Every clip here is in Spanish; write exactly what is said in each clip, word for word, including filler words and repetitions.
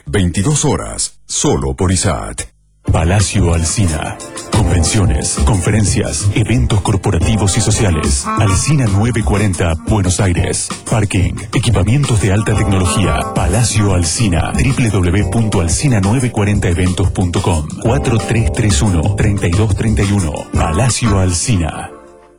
veintidós horas, solo por I S A T. Palacio Alsina. Convenciones, conferencias, eventos corporativos y sociales. Alsina novecientos cuarenta, Buenos Aires. Parking, equipamientos de alta tecnología. Palacio Alsina. doble u doble u doble u punto alsina novecientos cuarenta eventos punto com. cuatro tres tres uno, tres dos tres uno. Palacio Alsina.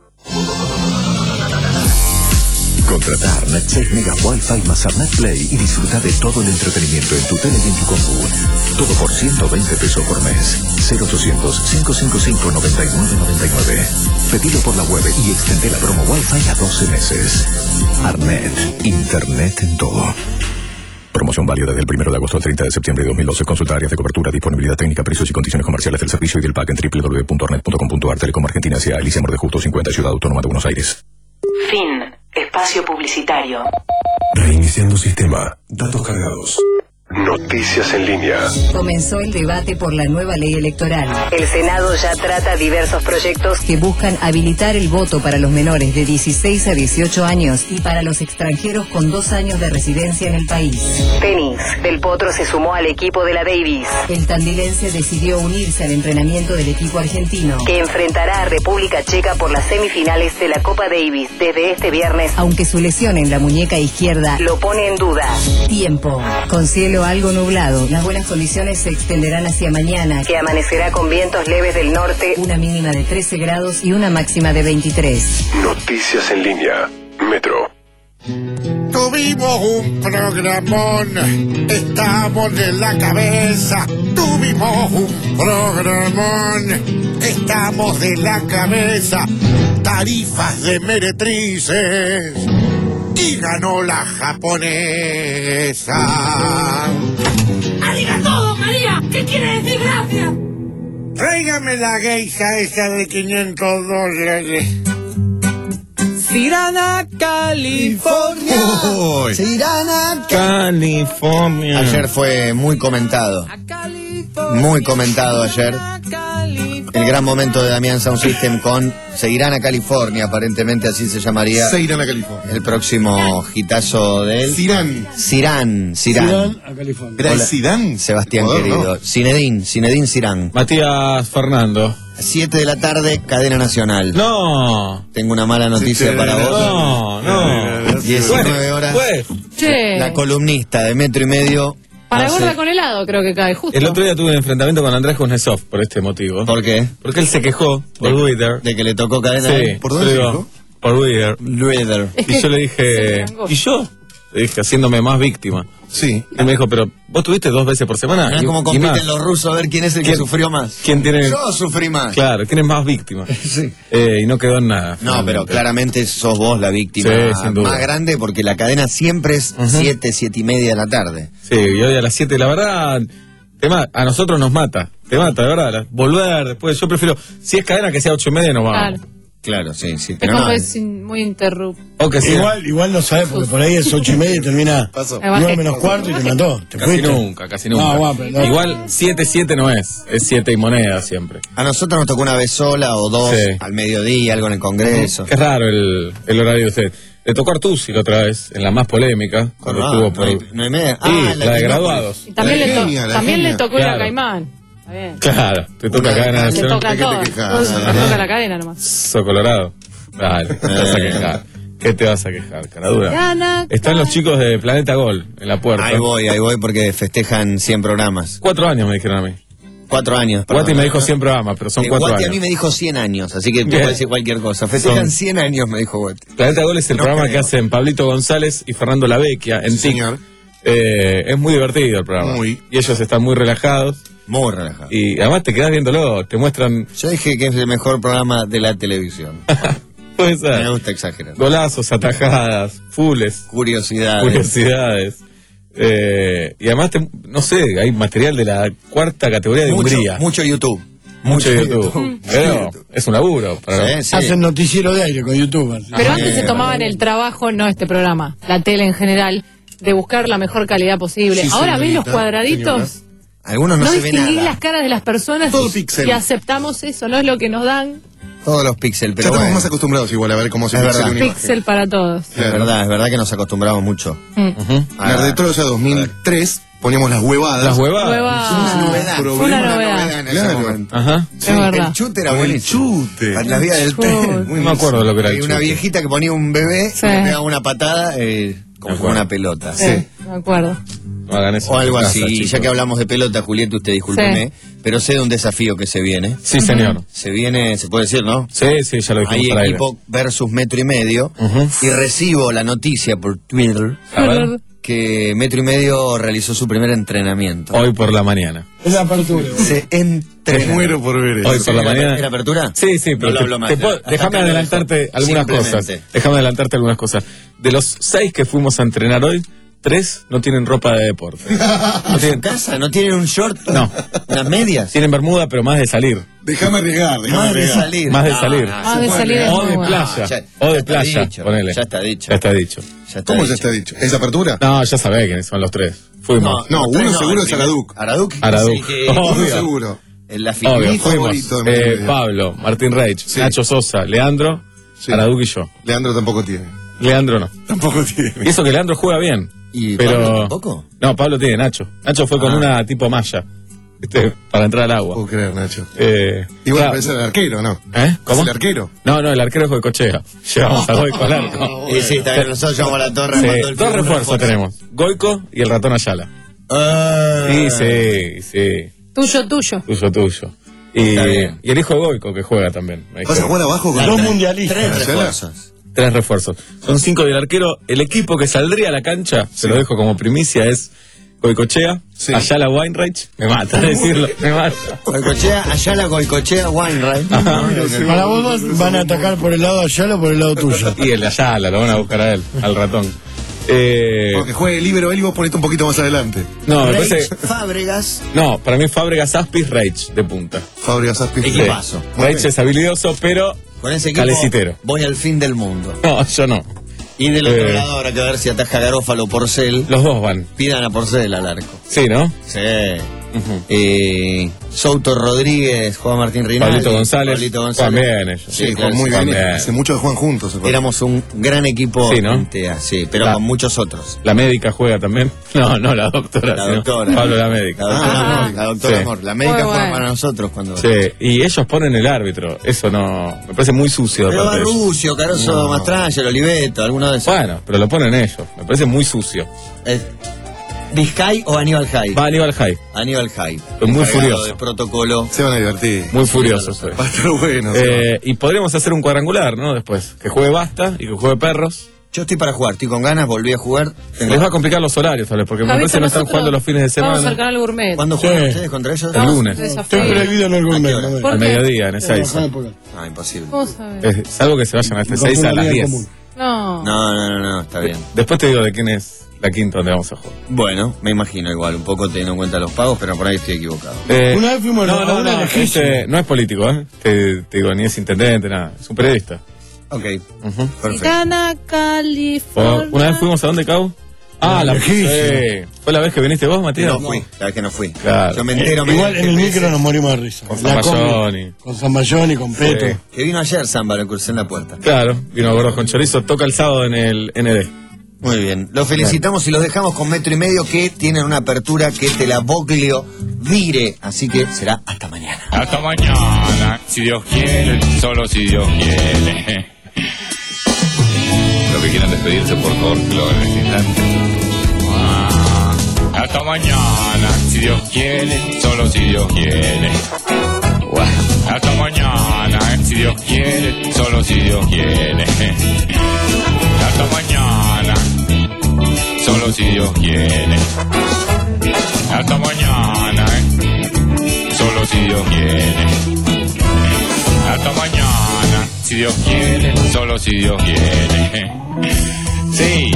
Contrata Arnet seis mega Wi-Fi más Arnet Play y disfruta de todo el entretenimiento en tu tele y en tu compu. Todo por ciento veinte pesos por mes. cero ochocientos, cinco cinco cinco, noventa y nueve noventa y nueve. Pedilo por la web y extende la promo Wi-Fi a doce meses. Arnet, internet en todo. Promoción válida desde el primero de agosto al treinta de septiembre de dos mil doce. Consulta áreas de cobertura, disponibilidad técnica, precios y condiciones comerciales del servicio y del pack en doble u doble u doble u punto arnet punto com punto a r. Telecom Argentina S A. Alicia Morde Justo cincuenta, Ciudad Autónoma de Buenos Aires. Fin. Espacio publicitario. Reiniciando sistema. Datos cargados. Noticias en línea. Comenzó el debate por la nueva ley electoral. El Senado ya trata diversos proyectos que buscan habilitar el voto para los menores de dieciséis a dieciocho años y para los extranjeros con dos años de residencia en el país. Tenis. Del Potro se sumó al equipo de la Davis. El tandilense decidió unirse al entrenamiento del equipo argentino, que enfrentará a República Checa por las semifinales de la Copa Davis desde este viernes, aunque su lesión en la muñeca izquierda lo pone en duda. Tiempo. Con cielo algo nublado. Las buenas condiciones se extenderán hacia mañana, que amanecerá con vientos leves del norte, una mínima de trece grados y una máxima de veintitrés. Noticias en línea. Metro. Tuvimos un programón, estamos de la cabeza. Tuvimos un programón, estamos de la cabeza. Tarifas de meretrices. Y ganó la japonesa. ¡Arigato, María! ¿Qué quiere decir gracias? Tráigame la geisha esa de quinientos dólares. Se irán a California. Uy. Se irán a California. Ayer fue muy comentado. Muy comentado ayer. El gran momento de Damián Sound System con Se irán a California, aparentemente así se llamaría. Se irán a California. El próximo hitazo de él. Cirán. Cirán, Cirán. Cirán a California. ¿Era el Zidane? Sebastián Joder, querido. ¿no? Zinedine, Zinedine Cirán. Matías Fernando. siete de la tarde, cadena nacional. No. Tengo una mala noticia Sí, para vos. No, no. diecinueve horas. Pues, Che, La columnista de metro y medio. para hace- gorda con helado creo que cae justo. el otro día tuve un enfrentamiento con Andrés Kuznetsov por este motivo. ¿Por qué? Porque él se quejó por De- Twitter. De que le tocó cadena. Sí, ¿Por dónde yo se digo, quejó? por Twitter. Lueder. Y yo le dije, Se ¿y yo? Le dije, haciéndome más víctima. Sí. Y me dijo, pero vos tuviste dos veces por semana. No es Y- como y compiten más. los rusos a ver quién es el que ¿Quién- sufrió más. ¿Quién tiene? Yo sufrí más. Claro, ¿quién es más víctima? Sí. Eh, y no quedó en nada. No, finalmente. pero claramente sos vos la víctima Sí, sin duda. más grande porque la cadena siempre es Ujú. siete, siete y media de la tarde. Sí, y hoy a las siete, la verdad, te ma- a nosotros nos mata. Te mata, de verdad. la- Volver después, yo prefiero, si es cadena que sea ocho y media, no vamos. Claro. Claro, sí, sí. Es Pero como no, es in- muy interrumpido. O que sea. Igual, igual no sabes, porque por ahí es ocho y media y termina Pasó. nueve menos cuarto y te mató. Te Casi fuiste. nunca, casi nunca. No, guau, pero no. Igual siete siete no es, es siete y moneda siempre. a nosotros nos tocó una vez sola o dos Sí. al mediodía, algo en el Congreso. Qué raro el, el horario de usted. Le tocó a Artusi la otra vez, en la más polémica, cuando Ah, estuvo por... no hay- no hay media. Sí, Ah, la, de Tecnópolis. graduados. Y también, La le, to- genia, la también le genia. tocó ir a Claro. Caimán. Está bien. Claro, te toca Una cadena de- Le nacional. toca a ¿de qué te todos. quejas? Todos Le Ah. toca la cadena nomás. So Colorado. Dale, te vas a quejar. ¿Qué te vas a quejar, caradura? Gana, Están los chicos de Planeta Gol en la puerta. Ahí voy, ahí voy porque festejan cien programas. Cuatro años me dijeron a mí. Cuatro años. perdón. Guati me dijo cien programas, pero son Eh, cuatro Guati años. a mí me dijo cien años, así que tú Bien. puedes decir cualquier cosa. Festejan Son- cien años, me dijo Guati. Planeta Gol es el No programa creo. que hacen Pablito González y Fernando Lavecchia en Sí, T I C. señor. Eh, es muy divertido el programa. Muy. Y ellos están muy relajados. Muy relajado. Y además te quedas viéndolo, te muestran... Yo dije que es el mejor programa de la televisión. Puede Me ser. gusta exagerar. Golazos, atajadas, fules, Curiosidades. curiosidades. Eh, y además, te- no sé, hay material de la cuarta categoría de Mucho, Hungría. mucho YouTube. Mucho YouTube. YouTube. Pero es un laburo. Para Sí, sí. Hacen noticiero de aire con youtubers. Pero antes Eh, se tomaban el trabajo, no este programa, la tele en general, de buscar la mejor calidad posible. Sí, Ahora ves los señorita, cuadraditos, Algunos no, no, se ve distinguís nada. las caras de las personas Todo y, pixel. y aceptamos eso, no es lo que nos dan. Todos los píxeles, Ya pero estamos bueno, más acostumbrados igual a ver cómo se Es pixela verdad. una imagen. Pixel para todos. es verdad, es verdad que nos acombramos mucho. Mm. Ah, Nerdetro ya dos mil tres poníamos las huevadas. Las huevadas. Huevadas. Una novedad. Fue Fue una una novedad. novedad en ese Claro. momento. Ajá. Sí, Es verdad. el chute era El buenísimo. chute. En la vía del Chute. tren. No me acuerdo lo que era el Y una chute. viejita que ponía un bebé, Sí. le pegaba una patada, eh, como Me con acuerdo. una pelota. Sí, me acuerdo. No hagan eso. O algo en así. casa, Y chicos. ya que hablamos de pelota, Julieta, usted discúlpeme, pero sé de un desafío que se viene. Sí, señor. Se viene, se puede decir, ¿no? Sí, sí, ya lo dijimos Hay al aire. equipo versus Metro y Medio. Ujú. Y recibo la noticia por Twitter A ver, que Metro y Medio realizó su primer entrenamiento. hoy por la mañana. Es la apertura. Se entrena. Me muero por ver eso. Hoy por la ¿Era- mañana. ¿Era apertura? Sí, sí, pero No lo te- hablo más. te puedo- Hasta déjame acá lo adelantarte dejo. algunas Simplemente. cosas. Déjame adelantarte algunas cosas. De los seis que fuimos a entrenar hoy, tres no tienen ropa de deporte. No ¿En tienen, casa? ¿No tienen un short? No. ¿Unas medias? tienen bermuda, pero más de salir. Déjame arriesgar, déjame Más de arriesgar. salir. Más de No, salir. no, Más se de puede salir arriesgar. es O de muy playa. Ya- o ya de está playa, dicho, ponele. Ya está dicho. Ya está dicho. Ya está ¿Cómo dicho. ya está dicho? ¿Es apertura? No, ya sabés quiénes son los tres. Fuimos. No, tres uno seguro el es primer- Araduc. Araduc. Araduc. es el que- Oh, Uno obvio. seguro. en la Obvio, final. Mi fuimos. favorito de Eh, Metro y Medio. Pablo, Martín Reich, Sí. Nacho Sosa, Leandro, Sí. Araduc y yo. Leandro tampoco tiene. Leandro no. Tampoco tiene. Y eso que Leandro juega bien. ¿Y pero... Pablo tampoco? No, Pablo tiene Nacho. Nacho fue con Ah. una tipo malla. ¿Viste? Para entrar al agua. Puedo creer, Nacho. Eh, Y bueno, claro. pero es el arquero, ¿no? ¿Eh? ¿Cómo? ¿Es el arquero? No, no, el arquero es Goicochea. Llevamos a Goico al arco. Y sí, está bien, nosotros llevamos a la torre. Sí, cuando el dos fútbol refuerzos fuera. tenemos. Goico y el ratón Ayala. Ah. Sí, sí, sí. Tuyo, tuyo. Tuyo, tuyo. Y, Está bien. y el hijo de Goico que juega también. me ¿Vas a dijeron. jugar abajo con Dos tres? mundialistas. Tres Ayala. refuerzos. Tres refuerzos. Son cinco del arquero. El equipo que saldría a la cancha, se lo dejo como primicia, es Goicochea, Sí. Ayala Weinreich. Me mata decirlo, me mata. Goicochea, Ayala, Goicochea, Wainwright. Para vos dos van a atacar por el lado de Ayala o por el lado tuyo. Y el de Ayala, lo van a buscar a él, al ratón. Eh, Porque juegue libero él y vos ponete un poquito más adelante. no, me Reich, parece. Fábregas. No, para mí Fábregas Aspis Reich de punta. Fábregas Aspis. Equipazo. Sí. Reich es habilidoso, pero Con ese equipo calecitero. voy al fin del mundo. No, yo no. Y del otro Eh. lado habrá que ver si ataja Garófalo o Porcel. Los dos van. Pidan a Porcel al arco. Sí, ¿no? Sí. Ujú. Eh, Souto Rodríguez, Juan Martín Rinaldi. Pablito González. Pablito González. Juegan bien ellos. Sí, claro, muy sí, bien. también. Hace mucho que juegan juntos. se puede. Éramos un gran equipo Sí, ¿no? en T E A, sí, pero La- con muchos otros. La médica juega también. No, no, la doctora. La sino doctora. Pablo la médica. La doctora Ah. Amor. La doctora Sí. Amor. La médica Muy juega bueno. para nosotros cuando. Sí, y ellos ponen el árbitro. Eso no. Me parece muy sucio de Pero va parte de ellos. Rucio, Caroso, No. Mastrangel, Oliveto, alguno de esos. Bueno, pero lo ponen ellos. Me parece muy sucio. Eh, ¿Vizcay o Aníbal Jai? Va Aníbal Jai. Aníbal Jai. Estoy muy Encargado furioso. de protocolo. Se van a divertir. Muy furioso soy. Va a estar bueno. Eh, y podríamos hacer un cuadrangular, ¿no? Después. Que juegue Basta y que juegue Perros. Yo estoy para jugar, estoy con ganas, volví a jugar. Tengo- Les va a complicar los horarios, tal vez, porque me Javi, parece que no están nosotros jugando los fines de Vamos al semana. canal Gourmet. ¿Cuándo Sí. juegan ustedes contra ellos? El lunes. Desafío. Estoy prohibido en el gourmet. ¿A qué hora? no me- ¿Por Al qué? mediodía, en No, Ezeiza. no, porque- Ah, imposible. ¿Cómo sabes? Es, salvo que se vayan a este seis a las Confundí diez. común. No. No, no, no, no, está bien. Después te digo de quién es la quinta donde vamos a jugar. Bueno, me imagino igual, un poco teniendo en cuenta los pagos, pero por ahí estoy equivocado. Eh, Una vez fuimos no, a no, una no, lejísima. este, no es político, ¿eh? Te, te digo, ni es intendente, nada. Es un periodista. Ok, Ujú. perfecto. Gana Fue- California. Una vez fuimos a dónde, Cau? Ah, la Lejísimo. sí. ¿Fue la vez que viniste vos, Matías? No fui, la vez que no fui. Claro. Yo me Eh, entero. me- igual en el micro nos morimos de risa. Con La combi, Zambayoni. Con Zambayoni, con Peto. Sí. Que vino ayer Samba, lo crucé en la puerta. Claro, vino Gordos con Chorizo, toca el sábado en el N D. Muy bien, los felicitamos y los dejamos con Metro y Medio que tienen una apertura que te la Boglio Vire, así que será hasta mañana. Hasta mañana, si Dios quiere, solo si Dios quiere. Los que quieran despedirse, por favor, que lo hagan en este instante. Ah, hasta mañana, si Dios quiere, solo si Dios quiere. Hasta mañana, si Dios quiere, solo si Dios quiere. Hasta mañana, solo si Dios quiere. Hasta mañana, solo si Dios quiere. Hasta mañana, si Dios quiere, solo si Dios quiere. Sí.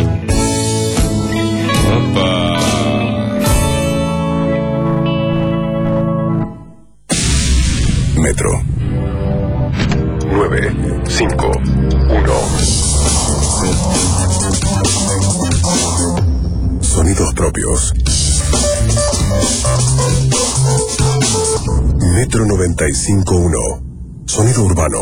Opa. Metro. nueve, cinco, uno. Sonidos propios. Metro noventa y cinco punto uno. Sonido urbano.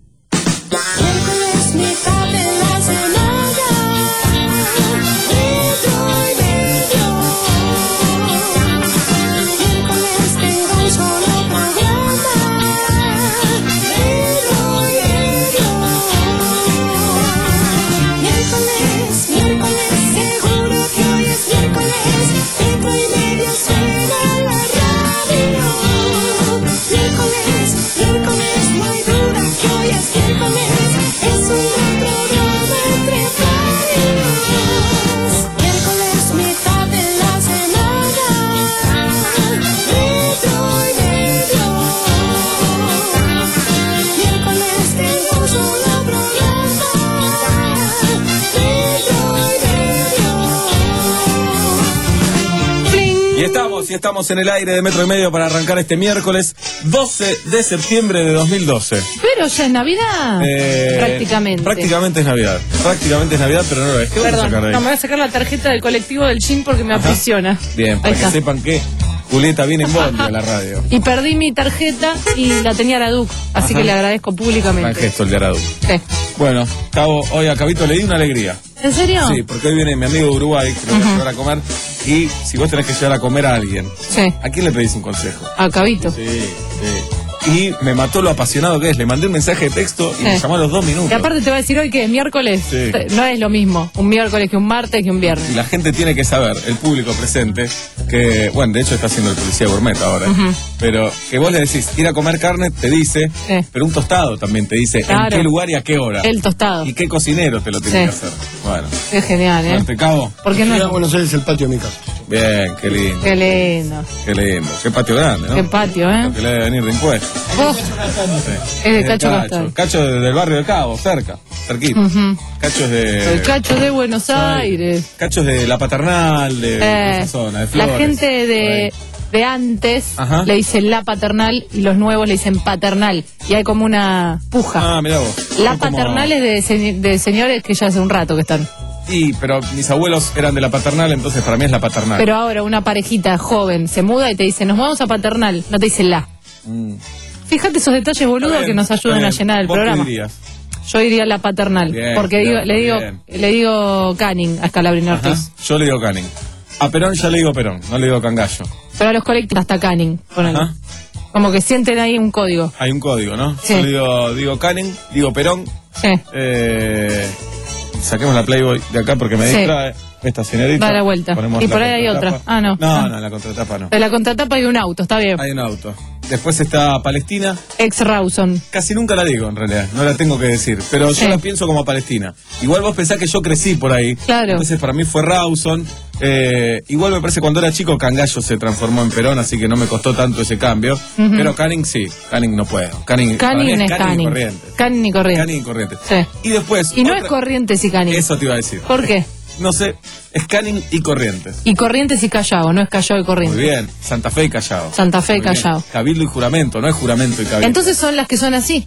Es mi padre en la sonora, Metro y Medio. estamos en el aire de Metro y Medio para arrancar este miércoles doce de septiembre de dos mil doce. Pero ya es Navidad. Eh, prácticamente. Prácticamente es Navidad. Prácticamente es Navidad, pero no lo es. ¿Qué vas a Perdón, sacar de ahí? no, me voy a sacar la tarjeta del colectivo del Gym porque me Ajá. aprisiona. Bien, para Ahí que está. sepan que Julieta viene en bondi a la radio. Y perdí mi tarjeta y la tenía Araduc, así Ajá. que le agradezco Gran públicamente. gesto el de Aradu. Sí. Bueno, Cabo, hoy a Cabito le di una alegría. ¿En serio? Sí, porque hoy viene mi amigo de Uruguay, que lo voy a llevar a comer. Y si vos tenés que llevar a comer a alguien, Sí. ¿a quién le pedís un consejo? A Cabito. Sí, sí. Y me mató lo apasionado que es. Le mandé un mensaje de texto y Sí. me llamó a los dos minutos. Y aparte te voy a decir hoy que es miércoles. Sí. No es lo mismo un miércoles que un martes que un viernes. Y la gente tiene que saber, el público presente, que, bueno, de hecho está haciendo el policía gourmet ahora, Ujú. pero que vos le decís, ir a comer carne, te dice, Sí. pero un tostado también te dice Claro. en qué lugar y a qué hora. El tostado. Y qué cocinero te lo tiene Sí. que hacer. Bueno, Es genial, ¿eh? Suerte, Cabo. ¿Por qué Fui a no? Buenos Aires el patio de mi casa. Bien, qué lindo, Qué lindo. qué lindo. Qué patio grande, ¿no? Qué patio, ¿eh? Lo que le debe venir de impuestos. Oh, Sí. es de Cacho Castal. Cacho de- del barrio de Cabo, cerca, cerquita. Ujú. Cacho es de... El Cacho de Buenos Aires. Cacho es de La Paternal, de, de Eh, esa zona, de la Flores. gente de, de antes Ajá. le dicen la paternal y los nuevos le dicen paternal. Y hay como una puja. Ah, mirá vos. la Son como- paternal es de, se- de señores que ya hace un rato que están. Y, pero mis abuelos eran de la paternal, entonces para mí es la paternal. Pero ahora una parejita joven se muda y te dice, nos vamos a paternal. No te dice la. Mm. Fíjate esos detalles boludos Está bien, que nos ayudan está a bien. llenar el ¿Vos qué programa. dirías? Yo iría a la paternal. Bien, porque bien, digo, le digo bien. le digo Canning a Scalabrini Ajá. Ortiz. Yo le digo Canning. A Perón ya le digo Perón, no le digo Cangallo. Pero a los colectivos hasta Canning. ponele. Ajá. Como que sienten ahí un código. Hay un código, ¿no? Sí. Yo le digo, digo Canning, digo Perón. Sí. Eh, saquemos la Playboy de acá porque me Sí. distrae. Esta señorita. Da la vuelta. Ponemos Y la por ahí hay contratapa. otra. Ah, no. No, Ah. no, la contratapa no. De la contratapa hay un auto, está bien. Hay un auto. Después está Palestina. Ex Rawson. Casi nunca la digo, en realidad. No la tengo que decir. Pero Sí. yo la pienso como Palestina. Igual vos pensás que yo crecí por ahí. Claro. Entonces para mí fue Rawson. Eh, igual me parece cuando era chico Cangallo se transformó en Perón, así que no me costó tanto ese cambio. Ujú. Pero Canning sí. Canning no puedo. Canning, para mí Canning es Canning y Canning. Corrientes. Canning y Corrientes. Canning y Corrientes. Sí. Y después... Y no otra- es Corrientes y Canning. Eso te iba a decir. ¿Por qué? No sé, es Canning y Corrientes. Y Corrientes y Callao, no es Callao y Muy Corrientes. bien. Santa Fe y Callao. Santa Fe y Muy bien. Callao. Cabildo y juramento, no es juramento y cabildo. Entonces son las que son así.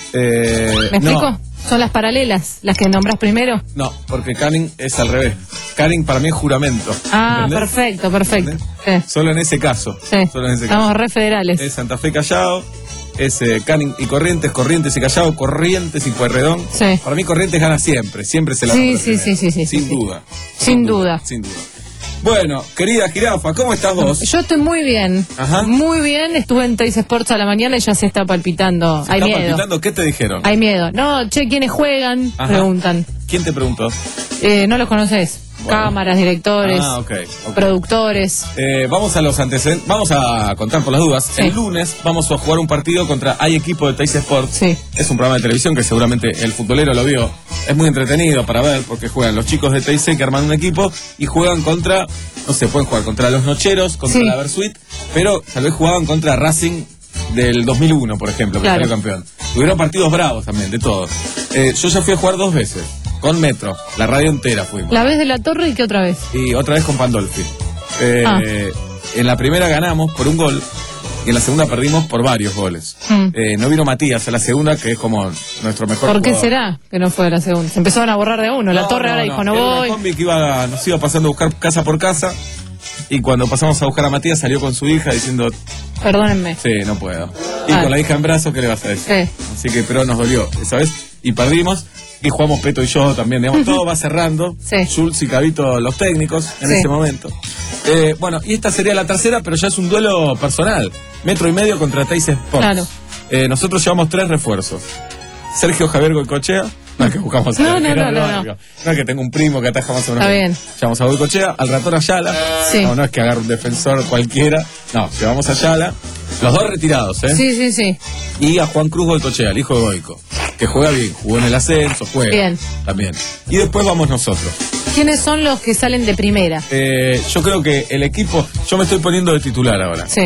Eh, ¿Me no. explico? Son las paralelas, las que nombrás primero. No, porque Canning es al revés. Canning para mí es juramento. Ah, ¿entendés? perfecto, perfecto. Sí, Solo en ese caso. sí. Solo en ese Estamos caso. re federales. Es Santa Fe Callao, es eh, Canning y Corrientes, Corrientes y Callao, Corrientes y Pueyrredón. Sí. Para mí Corrientes gana siempre, siempre se la Sí, va a sí, retener. sí, sí, sí, Sin sí, sí. duda. Sin duda. Sin duda. Bueno, querida jirafa, ¿cómo estás vos? Yo estoy muy bien. Ajá. Muy bien. Estuve en Teis Sports a la mañana y ya se está palpitando. ¿Se Hay está miedo. palpitando? ¿Qué te dijeron? Hay miedo. No, che, ¿quiénes juegan? Ajá. Preguntan. ¿Quién te preguntó? Eh, no los conoces. Bueno. Cámaras, directores, Ah, ok. ok. productores. Eh, vamos a los antecedentes, vamos a contar por las dudas. Sí. El lunes vamos a jugar un partido contra Hay Equipo de Teis Sports. Sí. Es un programa de televisión que seguramente el futbolero lo vio. Es muy entretenido para ver porque juegan los chicos de T I C que arman un equipo y juegan contra, no sé, pueden jugar contra los Nocheros, contra Sí. la Versuit, pero tal vez jugaban contra Racing del dos mil uno, por ejemplo, que Claro. salió campeón. Tuvieron partidos bravos también, de todos. Eh, yo ya fui a jugar dos veces, con Metro, la radio entera fuimos. La vez de la torre y qué otra vez. Y otra vez con Pandolfi. Eh, Ah. En la primera ganamos por un gol y en la segunda perdimos por varios goles. Mm. Eh, no vino Matías a la segunda, que es como nuestro mejor ¿Por qué jugador. será que no fue la segunda? Se empezaron a borrar de uno. La No, torre no, ahora no. dijo, no Era una voy. combi que iba, nos iba pasando a buscar casa por casa y cuando pasamos a buscar a Matías salió con su hija diciendo, Perdónenme. sí, no puedo. Y Ah. con la hija en brazos, ¿qué le vas a decir? Sí. Así que, pero nos dolió, ¿sabes? Y perdimos y jugamos Peto y yo también, digamos, todo va cerrando. Sí. Schultz y Cabito los técnicos en Sí. ese momento. Eh, bueno, y esta sería la tercera, pero ya es un duelo personal. Metro y medio contra Teis Sports. Claro. Eh, nosotros llevamos tres refuerzos. Sergio Javier Goicochea. No es que buscamos a No, no, Gerardo no, no, Vargas. No es que tengo un primo que ataja más o menos. Está bien. Llevamos a Goicochea, al ratón Ayala. Sí. No, no es que agarre un defensor cualquiera. No, llevamos a Ayala. Los dos retirados, ¿eh? Sí, sí, sí. Y a Juan Cruz Goicochea, el hijo de Goico, que juega bien, jugó en el ascenso, juega. Bien. También. Y después vamos nosotros. ¿Quiénes son los que salen de primera? Eh, yo creo que el equipo, yo me estoy poniendo de titular ahora. Sí.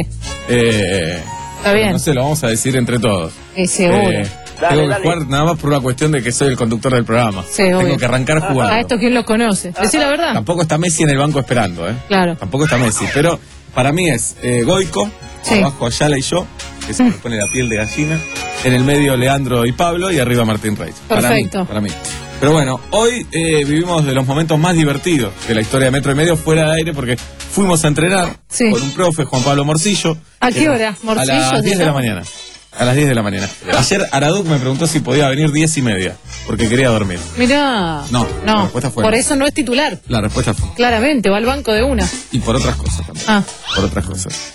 Eh, Está bien. No sé, lo vamos a decir entre todos. Eh, seguro. Eh, tengo que jugar nada más por una cuestión de que soy el conductor del programa. Sí, Tengo obvio. que arrancar jugando. A esto, ¿quién los conoce? Decí la verdad. Tampoco está Messi en el banco esperando, ¿eh? Claro. Tampoco está Messi, pero para mí es eh, Goico, Sí. abajo Ayala y yo, que se me pone la piel de gallina, en el medio Leandro y Pablo, y arriba Martín Reich. Perfecto. Para mí, para mí. Pero bueno, hoy eh, vivimos de los momentos más divertidos de la historia de Metro y Medio fuera de aire, porque fuimos a entrenar Sí. con un profe, Juan Pablo Morcillo. ¿A qué Eh, hora? ¿Morcillo A las se diez de la llama? mañana. A las diez de la mañana. Ayer Araduc me preguntó si podía venir diez y media, porque quería dormir. Mirá. No, la No, respuesta fue por no. eso no es titular. La respuesta fue Claramente, va al banco de una. y por otras cosas también. Ah. Por otras cosas.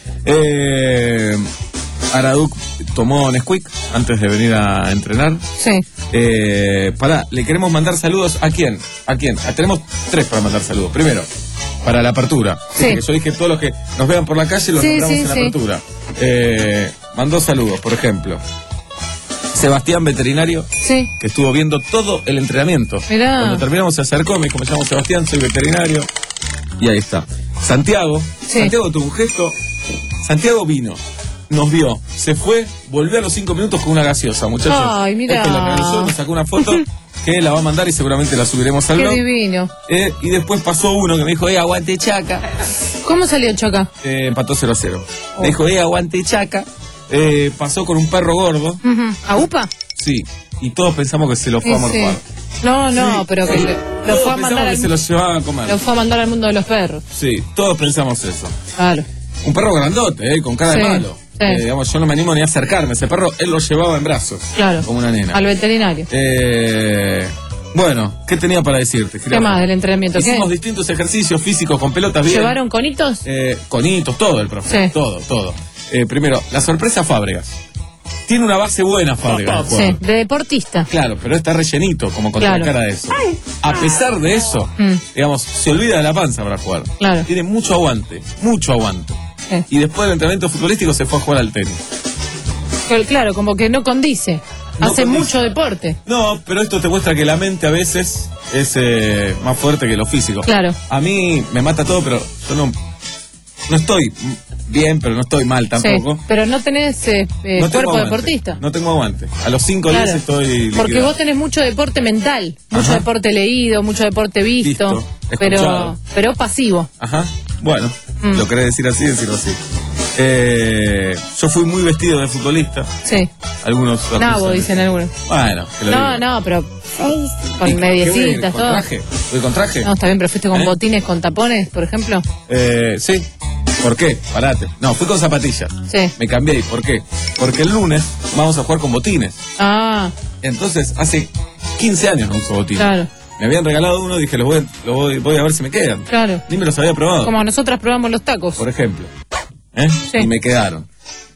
Eh, Araduc tomó Nesquik antes de venir a entrenar. Sí. Eh, pará, le queremos mandar saludos. ¿A quién? ¿A quién? Ah, tenemos tres para mandar saludos. Primero, para la apertura. Sí. Que yo dije todos los que nos vean por la calle los Sí, nombramos sí, en la sí. apertura. Eh, mandó saludos, por ejemplo. Sebastián, veterinario, Sí. que estuvo viendo todo el entrenamiento. Mirá. Cuando terminamos se acercó, me dijo, me llamo Sebastián, soy veterinario. Y ahí está. Santiago, Sí. Santiago tuvo un gesto. Santiago vino, nos vio, se fue, volvió a los cinco minutos con una gaseosa, muchachos. Ay, mirá. Este la realizó, nos sacó una foto que la va a mandar y seguramente la subiremos al Qué blog. divino. Eh, y después pasó uno que me dijo, eh, aguante Chaca. ¿Cómo salió Chaca? Eh, empató cero a cero. Oh. Me dijo, eh, aguante Chaca. Eh, pasó con un perro gordo. Ujú. ¿A UPA? Sí. Y todos pensamos que se lo fue a Sí, sí. morfar. No, no, Sí. pero que le- lo Todos fue a pensamos mandar que al, se lo llevaba a comer. lo fue a mandar al mundo de los perros. Sí, todos pensamos eso. Claro. Un perro grandote, eh, con cara Sí, de malo. sí. Eh, digamos, yo no me animo ni a acercarme. Ese perro, él lo llevaba en brazos. Claro. Como una nena. Al veterinario. Eh, bueno, ¿qué tenía para decirte? ¿Qué más del entrenamiento? ¿Qué? Hicimos distintos ejercicios físicos con pelotas bien. ¿Llevaron conitos? Eh, conitos, todo el profe. Sí. Todo, todo. Eh, primero, la sorpresa Fábregas. Tiene una base buena Fábregas. Sí, de deportista. Claro, pero está rellenito como Claro. contracara de eso. A pesar de eso, Mm. digamos, se olvida de la panza para jugar. Claro. Tiene mucho aguante, mucho aguante. Sí. Y después del entrenamiento futbolístico se fue a jugar al tenis. Que- Claro, como que no condice. No Hace condice. mucho deporte. No, pero esto te muestra que la mente a veces es eh, más fuerte que lo físico. Claro. A mí me mata todo, pero yo no, no estoy bien, pero no estoy mal tampoco. Sí, pero no tenés eh, eh, No tengo cuerpo aguante. deportista. No tengo aguante. A los cinco Claro. días estoy Porque liquidado. vos tenés mucho deporte mental, mucho Ajá. deporte leído, mucho deporte visto, Visto, pero escuchado. pero pasivo. Ajá. Bueno, Mm. lo querés decir así, decirlo así. Eh, yo fui muy vestido de futbolista. Sí. Algunos. Nabo, acusan- dicen algunos. Bueno, que lo No, digan. no, pero ¿Y con qué mediecitas, voy, todo. ¿Con traje? ¿Voy con traje? No, está bien, pero fuiste con ¿Eh? botines con tapones, por ejemplo. Eh, sí. ¿Por qué? Parate. No, fui con zapatillas. Sí. Me cambié. ¿Por qué? Porque el lunes vamos a jugar con botines. Ah, Entonces, hace quince años no uso botines. claro, Me habían regalado uno y dije, los voy, a- los voy, voy a ver si me quedan. claro. Ni me los había probado. Como nosotras probamos los tacos. Por ejemplo. ¿Eh? Sí. Y me quedaron.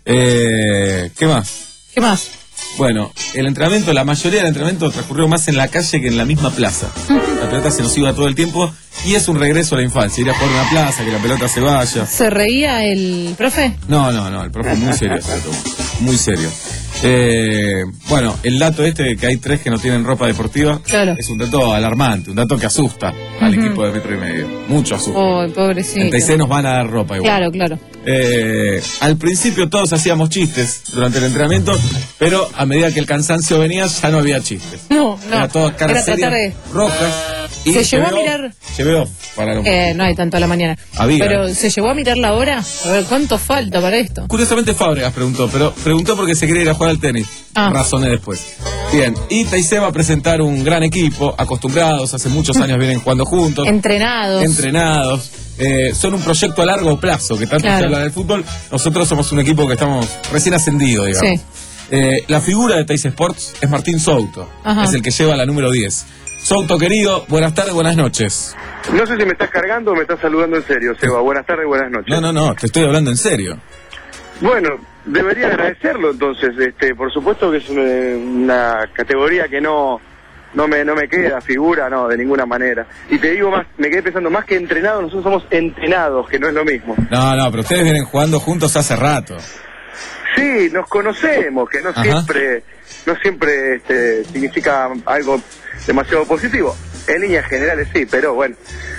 Eh, ¿Qué más? ¿Qué más? Bueno, el entrenamiento, la mayoría del entrenamiento transcurrió más en la calle que en la misma plaza. La pelota se nos iba todo el tiempo y es un regreso a la infancia. Ir a jugar a una plaza, que la pelota se vaya. ¿Se reía el profe? No, no, no, el profe muy serio se lo tomó. Muy serio. Eh, bueno, el dato este de que hay tres que no tienen ropa deportiva Claro. es un dato alarmante, un dato que asusta al Ujú. equipo de metro y medio. Mucho asusta. Oh, pobrecito. En T C nos van a dar ropa igual. Claro, claro. Eh, al principio todos hacíamos chistes durante el entrenamiento, pero a medida que el cansancio venía ya no había chistes. No, no. Era todo caras Era tratar serias, de... rojas. Y Se llevó a llevé mirar- off, llevé off para los... Eh, no hay tanto a la mañana. Había. Pero ¿se llevó a mirar la hora? A ver, ¿cuánto falta para esto? Curiosamente Fábregas preguntó, pero preguntó porque se quería ir a jugar al tenis. Ah. Razoné después. Bien, y Taizé va a presentar un gran equipo, acostumbrados, hace muchos años vienen jugando juntos. Entrenados. Entrenados. Eh, son un proyecto a largo plazo, que tanto Claro. se habla del fútbol. Nosotros somos un equipo que estamos recién ascendido, digamos. Sí. Eh, la figura de Teis Sports es Martín Souto, Ajá. es el que lleva la número diez. Souto, querido, buenas tardes, buenas noches. No sé si me estás cargando o me estás saludando en serio, Seba. Buenas tardes, buenas noches. No, no, no, te estoy hablando en serio. Bueno, debería agradecerlo entonces. Este, por supuesto que es una, una categoría que no no me no me queda figura, no, de ninguna manera. Y te digo más, me quedé pensando, más que entrenados, nosotros somos entrenados, que no es lo mismo. No, no, pero ustedes vienen jugando juntos hace rato. Sí, nos conocemos, que no Ajá. siempre no siempre este, significa algo demasiado positivo. En líneas generales sí, pero bueno.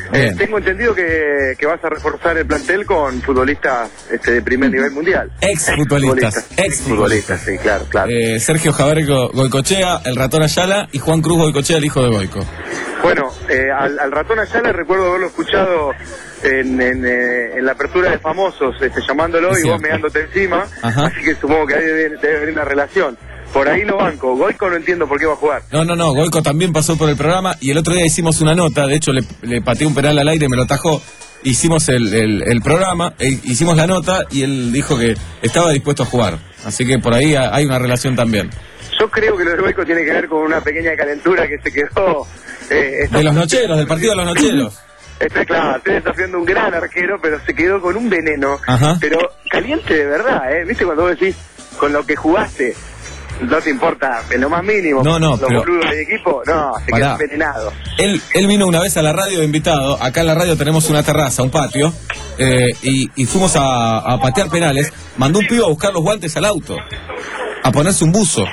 Eh, tengo entendido que, que vas a reforzar el plantel con futbolistas este, de primer nivel mundial. Ex-futbolistas. Ex-futbolistas, sí, claro, claro. Eh, Sergio Javier Go- Goicochea, el ratón Ayala, y Juan Cruz Goicochea, el hijo de Goico. Bueno, eh, al, al ratón Ayala recuerdo haberlo escuchado en, en, eh, en la apertura de Famosos, este, llamándolo y vos meándote encima, Ajá. así que supongo que ahí debe, debe haber una relación. Por ahí lo banco. Goico no entiendo por qué va a jugar. No, no, no, Goico también pasó por el programa y el otro día hicimos una nota, de hecho le, le pateé un penal al aire, me lo tajó, hicimos el, el, el programa, e hicimos la nota y él dijo que estaba dispuesto a jugar, así que por ahí hay una relación también. Yo creo que lo de Goico tiene que ver con una pequeña calentura que se quedó... Eh, de los nocheros, del partido de los nocheros. Está claro, estoy desafiando un gran arquero, pero se quedó con un veneno, Ajá. pero caliente de verdad, ¿eh? ¿Viste cuando vos decís, con lo que jugaste, no te importa en lo más mínimo, No, no, los pero- boludos del equipo? No, se Pará. quedó envenenado. Él, él vino una vez a la radio de invitado, acá en la radio tenemos una terraza, un patio, eh, y, y fuimos a, a patear penales, mandó un pibe a buscar los guantes al auto, a ponerse un buzo.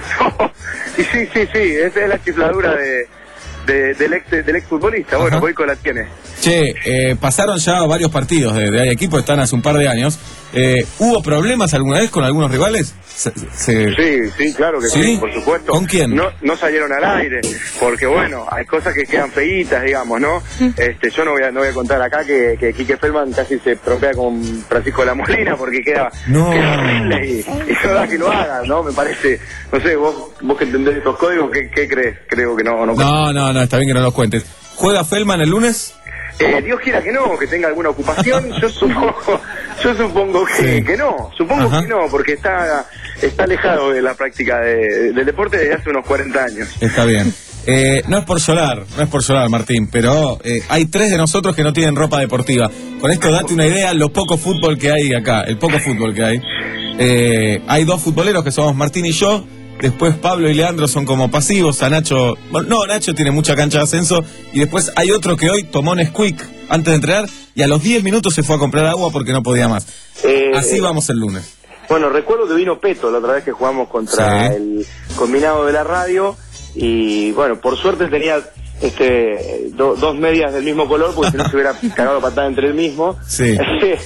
Y sí, sí, sí, esa es la chifladura de, de- del ex del ex futbolista. Bueno, Goico la tiene. Che, eh, pasaron ya varios partidos de, de hay equipo, están hace un par de años. Eh, ¿Hubo problemas alguna vez con algunos rivales? Se- se- Sí, sí, claro que sí, ¿Sí? por supuesto. ¿Con quién? No, no salieron al aire, porque bueno, hay cosas que quedan feitas, digamos, ¿no? Este, yo no voy a, no voy a contar acá que, que Quique Feldman casi se tropea con Francisco de la Molina porque queda, No. queda horrible y, y no da que lo haga, ¿no? Me parece, no sé, vos, vos que entendés estos códigos, ¿qué, qué crees? Creo que no, no. No, no, no, está bien que no los cuentes. ¿Juega Feldman el lunes? Eh, Dios quiera que no, que tenga alguna ocupación, yo supongo, yo supongo que, Sí. que no, supongo Ajá. que no, porque está, está alejado de la práctica de- del deporte desde hace unos cuarenta años. Está bien. Eh, no es por llorar, no es por llorar, Martín, pero eh, hay tres de nosotros que no tienen ropa deportiva. Con esto date una idea lo poco fútbol que hay acá, el poco fútbol que hay. Eh, hay dos futboleros que somos Martín y yo. Después Pablo y Leandro son como pasivos. A Nacho, bueno, no, Nacho tiene mucha cancha de ascenso. Y después hay otro que hoy tomó Nesquik antes de entrenar y a los diez minutos se fue a comprar agua porque no podía más. Eh, Así vamos el lunes. Bueno, recuerdo que vino Peto la otra vez que jugamos contra Sí. el combinado de la radio y bueno, por suerte tenía este do- dos medias del mismo color porque si no se hubiera cagado patada entre el mismo. Sí.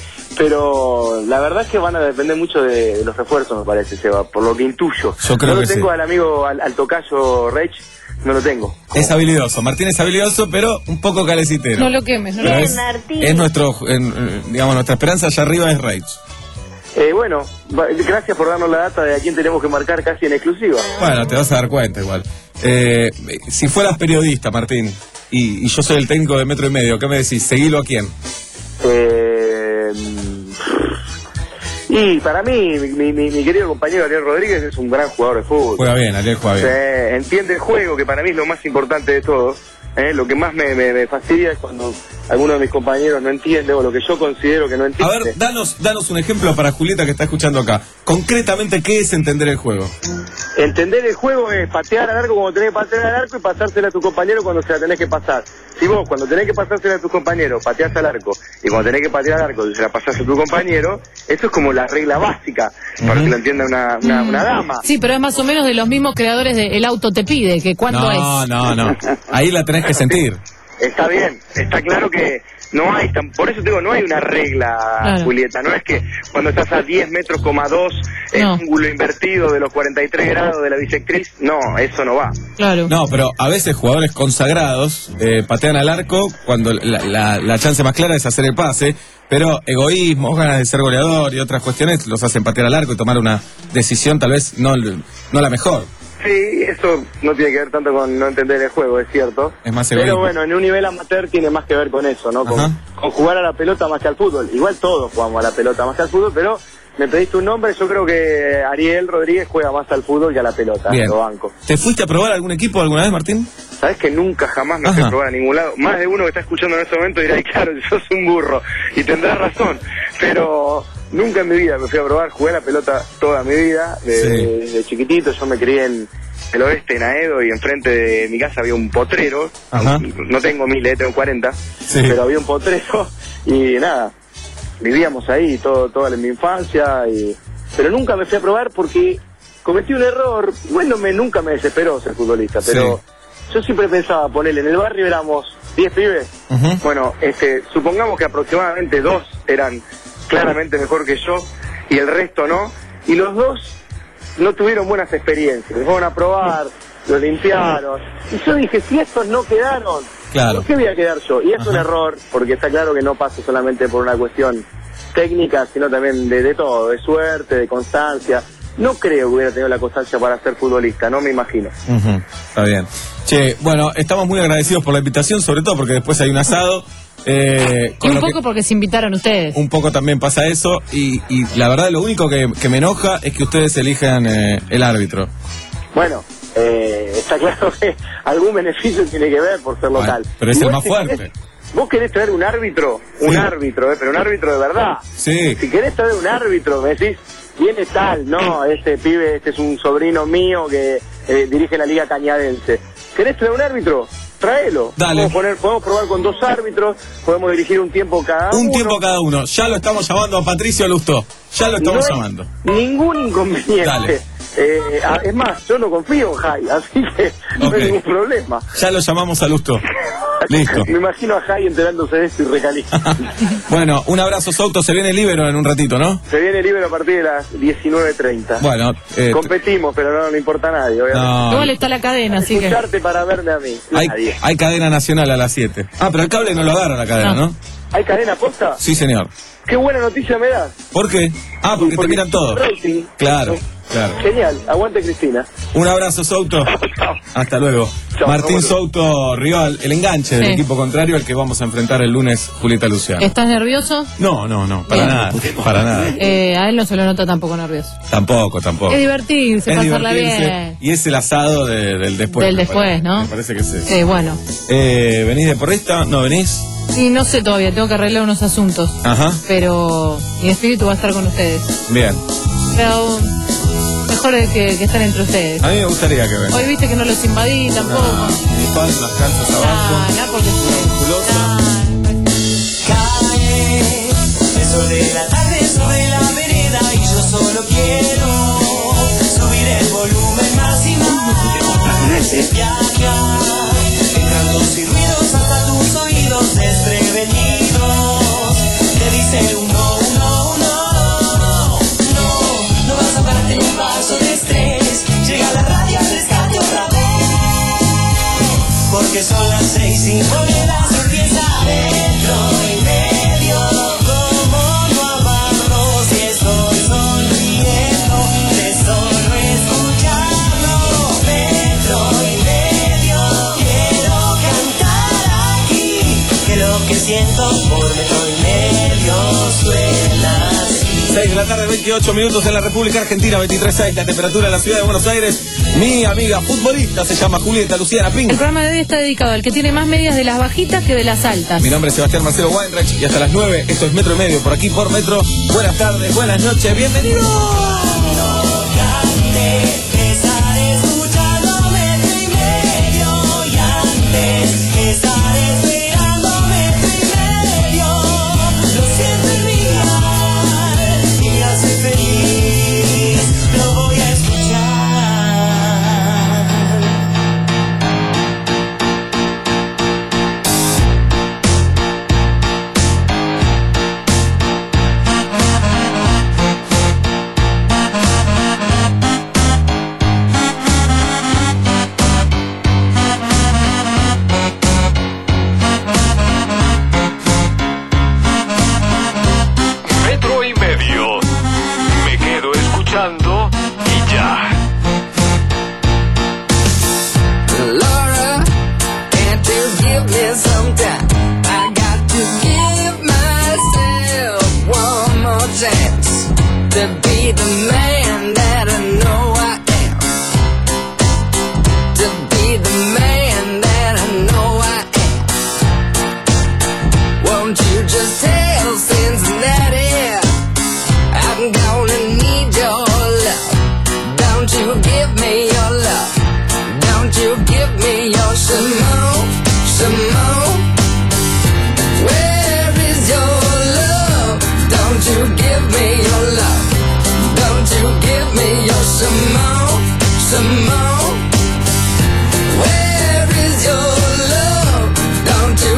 Pero la verdad es que van a depender mucho de, de los refuerzos, me parece, Seba, por lo que intuyo. Yo creo no que lo tengo sí. al amigo, al, al tocayo Reich, no lo tengo. Es habilidoso, Martín es habilidoso, pero un poco calecitero. No lo quemes, no lo Pero quemes. es, es nuestro, en- eh, digamos, nuestra esperanza allá arriba es Rage. Eh, bueno, va- gracias por darnos la data de a quién tenemos que marcar casi en exclusiva. Bueno, te vas a dar cuenta igual. Eh, si fueras periodista, Martín, y, y yo soy el técnico de metro y medio, ¿qué me decís? ¿Seguilo a quién? Eh, y para mí, mi, mi, mi querido compañero Ariel Rodríguez es un gran jugador de fútbol. Juega bien, Ariel juega bien. Sí, entiende el juego, que para mí es lo más importante de todo. ¿eh? Lo que más me, me, me fastidia es cuando alguno de mis compañeros no entiende o lo que yo considero que no A entiende. ver, danos, danos un ejemplo para Julieta que está escuchando acá. Concretamente, ¿qué es entender el juego? Entender el juego es patear al arco cuando tenés que patear al arco y pasársela a tu compañero cuando se la tenés que pasar. Si vos cuando tenés que pasársela a tu compañero pateás al arco y cuando tenés que patear al arco se la pasás a tu compañero, eso es como la regla básica para que lo entienda una, una, una dama. Sí, pero es más o menos de los mismos creadores de El Auto Te Pide, que cuánto No, es. no, no. Ahí la tenés que sentir. Está bien, está claro que no hay, tan- por eso te digo, no hay una regla, Claro. Julieta, no es que cuando estás a diez metros, coma dos, el No. ángulo invertido de los cuarenta y tres grados de la bisectriz, no, eso no va. Claro. No, pero a veces jugadores consagrados eh, patean al arco cuando la, la, la chance más clara es hacer el pase, pero egoísmo, ganas de ser goleador y otras cuestiones los hacen patear al arco y tomar una decisión tal vez no, no la mejor. Sí, eso no tiene que ver tanto con no entender el juego, es cierto. Es más Pero egoísmo. bueno, en un nivel amateur tiene más que ver con eso, ¿no? Con, Ajá. con jugar a la pelota más que al fútbol. Igual todos jugamos a la pelota más que al fútbol, pero me pediste un nombre, yo creo que Ariel Rodríguez juega más al fútbol que a la pelota, Bien. lo banco. ¿Te fuiste a probar algún equipo alguna vez, Martín? Sabes que nunca jamás me fui Ajá. a probar a ningún lado. Más de uno que está escuchando en este momento dirá, "Ay, claro, sos un burro", y tendrás razón. Pero nunca en mi vida me fui a probar, jugué a la pelota toda mi vida, de, Sí. de- de chiquitito. Yo me crié en el oeste, en Aedo, y enfrente de mi casa había un potrero. Ajá. No tengo miles, tengo cuarenta, Sí. pero había un potrero y nada, vivíamos ahí todo, toda mi infancia, y pero nunca me fui a probar porque cometí un error. Bueno, me, nunca me desesperó ser futbolista, pero yo siempre pensaba, ponerle en el barrio éramos diez pibes. Uh-huh. Bueno, este, supongamos que aproximadamente dos eran claramente mejor que yo y el resto no. Y los dos no tuvieron buenas experiencias. Los fueron a probar, lo limpiaron. Y yo dije, si estos no quedaron, claro. ¿por qué voy a quedar yo? Y es Ajá. un error, porque está claro que no pasa solamente por una cuestión técnica, sino también de, de todo, de suerte, de constancia. No creo que hubiera tenido la constancia para ser futbolista, no me imagino. Uh-huh. Está bien. Che, bueno, estamos muy agradecidos por la invitación, sobre todo porque después hay un asado. Eh, Y con un lo poco que porque se invitaron ustedes. un poco también pasa eso. Y, y la verdad, lo único que, que me enoja es que ustedes elijan eh, el árbitro. Bueno, eh, está claro que algún beneficio tiene que ver por ser local. Bueno, pero es el Igual más si fuerte. querés- Vos querés traer un árbitro, un Sí. árbitro, eh, pero un árbitro de verdad. Sí. Si querés traer un árbitro, me decís, viene tal, no, este pibe, este es un sobrino mío que eh, dirige la Liga Cañadense. ¿Querés traer un árbitro? Tráelo. Dale. Podemos, poner, podemos probar con dos árbitros, podemos dirigir un tiempo cada uno. Un tiempo cada uno. Ya lo estamos llamando a Patricio Lustó. Ya lo estamos No hay llamando. Ningún inconveniente. Dale. Eh, ah, es más, yo no confío en Jai, así que no Ok. hay ningún problema. Ya lo llamamos a Lustó. Listo. Me imagino a Jai enterándose de esto y recaliente. Bueno, un abrazo, Souto. Se viene el Libero en un ratito, ¿no? Se viene libre a partir de las diecinueve treinta. Bueno, eh, Competimos, pero no le importa a nadie, obviamente. no. Igual está la cadena, así que... Escucharte para verme a mí. Hay, Nadie. hay cadena nacional a las siete. Ah, pero el cable no lo agarra la cadena, No. ¿no? ¿Hay cadena posta? Sí, señor. Qué buena noticia me das. ¿Por qué? Ah, porque, te miran todos. Rating. Claro, claro. Genial. Aguante, Cristina. Un abrazo, Souto. Chao. Hasta luego. Chao, Martín chao. Souto, rival, el enganche del Sí. equipo contrario al que vamos a enfrentar el lunes, Julieta Luciano. ¿Estás nervioso? No, no, no, para Bien. nada, para nada. Eh, a él no se lo nota tampoco nervioso. Tampoco, tampoco. Es divertirse, Es pasarla divertirse, bien. y es el asado de- del después. Del me después, parece. ¿no? Me parece que sí. Sí, bueno. Eh, ¿Venís de porrista? ¿No venís? Sí, no sé todavía, tengo que arreglar unos asuntos. Ajá, Pero mi espíritu va a estar con ustedes. bien. Pero mejor es que, que estén entre ustedes. A mí me gustaría que vengas. Hoy viste que no los invadí tampoco. Mi pan, las calzas abajo. Ah, no, porque Musculosa. Cae el sol de la tarde sobre la vereda y yo solo quiero subir el volumen más y más. Viajar, entrando sin ruidos hasta tus oídos desprevenidos. Te dice uno, uno, uno. No, no vas a darte un paso de estrés. Llega la radio al rescate otra vez. Porque son las seis, cinco de la sorpresa dentro y medio. Como no amarlo si estoy sonriendo de solo escucharlo. Dentro y medio quiero cantar aquí que lo que siento por dentro y medio suena así. seis de la tarde, veintiocho minutos en la República Argentina, veintitrés seis, la temperatura en la ciudad de Buenos Aires. Mi amiga futbolista se llama Julieta Luciana Pink. el programa de hoy está dedicado al que tiene más medias de las bajitas que de las altas. Mi nombre es Sebastián Marcelo Weinreich y hasta las nueve, esto es Metro y Medio, por aquí por Metro. Buenas tardes, buenas noches, bienvenidos. Estar escuchando metro y medio y antes estar esperando metro y medio. Lo siento en mi alma y me hace feliz. Lo voy a escuchar. Metro y medio. Me quedo escuchando y ya. Laura, can't you give me some time? I got to give myself one more chance to be the man that I know I am. To be the man that I know I am. Won't you just tell Cincinnati I'm gonna need your love? Don't you give me your love? Don't you give me your Simone, Simone? Where is your love? Don't you give me your love? Don't you give me your Simone, Simone? Where is your love? Don't you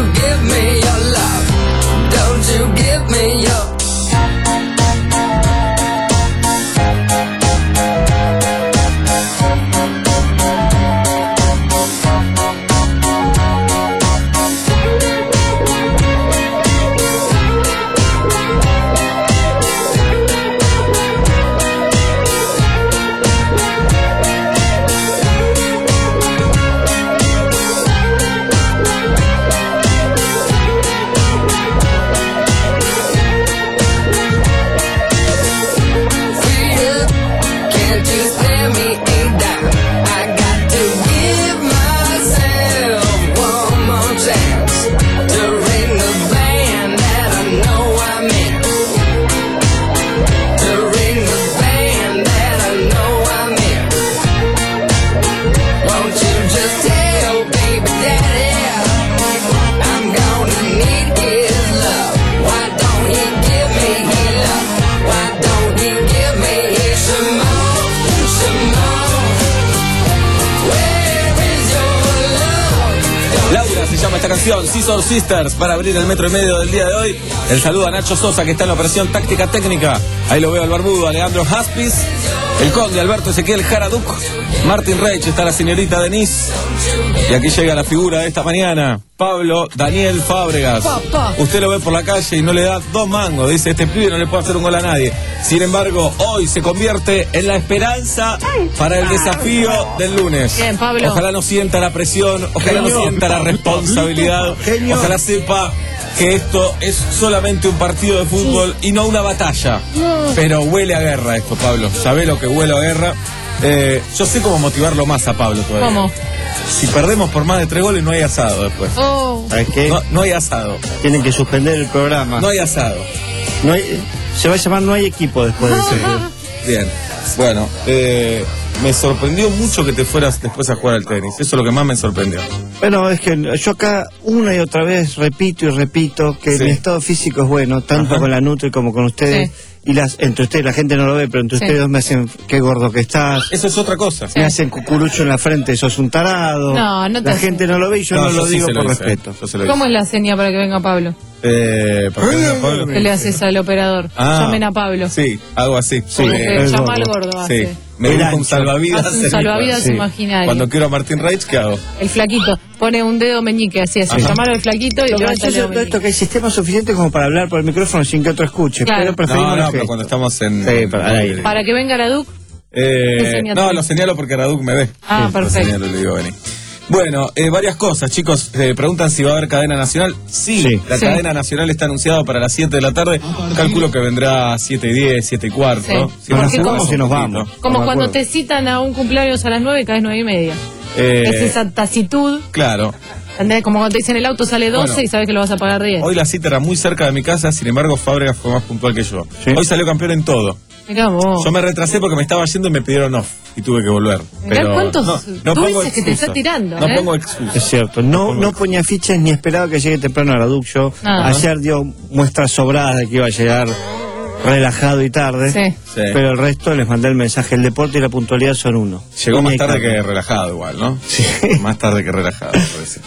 esta canción, Scissor Sisters, para abrir el metro y medio del día de hoy. El saludo a Nacho Sosa, que está en la operación táctica técnica. Ahí lo veo al barbudo, Alejandro Haspis, el conde Alberto Ezequiel Jaraduc, Martín Reich, está la señorita Denise. Y aquí llega la figura de esta mañana, Pablo Daniel Fábregas. Usted lo ve por la calle y no le da dos mangos. Dice, este pibe no le puede hacer un gol a nadie. Sin embargo, hoy se convierte en la esperanza para el desafío del lunes. Bien, Pablo. Ojalá no sienta la presión, ojalá Genio. no sienta la responsabilidad. Genio. Ojalá sepa que esto es solamente un partido de fútbol y no una batalla. Pero huele a guerra esto, Pablo. ¿Sabe lo que huele a guerra? Eh, yo sé cómo motivarlo más a Pablo todavía. ¿Cómo? Si perdemos por más de tres goles, no hay asado después. Oh. ¿Sabes qué? No, no hay asado. Tienen que suspender el programa. No hay asado. No hay- se va a llamar No hay equipo después de ese. Bien. Bueno, eh, me sorprendió mucho que te fueras después a jugar al tenis. Eso es lo que más me sorprendió. Bueno, es que yo acá una y otra vez repito y repito que Sí. mi estado físico es bueno, tanto Ajá. con la Nutri como con ustedes. Sí. Y las entre ustedes, la gente no lo ve, pero entre Sí. ustedes dos me hacen qué gordo que estás. Eso es otra cosa. Me hacen cucurucho en la frente, sos un tarado. No, no te La hace. gente no lo ve y yo no, yo lo sí digo se por hice, respeto. yo se lo hice. ¿Cómo es la seña para que venga Pablo? Eh, ¿por qué no, Pablo? ¿Qué le haces al operador? Ah. Llamen a Pablo. Sí, algo así. Sí, Porque Eh, es llama gordo. al gordo sí. hace. Me El dibujo un ancho. salvavidas. Hace un en mi salvavidas cuadro. Sí. imaginario. Cuando quiero a Martín Reich, ¿qué hago? El flaquito pone un dedo meñique, así, así. Ajá. Llamar al flaquito y Lo levanta el gracioso dedo de todo esto meñique. que hay sistemas suficientes como para hablar por el micrófono sin que otro escuche, Claro. pero preferimos No, no, los pero gestos. cuando estamos en... Sí, pero al aire. Para que venga Araduc. Eh, Enséñate. no, lo señalo porque Raduk me ve. Ah, Lo perfecto. señalo y le digo, vení. Bueno, eh, varias cosas, chicos. Eh, preguntan si va a haber cadena nacional. Sí, Sí. la Sí. cadena nacional está anunciada para las siete de la tarde. Calculo que vendrá siete y diez, siete y cuarto. Sí. Si Porque nos como- apuramos si nos un poquito. vamos. Como me cuando acuerdo. te citan a un cumpleaños a las nueve y caes nueve y media. Eh, Es esa tacitud. Claro. ¿Entendés? Como cuando te dicen el auto sale doce Bueno. y sabes que lo vas a pagar diez. Hoy la cita era muy cerca de mi casa, sin embargo Fábregas fue más puntual que yo. Sí. Hoy salió campeón en todo. Mirá vos. Yo me retrasé porque me estaba yendo y me pidieron off y tuve que volver. Mirá Pero cuántos no, no dulces pongo que te excusa. está tirando, No ¿eh? pongo excusa. Es cierto, no, no ponía fichas ni esperaba que llegue temprano a la Duc. Yo Nada. ayer dio muestras sobradas de que iba a llegar relajado y tarde, Sí. Sí. pero el resto les mandé el mensaje, el deporte y la puntualidad son uno. Llegó Uña más y tarde carne. que relajado igual, ¿no? Sí. Más tarde que relajado, me parece.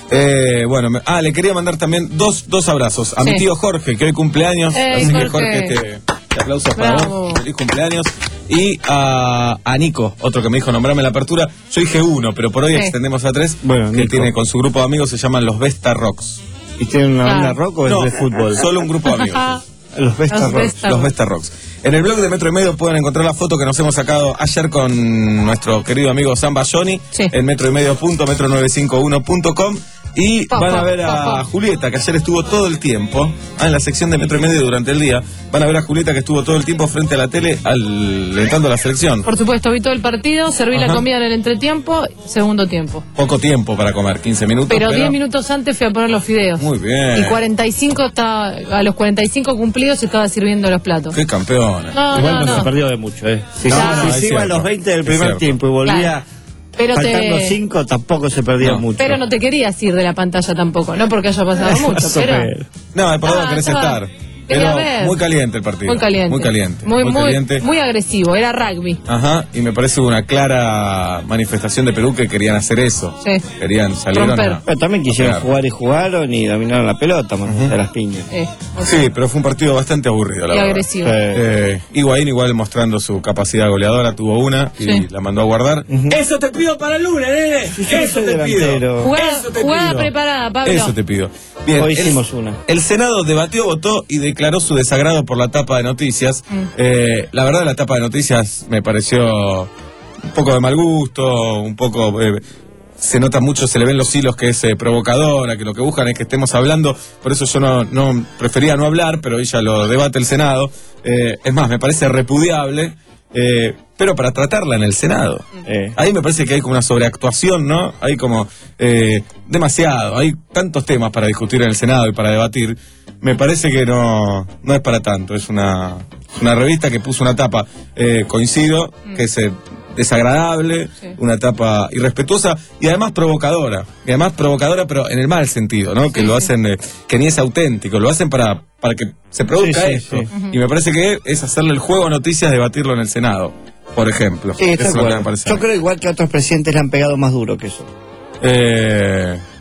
Eh, bueno, me- ah, le quería mandar también dos, dos abrazos. A Sí. mi tío Jorge, que hoy cumpleaños. Ey, así que Jorge. Jorge, te, te aplausos para Bravo. vos. Feliz cumpleaños. Y a, a Nico, otro que me dijo nombrarme la apertura. Yo dije uno, pero por hoy Sí. extendemos a tres. Bueno, que Nico. tiene con su grupo de amigos, se llaman los Vesta Rocks. ¿Y tienen una Claro. banda rock o es No, de fútbol? solo un grupo de amigos. Los Vesta Los Rock. Vesta. Los Vesta Rocks. En el blog de Metro y Medio pueden encontrar la foto que nos hemos sacado ayer con nuestro querido amigo Sam Bayoni Sí. en metro y medio punto metro novecientos cincuenta y uno punto com. Y Pa, van a pa, ver pa, a pa. Julieta, que ayer estuvo todo el tiempo ah, en la sección de Metro y Medio durante el día. Van a ver a Julieta, que estuvo todo el tiempo frente a la tele al- alentando a la selección. Por supuesto, vi todo el partido, serví la Ajá. comida en el entretiempo, segundo tiempo. Poco tiempo para comer, quince minutos. Pero diez minutos antes fui a poner los fideos. Muy bien. Y cuarenta y cinco estaba, a los cuarenta y cinco cumplidos estaba sirviendo los platos. Qué campeona. No, Igual no, no, no. se perdió de mucho, ¿eh? Si, No, si- no, si es se iba a cierto, los veinte del es primer cierto. tiempo y volvía Claro. Pero faltando te, cinco, tampoco se perdía no, mucho. pero no te querías ir de la pantalla tampoco, no porque haya pasado mucho, Más o pero menos. No, por dónde Ah, querés estaba- estar. quería Pero ver. muy caliente el partido. muy caliente. Muy caliente. Muy, muy, caliente. muy agresivo, era rugby. Ajá, y me parece una clara manifestación de Perú que querían hacer eso. Sí. Querían, salieron Romper. a... Pero también quisieron Claro. jugar y jugaron y dominaron la pelota, más de las piñas. Eh, Sí, pero fue un partido bastante aburrido, la y verdad. agresivo. Eh, Higuaín igual mostrando su capacidad goleadora, tuvo una y Sí. la mandó a guardar. Eso te pido para el lunes, nene. Eso te pido. delantero. Jugada, Eso te jugada pido. preparada, Pablo. Eso te pido. Bien, Hoy el- hicimos una. El Senado debatió, votó y declaró su desagrado por la tapa de noticias. Mm. Eh, la verdad, la tapa de noticias me pareció un poco de mal gusto, un poco... eh, se nota mucho, se le ven los hilos que es eh, provocadora, que lo que buscan es que estemos hablando, por eso yo no, no prefería no hablar, pero ella lo debate el Senado. Eh, es más, me parece repudiable, eh, pero para tratarla en el Senado. Eh, Ahí me parece que hay como una sobreactuación, ¿no? Hay como eh, demasiado, hay tantos temas para discutir en el Senado y para debatir. Me parece que no, no es para tanto, es una, una revista que puso una tapa, eh, coincido, que es eh, desagradable, Sí. una tapa irrespetuosa y además provocadora, y además provocadora pero en el mal sentido, ¿no? Que Sí, lo sí. hacen, eh, que ni es auténtico, lo hacen para, para que se produzca Sí, sí, esto. sí. Y me parece que es hacerle el juego a noticias, debatirlo en el Senado, por ejemplo. sí, está Eso es lo que claro. me parece. Yo creo igual que a otros presidentes le han pegado más duro que eso. Eh,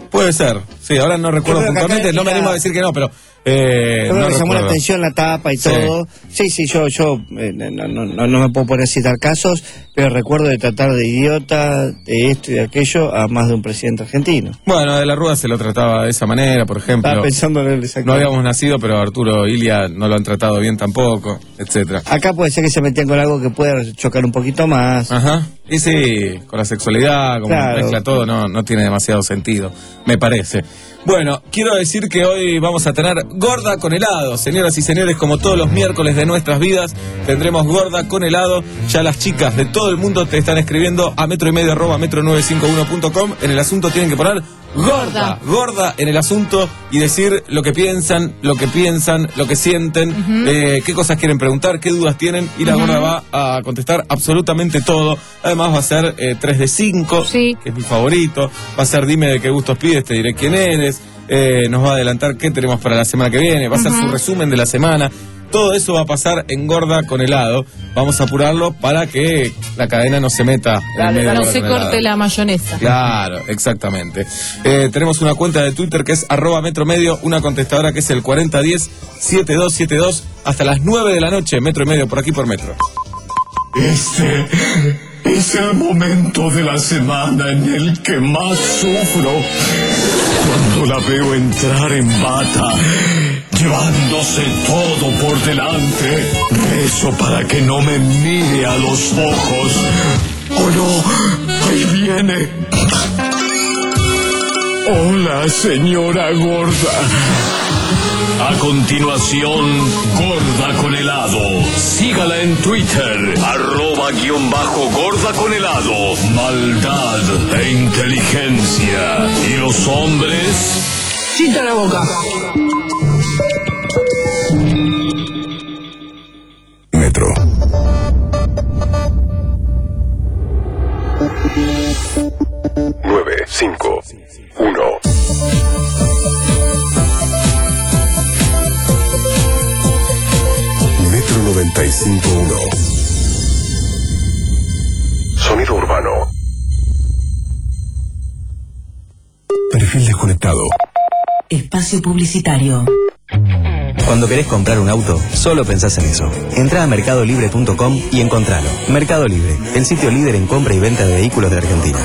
Puede ser, sí, ahora no recuerdo puntualmente, no me animo a decir que no, pero... Eh, Creo no que llamó la recuerdo. atención la tapa y Sí. todo. Sí, sí, yo yo eh, no, no, no, no me puedo poner a citar casos, pero recuerdo de tratar de idiota, de esto y de aquello, a más de un presidente argentino. Bueno, de la Rúa se lo trataba de esa manera, por ejemplo. Estaba pensando en él No exactamente. habíamos nacido, pero Arturo Ilia no lo han tratado bien tampoco, etcétera. Acá puede ser que se metían con algo que pueda chocar un poquito más. Ajá. Y sí, con la sexualidad, como Claro. mezcla todo, no, no tiene demasiado sentido, me parece. Bueno, quiero decir que hoy vamos a tener Gorda con helado. Señoras y señores, como todos los miércoles de nuestras vidas, tendremos Gorda con helado. Ya las chicas de todo el mundo te están escribiendo a metro y medio arroba metro nueve cinco uno punto com. En el asunto tienen que poner Gorda, Gorda en el asunto y decir lo que piensan, lo que piensan, lo que sienten, Ujú. eh, qué cosas quieren preguntar, qué dudas tienen, y la Ujú. Gorda va a contestar absolutamente todo. Además va a ser eh, tres de cinco, Sí. que es mi favorito. Va a ser dime de qué gustos pides, te diré quién eres. Eh, nos va a adelantar qué tenemos para la semana que viene. Va a ser Ujú. su resumen de la semana. Todo eso va a pasar en Gorda con helado. Vamos a apurarlo para que la cadena no se meta en el medio de No Gorda se con corte helado. la mayonesa. Claro, exactamente. Eh, tenemos una cuenta de Twitter que es arroba metro medio, una contestadora que es el cuarenta diez siete dos siete dos, hasta las nueve de la noche, metro y medio, por aquí por metro. Este es el momento de la semana en el que más sufro. Cuando la veo entrar en bata, llevándose todo por delante, rezo para que no me mire a los ojos. ¡Oh no! ¡Ahí viene! Hola, señora gorda. A continuación, Gorda con helado. Sígala en Twitter, arroba guión bajo Gorda con helado. Maldad e inteligencia. ¿Y los hombres? Cita la boca. Metro. Nueve, cinco, uno. Metro noventa y cinco uno. Sonido urbano. Perfil desconectado. Espacio publicitario. Cuando querés comprar un auto, solo pensás en eso. Entrá a mercado libre punto com y encontralo. Mercado Libre, el sitio líder en compra y venta de vehículos de Argentina.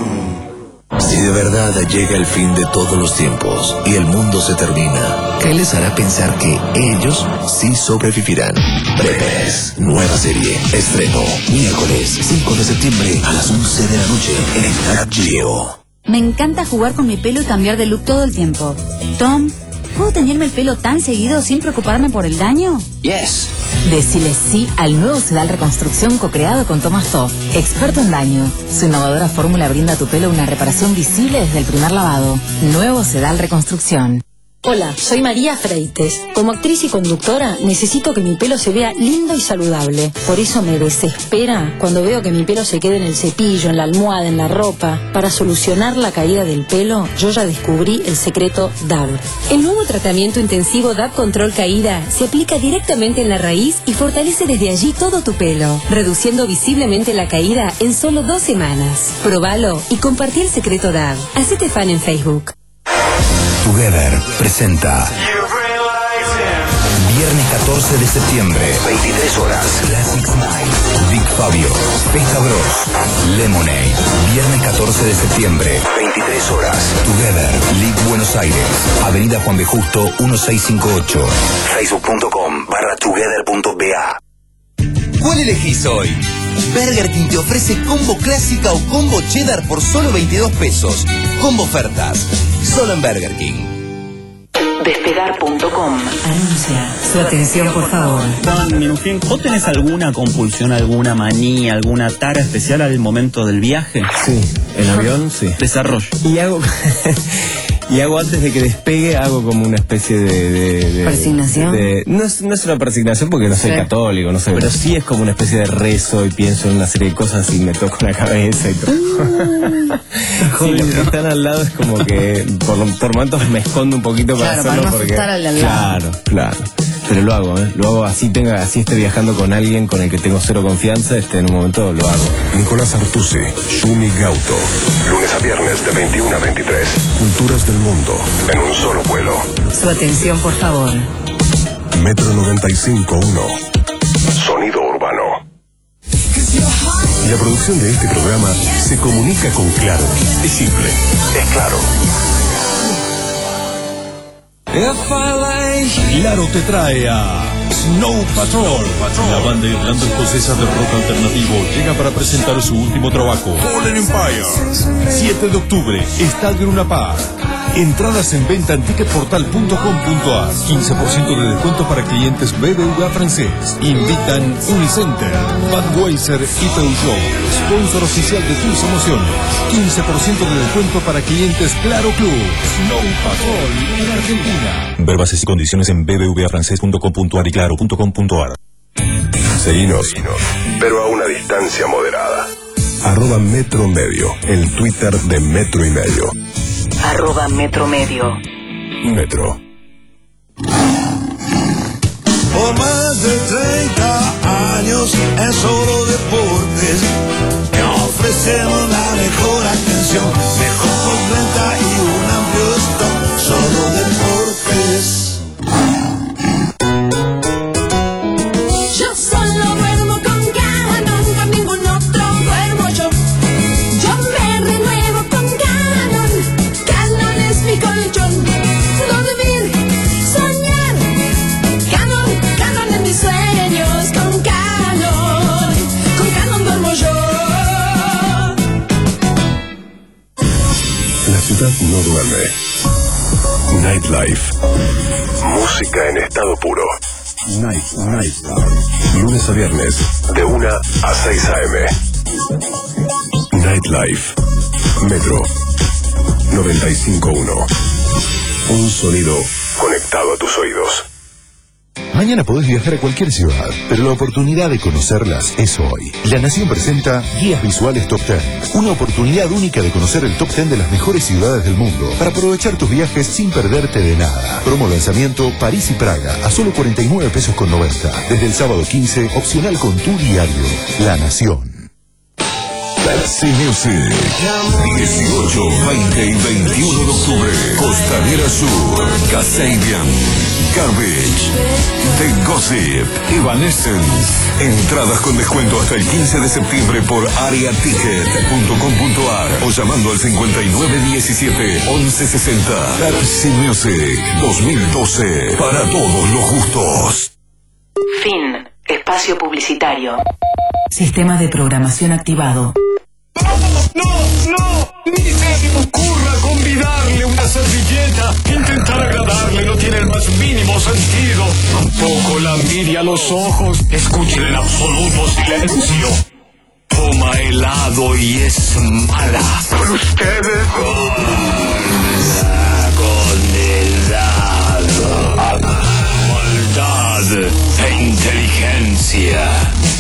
Si de verdad llega el fin de todos los tiempos y el mundo se termina, ¿qué les hará pensar que ellos sí sobrevivirán? Breves, nueva serie, estreno, miércoles cinco de septiembre a las once de la noche en Nat Geo. Me encanta jugar con mi pelo y cambiar de look todo el tiempo. Tom, ¿puedo teñirme el pelo tan seguido sin preocuparme por el daño? Yes. Decile sí al nuevo Sedal Reconstrucción co-creado con Thomas Toff, experto en daño. Su innovadora fórmula brinda a tu pelo una reparación visible desde el primer lavado. Nuevo Sedal Reconstrucción. Hola, soy María Freites. Como actriz y conductora, necesito que mi pelo se vea lindo y saludable. Por eso me desespera cuando veo que mi pelo se queda en el cepillo, en la almohada, en la ropa. Para solucionar la caída del pelo, yo ya descubrí el secreto D A B. El nuevo tratamiento intensivo D A B Control Caída se aplica directamente en la raíz y fortalece desde allí todo tu pelo, reduciendo visiblemente la caída en solo dos semanas. Probalo y compartí el secreto D A B. Hacete fan en Facebook. Together presenta Viernes catorce de septiembre, veintitrés horas, Classics Night, Big Fabio, Pesca Bros, Lemonade. Viernes catorce de septiembre, veintitrés horas, Together, League Buenos Aires, Avenida Juan B. Justo, dieciséis cincuenta y ocho, facebook punto com barra together punto b a. ¿Cuál elegís hoy? Burger King te ofrece combo clásica o combo cheddar por solo veintidós pesos. Combo ofertas, solo en Burger King. Despegar punto com. Anuncia. Su atención, por favor. Juan Minujín, ¿vos tenés alguna compulsión, alguna manía, alguna tara especial al momento del viaje? Sí, en avión, sí. Desarrollo. Y hago... Y hago antes de que despegue, hago como una especie de... de, de ¿Persignación? de- no, es, no es una persignación porque no soy Sí. católico, no sé, pero sí es como una especie de rezo y pienso en una serie de cosas y me toco la cabeza y todo. Sí, los que están al lado es como que por, por momentos me escondo un poquito para Claro, para hacerlo no porque... asustar al de al lado. Claro, claro. Pero lo hago, ¿eh? Lo hago así tenga, así esté viajando con alguien con el que tengo cero confianza, este, en un momento lo hago. Nicolás Artusi, Yumi Gauto. Lunes a viernes de veintiuno a veintitrés. Culturas del mundo en un solo vuelo. Su atención, por favor. Metro noventa y cinco punto uno. Sonido urbano. La producción de este programa se comunica con Claro. Es simple, es claro. Claro te trae a Snow Patrol. La banda irlando-escocesa de rock alternativo llega para presentar su último trabajo, Fallen Empire. siete de octubre, Estadio Luna Park. Entradas en venta en ticketportal punto com punto a r. quince por ciento de descuento para clientes B B V A francés. Invitan Unicenter, Budweiser y Peugeot, sponsor oficial de tus emociones. quince por ciento de descuento para clientes Claro Club. Snow Patrol en Argentina. Ver bases y condiciones en b b v a francés punto com punto a r y claro punto com punto a r. Seguinos, pero a una distancia moderada. Arroba Metro Medio, el Twitter de Metro y Medio. Arroba Metro Medio. Metro. Por más de treinta años en solo deportes, que ofrecemos la mejor atención, mejor venta y un amplio stock. Solo deportes. Yo solo duermo con Canon, con ningún otro duermo yo. Yo me renuevo con Canon. Canon es mi colchón. Dormir, soñar. Canon, Canon en mis sueños. Con Canon, con Canon duermo yo. La ciudad no duerme. Nightlife. Música en estado puro. Night, Nightlife. Lunes a viernes, de una a seis a m. Nightlife. Metro noventa y cinco punto uno. Un sonido conectado a tus oídos. Mañana podés viajar a cualquier ciudad, pero la oportunidad de conocerlas es hoy. La Nación presenta Guías Visuales Top diez, una oportunidad única de conocer el Top diez de las mejores ciudades del mundo, para aprovechar tus viajes sin perderte de nada. Promo lanzamiento París y Praga, a solo cuarenta y nueve pesos con noventa. Desde el sábado quince, opcional con tu diario. La Nación. Pepsi Music. dieciocho, veinte y veintiuno de octubre. Costanera Sur. Kasabian. Garbage. The Gossip. Evanescence. Entradas con descuento hasta el quince de septiembre por area ticket punto com punto a r o llamando al cincuenta y nueve diecisiete once sesenta. Pepsi Music dos mil doce. Para todos los gustos. Fin. Espacio publicitario. Sistema de programación activado. ¡No, no! ¡Ni se me ocurra convidarle una servilleta! Intentar agradarle no tiene el más mínimo sentido. Tampoco la mire a los ojos. Escuchen en absoluto silencio. Toma helado y es mala. Por ustedes. Con helado. Maldad e inteligencia.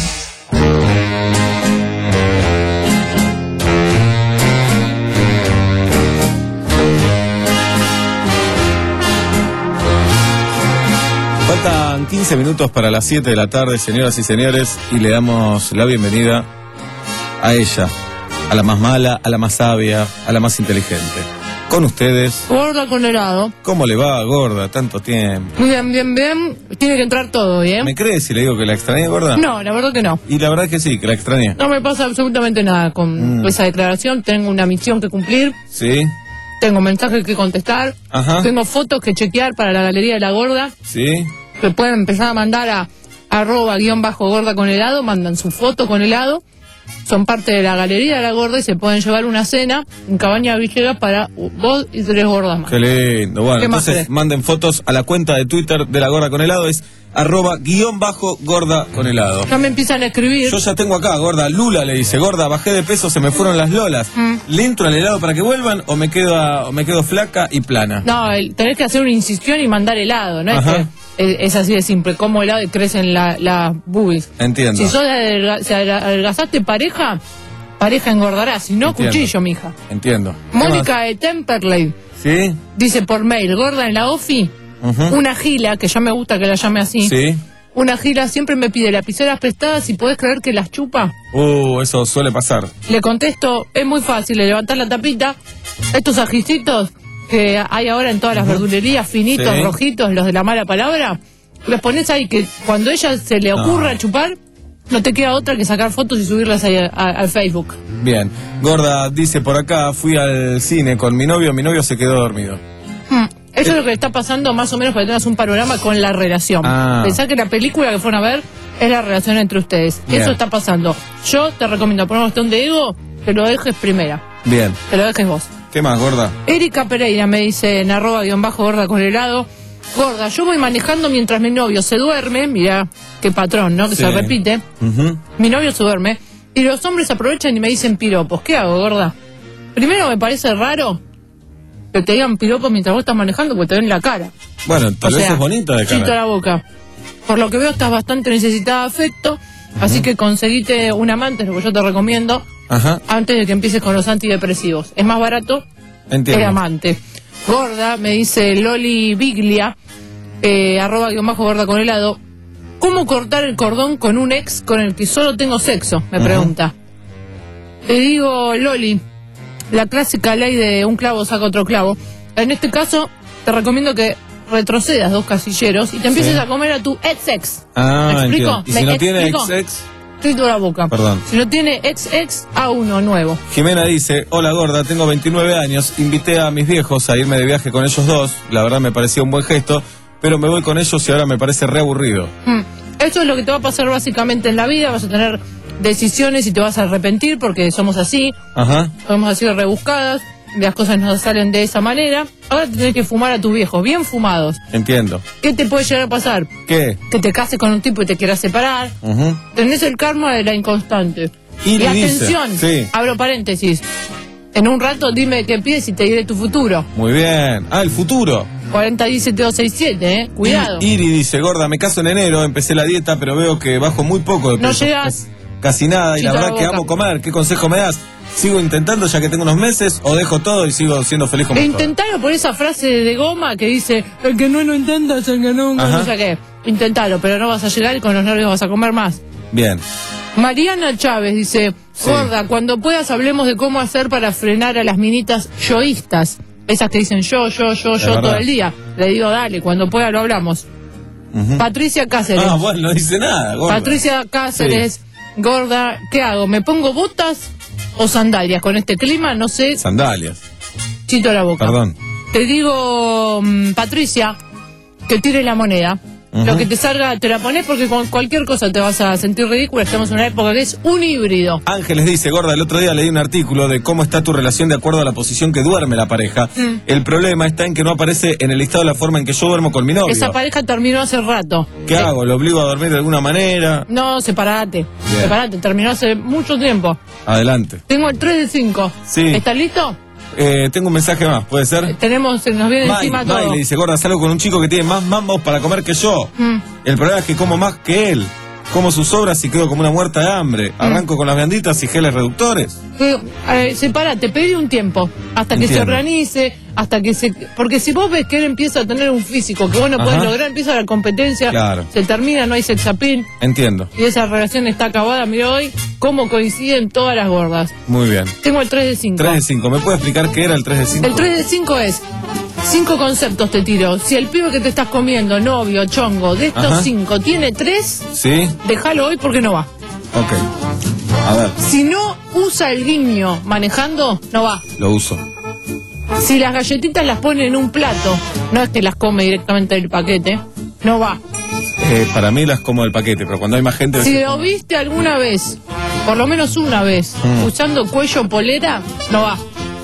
Faltan quince minutos para las siete de la tarde, señoras y señores, y le damos la bienvenida a ella, a la más mala, a la más sabia, a la más inteligente. Con ustedes. Gorda con helado. ¿Cómo le va, gorda? Tanto tiempo. Bien, bien, bien. Tiene que entrar todo, ¿bien? ¿Me crees si le digo que la extrañé, gorda? No, la verdad que no. Y la verdad que sí, que la extrañé. No me pasa absolutamente nada con mm. esa declaración. Tengo una misión que cumplir. Sí. Tengo mensajes que contestar. Ajá. Tengo fotos que chequear para la Galería de la Gorda. Sí. Que pueden empezar a mandar a arroba guión bajo gorda con helado. Mandan su foto con helado. Son parte de la Galería de la Gorda y se pueden llevar una cena en Cabaña Villegas para dos y tres gordas más. Qué lindo. Bueno, entonces manden fotos a la cuenta de Twitter de la Gorda con helado. Es arroba guión bajo gorda con helado. Ya me empiezan a escribir. Yo ya tengo acá, gorda. Lula le dice, gorda, bajé de peso, se me fueron las lolas. Mm. ¿Le entro al helado para que vuelvan o me quedo, a, o me quedo flaca y plana? No, el, tenés que hacer una incisión y mandar helado, ¿no? Ajá. Es que es, es así de simple. Como helado y crecen las la boobies. Entiendo. Si sos adelga, si adelgazaste pareja, pareja engordará. Si no, Entiendo. Cuchillo, mija. Entiendo. Mónica de Temperley. ¿Sí? Dice por mail, gorda en la ofi. Ujú. Una gila, que ya me gusta que la llame así. Sí. Una gila siempre me pide lapiceras prestadas y podés creer que las chupa. Uh, eso suele pasar. Le contesto, es muy fácil, le levantás la tapita, estos ajicitos que hay ahora en todas las verdulerías, finitos, Sí. rojitos, los de la mala palabra, los pones ahí que cuando a ella se le ocurra No. chupar, no te queda otra que sacar fotos y subirlas ahí a- a- al Facebook. Bien. Gorda dice por acá, fui al cine con mi novio, mi novio se quedó dormido. Hmm. Eso es lo que le está pasando más o menos para que tengas un panorama con la relación. Ah. Pensá que la película que fueron a ver es la relación entre ustedes. Bien. Eso está pasando. Yo te recomiendo, por una cuestión de ego, que lo dejes primera. Bien. Que lo dejes vos. ¿Qué más, gorda? Erika Pereira me dice en arroba guión bajo gorda con helado. Gorda, yo voy manejando mientras mi novio se duerme. Mirá, qué patrón, ¿no? Que Sí. se repite. Ujú. Mi novio se duerme. Y los hombres aprovechan y me dicen piropos. ¿Qué hago, gorda? Primero me parece raro que te digan piropos mientras vos estás manejando porque te ven la cara. Bueno, tal O vez sea, es bonita de chito a cara. la boca. Por lo que veo estás bastante necesitada de afecto. Así que conseguite un amante, es lo que yo te recomiendo, Ajá, antes de que empieces con los antidepresivos. Es más barato entiendo. el amante. Gorda, me dice Loli Biglia, eh, arroba guión bajo gorda con helado. ¿Cómo cortar el cordón con un ex con el que solo tengo sexo? Me Ujú. pregunta. Le digo, Loli, la clásica ley de un clavo saca otro clavo. En este caso, te recomiendo que retrocedas dos casilleros y te empieces Sí. a comer a tu ex ex. Ah, ¿Me explico? entiendo. Y ¿Me si no tiene explico? ex ex, Trito la boca. perdón. Si no tiene ex ex, a uno nuevo. Jimena dice, hola gorda, tengo veintinueve años, invité a mis viejos a irme de viaje con ellos dos, la verdad me parecía un buen gesto, pero me voy con ellos y ahora me parece re aburrido. Hmm. Eso es lo que te va a pasar básicamente en la vida. Vas a tener decisiones y te vas a arrepentir porque somos así, Ajá, somos así rebuscadas, las cosas no salen de esa manera. Ahora te tenés que fumar a tus viejos, bien fumados. entiendo. ¿Qué te puede llegar a pasar? ¿Qué? Que te cases con un tipo y te quieras separar. Ujú. Tenés el karma de la inconstante. Y Y, le dice, atención, sí. abro paréntesis. En un rato dime qué pides y te diré tu futuro. Muy bien. Ah, el futuro. cuarenta diecisiete dos sesenta y siete, ¿eh? Cuidado. I- Iri dice, gorda, me caso en enero, empecé la dieta, pero veo que bajo muy poco de No peso. llegas. Casi nada, y la Chita verdad la que boca. amo comer. ¿Qué consejo me das? ¿Sigo intentando ya que tengo unos meses o dejo todo y sigo siendo feliz como E estoy? intentalo por esa frase de goma que dice, el que no lo intenta es el que nunca, Ajá. no sé qué. Intentalo, pero no vas a llegar y con los nervios vas a comer más. Bien. Mariana Chávez dice, Sí. gorda, cuando puedas hablemos de cómo hacer para frenar a las minitas yoístas. Esas que dicen yo, yo, yo, Es yo todo verdad. el día. Le digo, dale, cuando pueda lo hablamos. Ujú. Patricia Cáceres. Ah, bueno, no dice nada, gorda. Patricia Cáceres, gorda, ¿qué hago? ¿Me pongo botas o sandalias? Con este clima, no sé, Sandalias. chito la boca. Perdón. Te digo, mm, Patricia, que tire la moneda. Ujú. Lo que te salga, te la pones porque con cualquier cosa te vas a sentir ridícula. Estamos en una época que es un híbrido. Ángeles dice, gorda, el otro día leí un artículo de cómo está tu relación de acuerdo a la posición que duerme la pareja. Mm. El problema está en que no aparece en el listado la forma en que yo duermo con mi novio. Esa pareja terminó hace rato. ¿Qué Eh, hago? ¿Lo obligo a dormir de alguna manera? No, separate. Bien. Separate, terminó hace mucho tiempo. Adelante. Tengo el tres de cinco. Sí. ¿Estás listo? Eh, tengo un mensaje más, ¿puede ser? Tenemos, se nos viene Mike, encima Mike todo. le dice, gorda, salgo con un chico que tiene más mambos para comer que yo. Mm. El problema es que como más que él. Como sus obras y quedo como una muerta de hambre. Mm. Arranco con las blanditas y geles reductores. Eh, eh, separate, pedí un tiempo hasta que se Entiendo. organice, hasta que se... Porque si vos ves que él empieza a tener un físico que vos no podés Ajá. lograr, empieza la competencia, Claro. se termina, no hay sexapil Entiendo. y esa relación está acabada. Mira hoy cómo coinciden todas las gordas. Muy bien. Tengo el tres de cinco. tres de cinco. ¿Me puede explicar qué era el tres de cinco? El tres de cinco es... Cinco conceptos te tiro. Si el pibe que te estás comiendo, novio, chongo, de estos Ajá. cinco tiene tres, Sí. déjalo hoy porque no va. Ok. A ver, Si no usa el guiño manejando, no va. lo uso. Si las galletitas las pone en un plato, no es que las come directamente del paquete, no va. Eh, para mí las como del paquete, pero cuando hay más gente... Si lo viste alguna vez, por lo menos una vez, Mm. usando cuello polera, no va.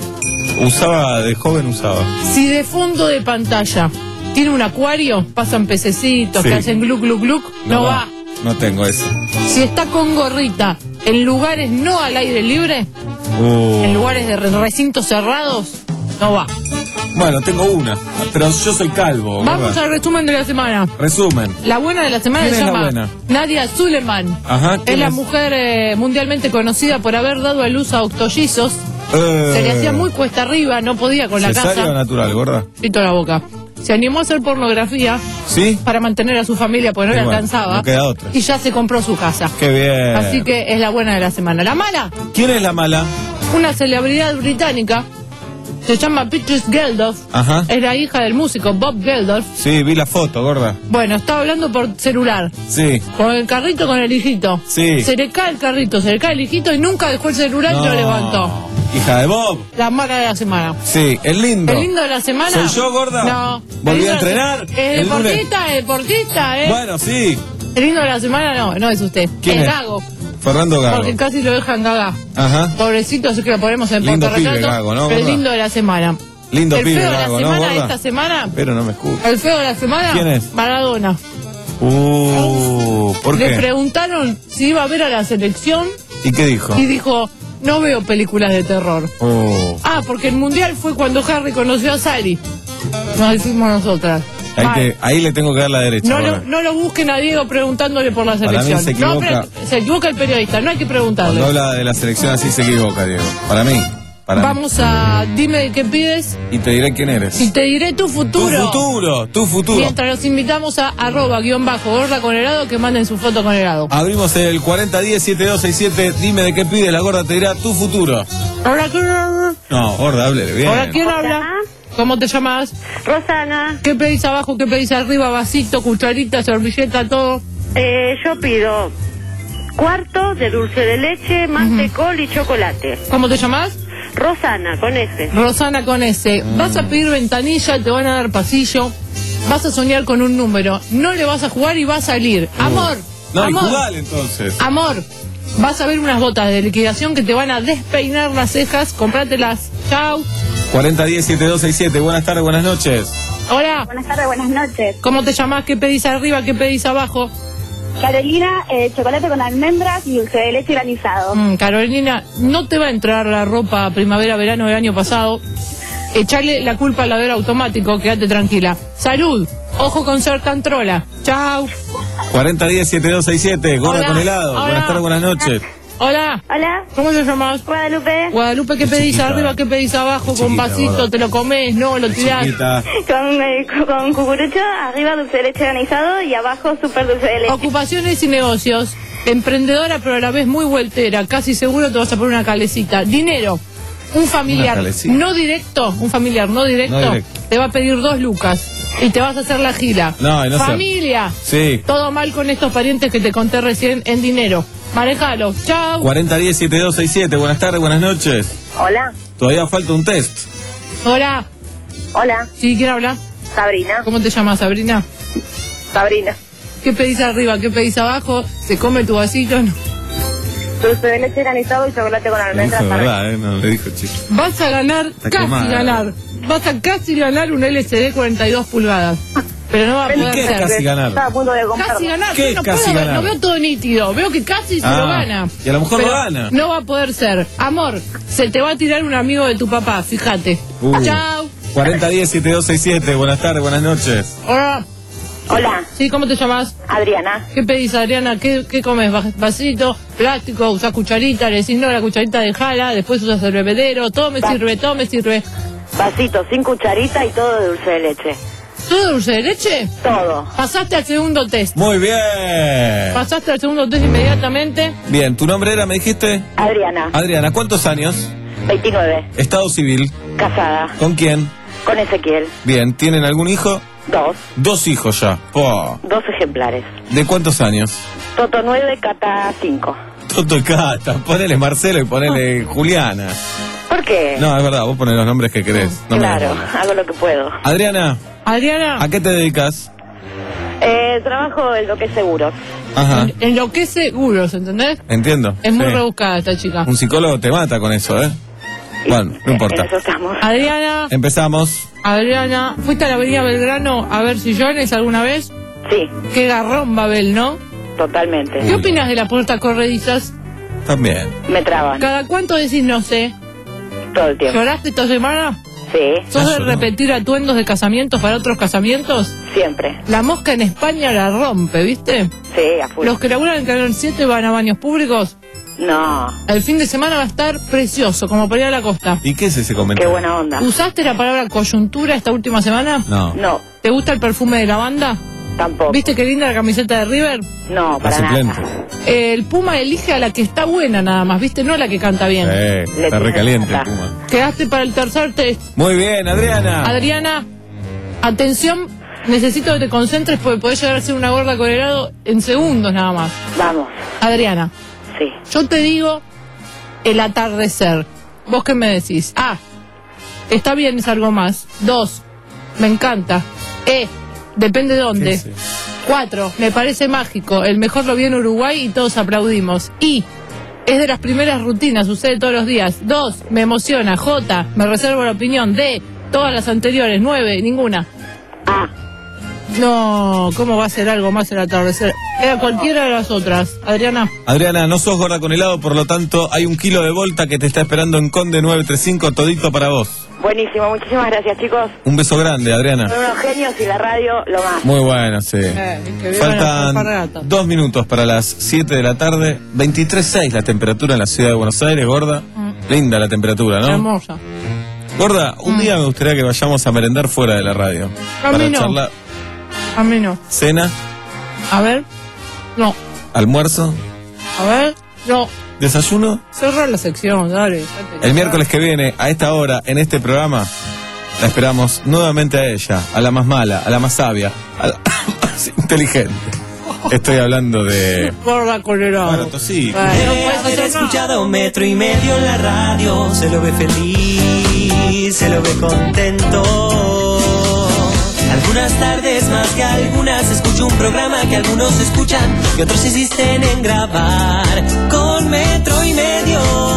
Usaba, de joven usaba. Si de fondo de pantalla tiene un acuario, pasan pececitos Sí. que hacen gluc, gluc, gluc, no, va. No tengo eso. Si está con gorrita en lugares no al aire libre, Uh. en lugares de re- recintos cerrados, no va. Bueno, tengo una, pero yo soy calvo. Vamos gorda. al resumen de la semana. Resumen. La buena de la semana ¿Quién se es la llama buena? Nadia Suleiman. Ajá, Es ¿quién la es? mujer eh, mundialmente conocida por haber dado a luz a octollizos. Eh, Se le hacía muy cuesta arriba, no podía con la ¿cesárea o casa. natural, gorda? Pito la boca. se animó a hacer pornografía ¿Sí? para mantener a su familia porque no Y le bueno, alcanzaba. no queda otra. Y ya se compró su casa. Qué bien. Así que es la buena de la semana. La mala, ¿Quién es la mala? una celebridad británica, se llama Beatrice Geldof, Ajá. es la hija del músico Bob Geldof. Sí, vi la foto, gorda. Bueno, estaba hablando por celular, Sí. con el carrito con el hijito. Sí. Se le cae el carrito, se le cae el hijito y nunca dejó el celular y lo levantó. Hija de Bob. La mala de la semana. Sí, el lindo. ¿El lindo de la semana? ¿Soy yo, gorda? No. ¿Volví El lindo a de la entrenar? se- Es El lunes. deportista, es deportista, ¿eh? Bueno, sí. El lindo de la semana no, no es usted. ¿Quién es es? Gago. Fernando Gago. Porque casi lo dejan gaga. Ajá. Pobrecito, así que lo ponemos en Lindo portarretrato. pibe, Gago, ¿no, pero el gorda? lindo de la semana. Lindo el pibe, feo de la Gago, ¿no, semana, gorda? esta semana, Pero no me escucha. el feo de la semana, ¿Quién es? Maradona. Uh, ¿por Le qué? preguntaron si iba a ver a la selección ¿Y qué dijo? y dijo, no veo películas de terror. Oh. Ah, porque el mundial fue cuando Harry conoció a Sari. Nos decimos nosotras. Ahí, Mal. te- ahí le tengo que dar la derecha. No lo, gorda. no lo busquen a Diego preguntándole por la Para mí selección. se equivoca. No, pre- se equivoca el periodista, no hay que preguntarle. Cuando habla de la selección así se equivoca, Diego. Para mí. Para mí. Vamos a dime qué pides Y te diré quién eres. y te diré tu Tu futuro. futuro, tu futuro. Mientras los invitamos a arroba guión bajo gorda con helado que manden su foto con helado. Abrimos el cuarenta diez setenta y dos sesenta y siete. Dime de qué pide, la gorda te dirá tu futuro. Hola, ¿quién habla? No, gorda, háblele bien. Hola, ¿quién habla? ¿Cómo te llamas? Rosana. ¿Qué pedís abajo, qué pedís arriba? Vasito, cucharita, servilleta, todo. Eh, yo pido cuarto de dulce de leche, mantecol y chocolate. ¿Cómo te llamas? Rosana, con ese. Rosana con ese. Vas a pedir ventanilla, te van a dar pasillo. Vas a soñar con un número. No le vas a jugar y va a salir. Amor. No, y amor. jugale entonces. Amor. Vas a ver unas botas de liquidación que te van a despeinar las cejas. Comprátelas. Chau. cuarenta diez setenta y dos sesenta y siete. Buenas tardes, buenas noches. Hola. Buenas tardes, buenas noches. ¿Cómo te llamás? ¿Qué pedís arriba? ¿Qué pedís abajo? Carolina, eh, chocolate con almendras y dulce de leche granizado. Mm, Carolina, no te va a entrar la ropa primavera-verano del año pasado. Echarle la culpa al lavadero automático, quédate tranquila. Salud, ojo con ser tan trola. Chau. cuarenta diez setenta y dos sesenta y siete. Gorda Hola, con helado. hola. Buenas tardes, buenas noches. Hola. Hola. ¿Cómo te llamas? Guadalupe. Guadalupe, ¿qué Es pedís chiquita. arriba? ¿Qué pedís abajo? Con chiquita, vasito, gorda. ¿te lo comes? No, lo tirás. Chiquita. Con, eh, con cucurucho, arriba dulce de leche granizado y abajo super dulce de leche. Ocupaciones y negocios. Emprendedora, pero a la vez muy vueltera. Casi seguro te vas a poner una calecita. Dinero. Un familiar calecita. no directo, un familiar no directo, No directo. te va a pedir dos lucas y te vas a hacer la gira. No, y no sé. Familia. Sí. Todo mal con estos parientes que te conté recién en dinero. Manejalo. Chao. cuarenta diez setenta y dos sesenta y siete. Buenas tardes, buenas noches. Hola. Todavía falta un test. Hola. Hola. ¿Sí? ¿Quién habla? Sabrina. ¿Cómo te llamas, Sabrina? Sabrina. ¿Qué pedís arriba? ¿Qué pedís abajo? ¿Se come tu vasito? No. Dulce de leche granizado y chocolate con Le almendras. dijo para- verdad, ¿eh? No, le dijo chico. Vas a ganar, Está casi quemada. ganar. Vas a casi ganar un L C D cuarenta y dos pulgadas. Pero no va a ¿Y poder qué es ser. casi ganar? Estaba a punto de comprarlo. Casi ganar. ¿Qué yo no es casi puedo ver, ganar? no veo todo nítido. Veo que casi se Ah, lo gana. y a lo mejor Pero lo gana. No va a poder ser. Amor, se te va a tirar un amigo de tu papá, fíjate. Uh. Chao. cuarenta diez setenta y dos sesenta y siete. Buenas tardes, buenas noches. Hola. Hola. Sí, ¿cómo te llamas? Adriana. ¿Qué pedís, Adriana? ¿Qué, qué comes? ¿Vas- ¿Vasito? ¿Plástico? ¿Usás cucharita? Le decís no, la cucharita dejala. Después usas el bebedero. Todo me Va. sirve, todo me sirve. Vasito sin cucharita y todo de dulce de leche. ¿Todo dulce de leche? Todo. Pasaste al segundo test. Muy bien. Pasaste al segundo test inmediatamente. Bien, ¿tu nombre era, me dijiste? Adriana. Adriana, ¿cuántos años? veintinueve. Estado civil. Casada. ¿Con quién? Con Ezequiel. Bien, ¿tienen algún hijo? Dos. Dos hijos ya. Po. Dos ejemplares. ¿De cuántos años? Toto nueve, Cata cinco. Toto y Cata. Ponele Marcelo y ponele Juliana. ¿Por qué? No, es verdad, vos ponés los nombres que querés. No me Claro, des bola. hago lo que puedo. Adriana, Adriana, ¿a qué te dedicas? Eh, trabajo en lo que es seguros. Ajá, en lo que es seguros, ¿entendés? entiendo. Es muy Sí. rebuscada esta chica. Un psicólogo te mata con eso, ¿eh? Bueno, no importa. En eso estamos. Adriana, Empezamos. Adriana, ¿fuiste a la avenida Belgrano a ver sillones alguna vez? Sí, Qué garrón, Babel, ¿no? totalmente. ¿Qué opinas de las puertas corredizas? También. Me traban ¿Cada cuánto decís no sé? todo el tiempo. ¿Lloraste esta semana? Sí, ¿Sos de Eso no. repetir atuendos de casamientos para otros casamientos? siempre. La mosca en España la rompe, ¿viste? Sí, a full. Los que laburan en Canal siete van a baños públicos No. El fin de semana va a estar precioso, como para ir a la costa. ¿Y qué es ese comentario? Qué buena onda. ¿Usaste la palabra coyuntura esta última semana? No. No. ¿Te gusta el perfume de lavanda? Tampoco. ¿Viste qué linda la camiseta de River? No, para La nada. suplente. El Puma elige a la que está buena nada más, ¿viste? No a la que canta bien. Eh, Le está tiene recaliente el plata. Puma. Quedaste para el tercer test. Muy bien, Adriana. Adriana, atención, necesito que te concentres porque podés llegar a ser una gorda con helado en segundos nada más. Vamos. Adriana, Sí. yo te digo el atardecer. ¿Vos qué me decís? A, está bien, es algo más. Dos, me encanta. E, depende de dónde. ¿Qué es eso? Cuatro, me parece mágico. El mejor lo vi en Uruguay y todos aplaudimos. Y, es de las primeras rutinas, sucede todos los días. Dos, me emociona. J, me reservo la opinión. D, todas las anteriores. Nueve, ninguna. Ah, No, ¿cómo va a ser algo más el atardecer? Era cualquiera de las otras. Adriana. Adriana, no sos gorda con helado, por lo tanto, hay un kilo de Volta que te está esperando en Conde nueve treinta y cinco, todito para vos. buenísimo. Muchísimas gracias, chicos. Un beso grande, Adriana. Son unos genios y la radio lo más. Muy bueno, sí. Eh, que vivan las Faltan alpargatas. dos minutos para las siete de la tarde. veintitrés punto seis la temperatura en la ciudad de Buenos Aires, gorda. Linda la temperatura, ¿no? Hermosa. Gorda, un día me gustaría que vayamos a merendar fuera de la radio. A para mí no. charlar. A mí no. Cena, A ver. No. almuerzo, A ver. No. desayuno. Cerrar la sección, dale. El miércoles que viene, a esta hora, en este programa, la esperamos nuevamente a ella, a la más mala, a la más sabia, a la más inteligente. Estoy hablando de... Gorda con helado. Bueno, tosí. Bueno, no De puedes haber hacer nada. escuchado metro y medio en la radio, se lo ve feliz, se lo ve contento. Algunas tardes más que algunas escucho un programa que algunos escuchan y otros insisten en grabar. Con metro y medio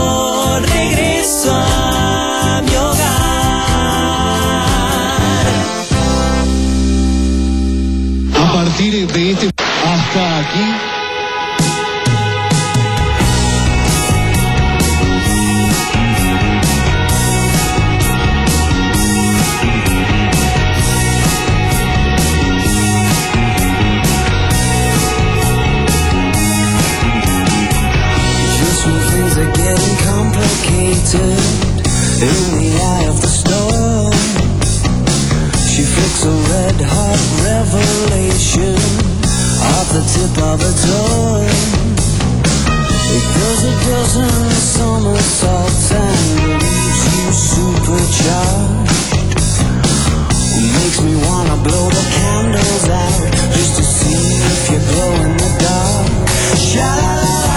regreso a mi hogar. A partir de este hasta aquí. Just when things are getting complicated in the eye of the storm, she flicks a red hot revelation off the tip of her tongue. It does a dozen somersaults and leaves you supercharged. It makes me wanna blow the candles out just to see if you glow in the dark. Sha-la-la-la.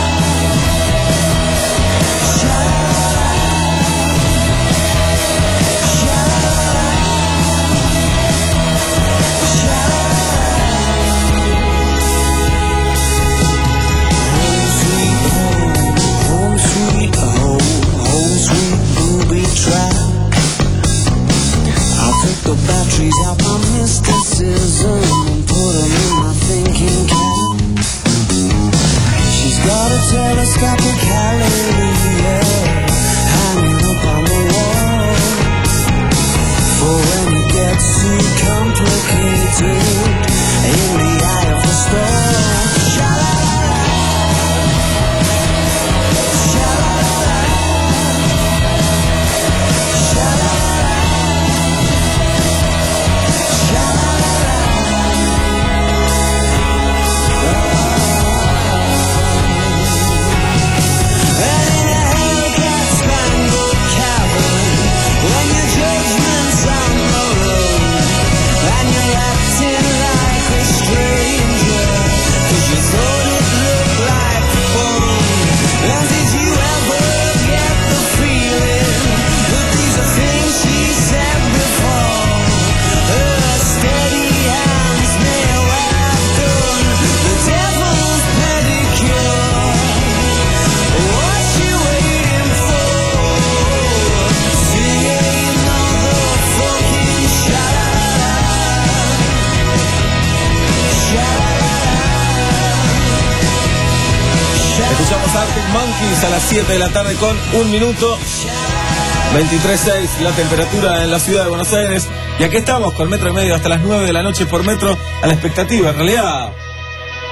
Home sweet home, home sweet booby trap. I took the batteries out my mysticism and put them in my thinking cap. She's got a telescopic hallelujah hanging up on the wall. For when it gets too complicated in the eye of the storm. Escuchamos a Arctic Monkeys a las siete de la tarde con un minuto. veintitrés punto seis la temperatura en la ciudad de Buenos Aires. Y aquí estamos con metro y medio hasta las nueve de la noche por metro, a la expectativa. En realidad,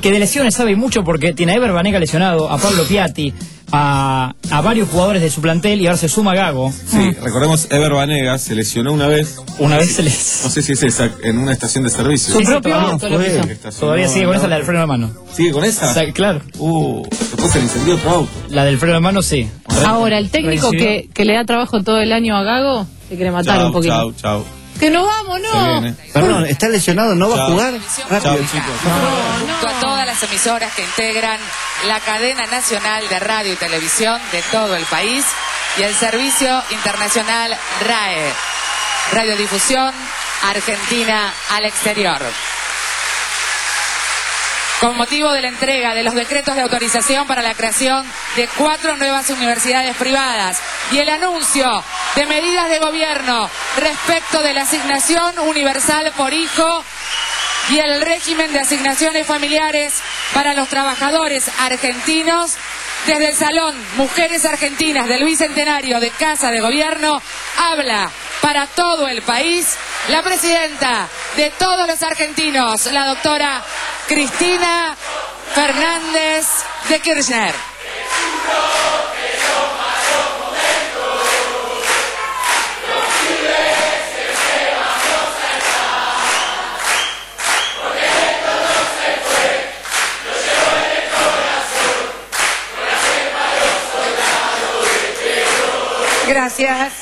que de lesiones sabe mucho porque tiene a Ever Banega lesionado, a Pablo Piatti. a, a varios jugadores de su plantel y ahora se suma Gago. Sí, recordemos, Ever Banega se lesionó una vez. Una vez se les... No sé si es esa, en una estación de servicio. Su sí, propio ah, auto lo hizo. Todavía sigue con esa, la del freno de mano. ¿Sigue con esa? O sea, claro. Uh, después se le incendió otro auto. La del freno de mano, sí. Ahora, el técnico que, que le da trabajo todo el año a Gago, se quiere matar chau, un poquito. Chau, chau. Que nos vamos, ¿no? Perdón, ¿está lesionado? ¿No va chau. a jugar? Chau, chicos. Junto a todas las emisoras que integran la cadena nacional de radio y televisión de todo el país y el servicio internacional R A E, Radiodifusión Argentina al exterior. Con motivo de la entrega de los decretos de autorización para la creación de cuatro nuevas universidades privadas y el anuncio de medidas de gobierno respecto de la asignación universal por hijo y el régimen de asignaciones familiares para los trabajadores argentinos, desde el Salón Mujeres Argentinas del Bicentenario de Casa de Gobierno, habla para todo el país la presidenta de todos los argentinos, la doctora Cristina Fernández de Kirchner. Gracias.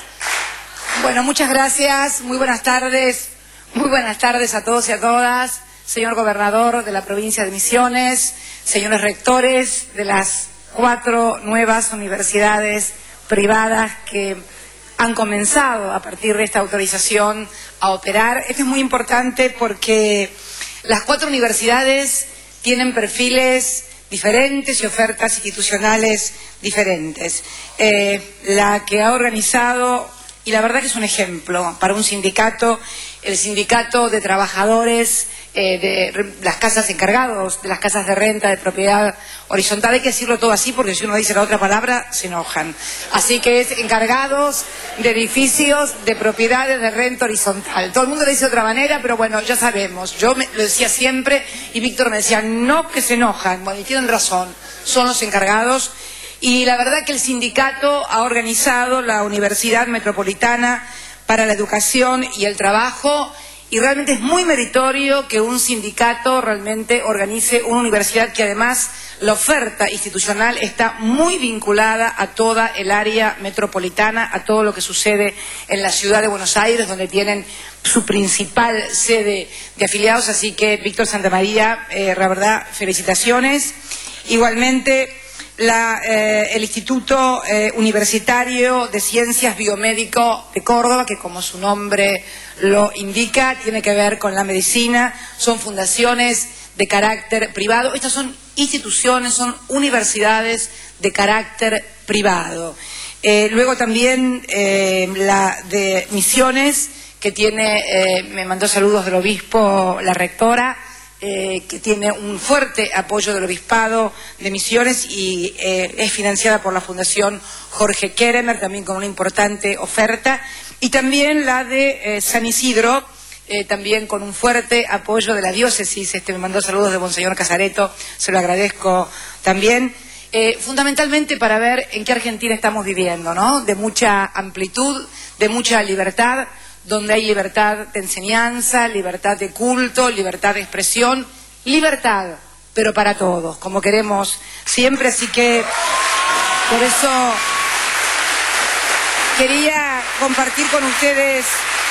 Bueno, muchas gracias. Muy buenas tardes. Muy buenas tardes a todos y a todas. Señor gobernador de la provincia de Misiones, señores rectores de las cuatro nuevas universidades privadas que han comenzado a partir de esta autorización a operar. Esto es muy importante porque las cuatro universidades tienen perfiles diferentes y ofertas institucionales diferentes. Eh, la que ha organizado, y la verdad que es un ejemplo para un sindicato, el sindicato de trabajadores eh, de las casas encargados, de las casas de renta, de propiedad horizontal. Hay que decirlo todo así porque si uno dice la otra palabra se enojan. Así que es encargados de edificios de propiedades de renta horizontal. Todo el mundo le dice de otra manera, pero bueno, ya sabemos. Yo me, lo decía siempre y Víctor me decía, no, que se enojan. Bueno, y tienen razón, son los encargados. Y la verdad que el sindicato ha organizado la Universidad Metropolitana para la Educación y el Trabajo, y realmente es muy meritorio que un sindicato realmente organice una universidad que además la oferta institucional está muy vinculada a toda el área metropolitana, a todo lo que sucede en la ciudad de Buenos Aires, donde tienen su principal sede de afiliados. Así que, Víctor Santamaría, eh, la verdad, felicitaciones. Igualmente, La, eh, el Instituto eh, Universitario de Ciencias Biomédico de Córdoba, que como su nombre lo indica, tiene que ver con la medicina, son fundaciones de carácter privado. Estas son instituciones, son universidades de carácter privado. Eh, luego también eh, la de Misiones, que tiene, eh, me mandó saludos del obispo, la rectora, Eh, que tiene un fuerte apoyo del Obispado de Misiones y eh, es financiada por la Fundación Jorge Keremer, también con una importante oferta, y también la de eh, San Isidro, eh, también con un fuerte apoyo de la diócesis. Este me mandó saludos de Monseñor Casareto, se lo agradezco también, eh, fundamentalmente para ver en qué Argentina estamos viviendo, ¿no? De mucha amplitud, de mucha libertad, donde hay libertad de enseñanza, libertad de culto, libertad de expresión, libertad, pero para todos, como queremos siempre. Así que por eso quería compartir con ustedes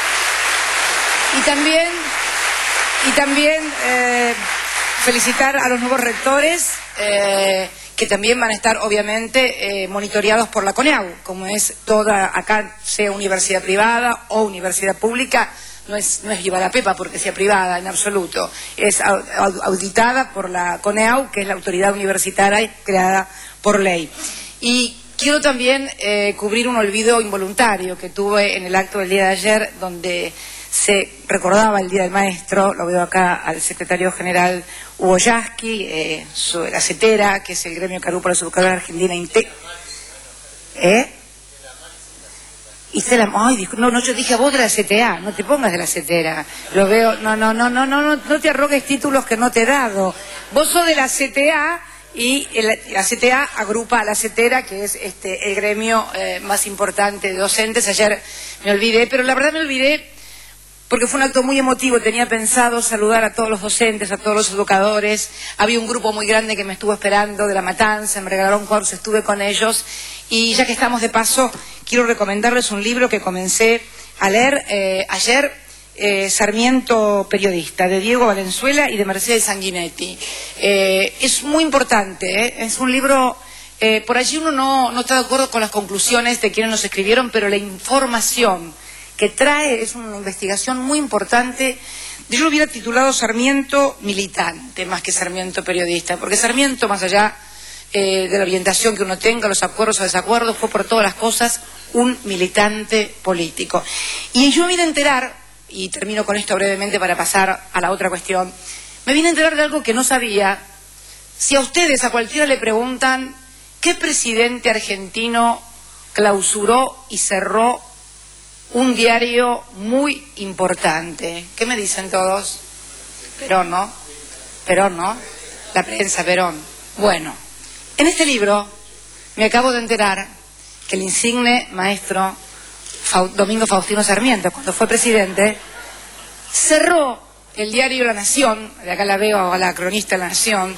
y también, y también eh, felicitar a los nuevos rectores, eh, que también van a estar obviamente eh, monitoreados por la CONEAU, como es toda, acá sea universidad privada o universidad pública, no es, no es llevar a Pepa porque sea privada en absoluto, es auditada por la CONEAU, que es la autoridad universitaria creada por ley. Y quiero también eh, cubrir un olvido involuntario que tuve en el acto del día de ayer, donde se recordaba el Día del Maestro. Lo veo acá al secretario general Hugo Yasky, eh, su, la CETERA, que es el gremio Carú para la Educación Argentina. Inte ¿Eh? Y se la, ay, no, no, yo dije a vos de la C T A, no te pongas de la CETERA. Lo veo, no, no, no, no, no, no, no te arrogues títulos que no te he dado. Vos sos de la C T A y el, la C T A agrupa a la CETERA, que es este, el gremio eh, más importante de docentes. Ayer me olvidé, pero la verdad me olvidé porque fue un acto muy emotivo. Tenía pensado saludar a todos los docentes, a todos los educadores. Había un grupo muy grande que me estuvo esperando de La Matanza, me regalaron cuadros, estuve con ellos. Y ya que estamos de paso, quiero recomendarles un libro que comencé a leer eh, ayer, eh, Sarmiento Periodista, de Diego Valenzuela y de Mercedes Sanguinetti. Eh, es muy importante, ¿eh? Es un libro, eh, por allí uno no, no está de acuerdo con las conclusiones de quienes nos escribieron, pero la información que trae es una investigación muy importante. Yo lo hubiera titulado Sarmiento militante, más que Sarmiento periodista, porque Sarmiento, más allá eh, de la orientación que uno tenga, los acuerdos o desacuerdos, fue por todas las cosas un militante político. Y yo me vine a enterar, y termino con esto brevemente para pasar a la otra cuestión, me vine a enterar de algo que no sabía. Si a ustedes, a cualquiera le preguntan, ¿qué presidente argentino clausuró y cerró un diario muy importante? ¿Qué me dicen todos? Perón, ¿no? Perón, ¿no? La prensa, Perón. Bueno, en este libro me acabo de enterar que el insigne maestro Fa- Domingo Faustino Sarmiento, cuando fue presidente, cerró el diario La Nación, de acá la veo a la cronista de La Nación,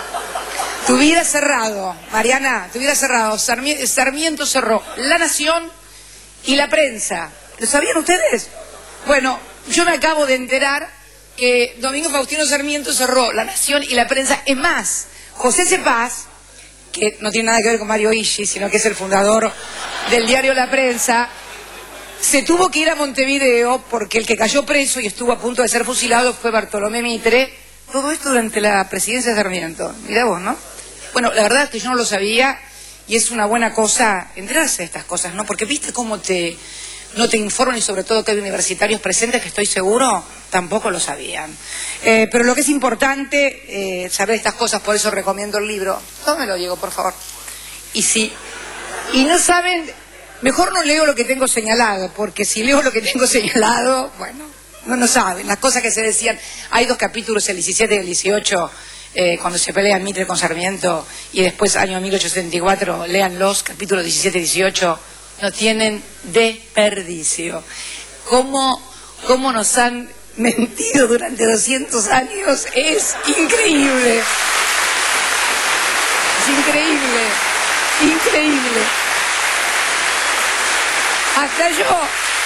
tuviera cerrado, Mariana, tuviera cerrado, Sarmiento, Sarmiento cerró La Nación y La Prensa. ¿Lo sabían ustedes? Bueno, yo me acabo de enterar que Domingo Faustino Sarmiento cerró La Nación y La Prensa. Es más, José Cepaz, que no tiene nada que ver con Mario Ishi, sino que es el fundador del diario La Prensa, se tuvo que ir a Montevideo porque el que cayó preso y estuvo a punto de ser fusilado fue Bartolomé Mitre. Todo esto durante la presidencia de Sarmiento. Mirá vos, ¿no? Bueno, la verdad es que yo no lo sabía y es una buena cosa enterarse de estas cosas, ¿no? Porque viste cómo te... no te informan, y sobre todo que hay universitarios presentes que estoy seguro tampoco lo sabían. Eh, pero lo que es importante, eh, saber estas cosas, por eso recomiendo el libro. Tómelo, Diego, por favor. Y si, y no saben, mejor no leo lo que tengo señalado, porque si leo lo que tengo señalado, bueno, no lo saben. Las cosas que se decían, hay dos capítulos, el diecisiete y el dieciocho, eh, cuando se pelean Mitre con Sarmiento, y después, año mil ochocientos setenta y cuatro, lean los capítulos diecisiete y dieciocho, no tienen desperdicio. ¿Cómo, cómo nos han mentido durante doscientos años? Es increíble. Es increíble. Increíble. Hasta yo.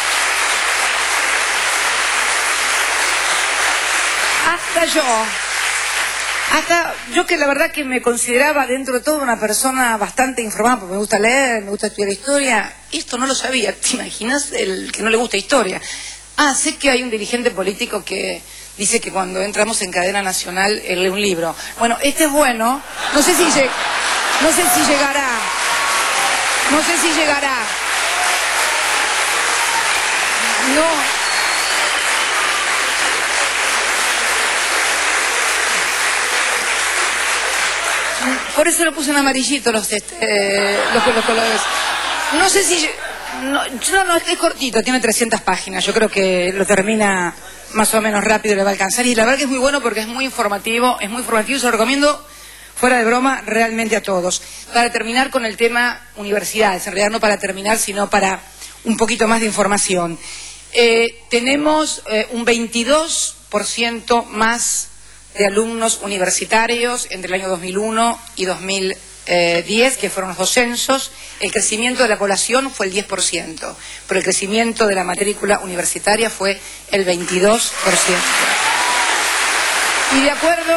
Hasta yo. Hasta yo, que la verdad que me consideraba dentro de todo una persona bastante informada, porque me gusta leer, me gusta estudiar historia, esto no lo sabía. ¿Te imaginas el que no le gusta historia? Ah, sé que hay un dirigente político que dice que cuando entramos en cadena nacional él lee un libro. Bueno, este es bueno, no sé si lleg- no sé si llegará, no sé si llegará. No. Por eso lo puse en amarillito los, este, los, los colores. No sé si... No, no, no, es cortito, tiene trescientas páginas. Yo creo que lo termina más o menos rápido, le va a alcanzar. Y la verdad que es muy bueno porque es muy informativo, es muy informativo y se lo recomiendo, fuera de broma, realmente a todos. Para terminar con el tema universidades, en realidad no para terminar, sino para un poquito más de información. Eh, tenemos eh, un veintidós por ciento más de alumnos universitarios entre el año dos mil uno y dos mil diez, que fueron los dos censos. El crecimiento de la población fue el diez por ciento, pero el crecimiento de la matrícula universitaria fue el veintidós por ciento. Y de acuerdo...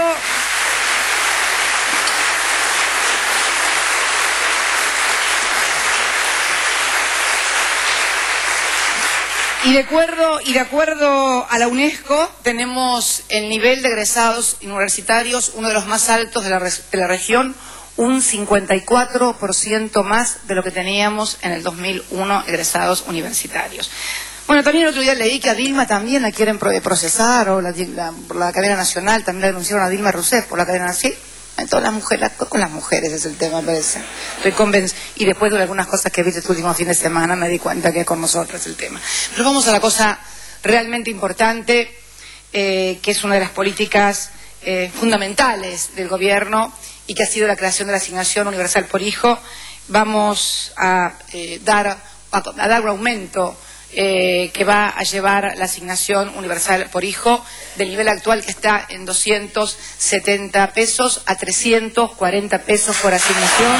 Y de acuerdo, y de acuerdo a la UNESCO, tenemos el nivel de egresados universitarios, uno de los más altos de la, de la región, un cincuenta y cuatro por ciento más de lo que teníamos en el dos mil uno egresados universitarios. Bueno, también el otro día leí que a Dilma también la quieren procesar, o la, la, por la cadena nacional, también la denunciaron a Dilma Rousseff por la cadena nacional. Todas las mujeres, con las mujeres es el tema, me parece. Estoy convencida. Y después de algunas cosas que vi este último fin de semana me di cuenta que es con nosotros el tema. Pero vamos a la cosa realmente importante, eh, que es una de las políticas eh, fundamentales del gobierno y que ha sido la creación de la asignación universal por hijo, vamos a eh, dar a, a dar un aumento eh, que va a llevar la asignación universal por hijo del nivel actual, que está en doscientos setenta pesos, a trescientos cuarenta pesos por asignación.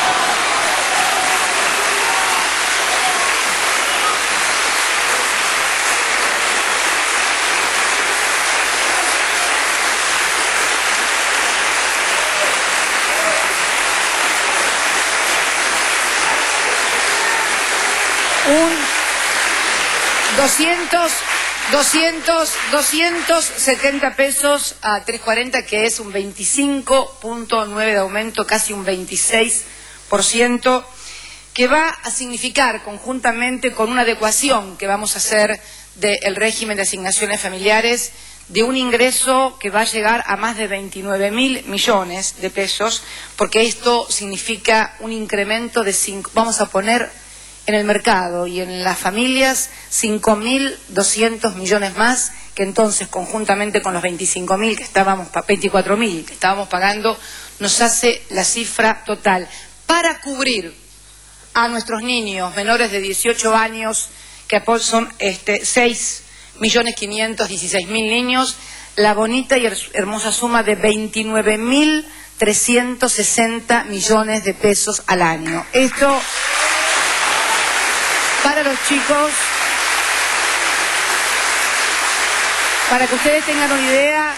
doscientos, doscientos, doscientos setenta pesos a trescientos cuarenta, que es un veinticinco punto nueve de aumento, casi un veintiséis por ciento, que va a significar, conjuntamente con una adecuación que vamos a hacer del régimen de asignaciones familiares, de un ingreso que va a llegar a más de veintinueve mil millones de pesos, porque esto significa un incremento de cinco, vamos a poner en el mercado y en las familias cinco mil doscientos millones más, que entonces conjuntamente con los veinticinco mil que estábamos, veinticuatro mil que estábamos pagando, nos hace la cifra total para cubrir a nuestros niños menores de dieciocho años, que son este, seis millones quinientos dieciséis mil niños, la bonita y hermosa suma de veintinueve mil trescientos sesenta millones de pesos al año. Esto para los chicos, para que ustedes tengan una idea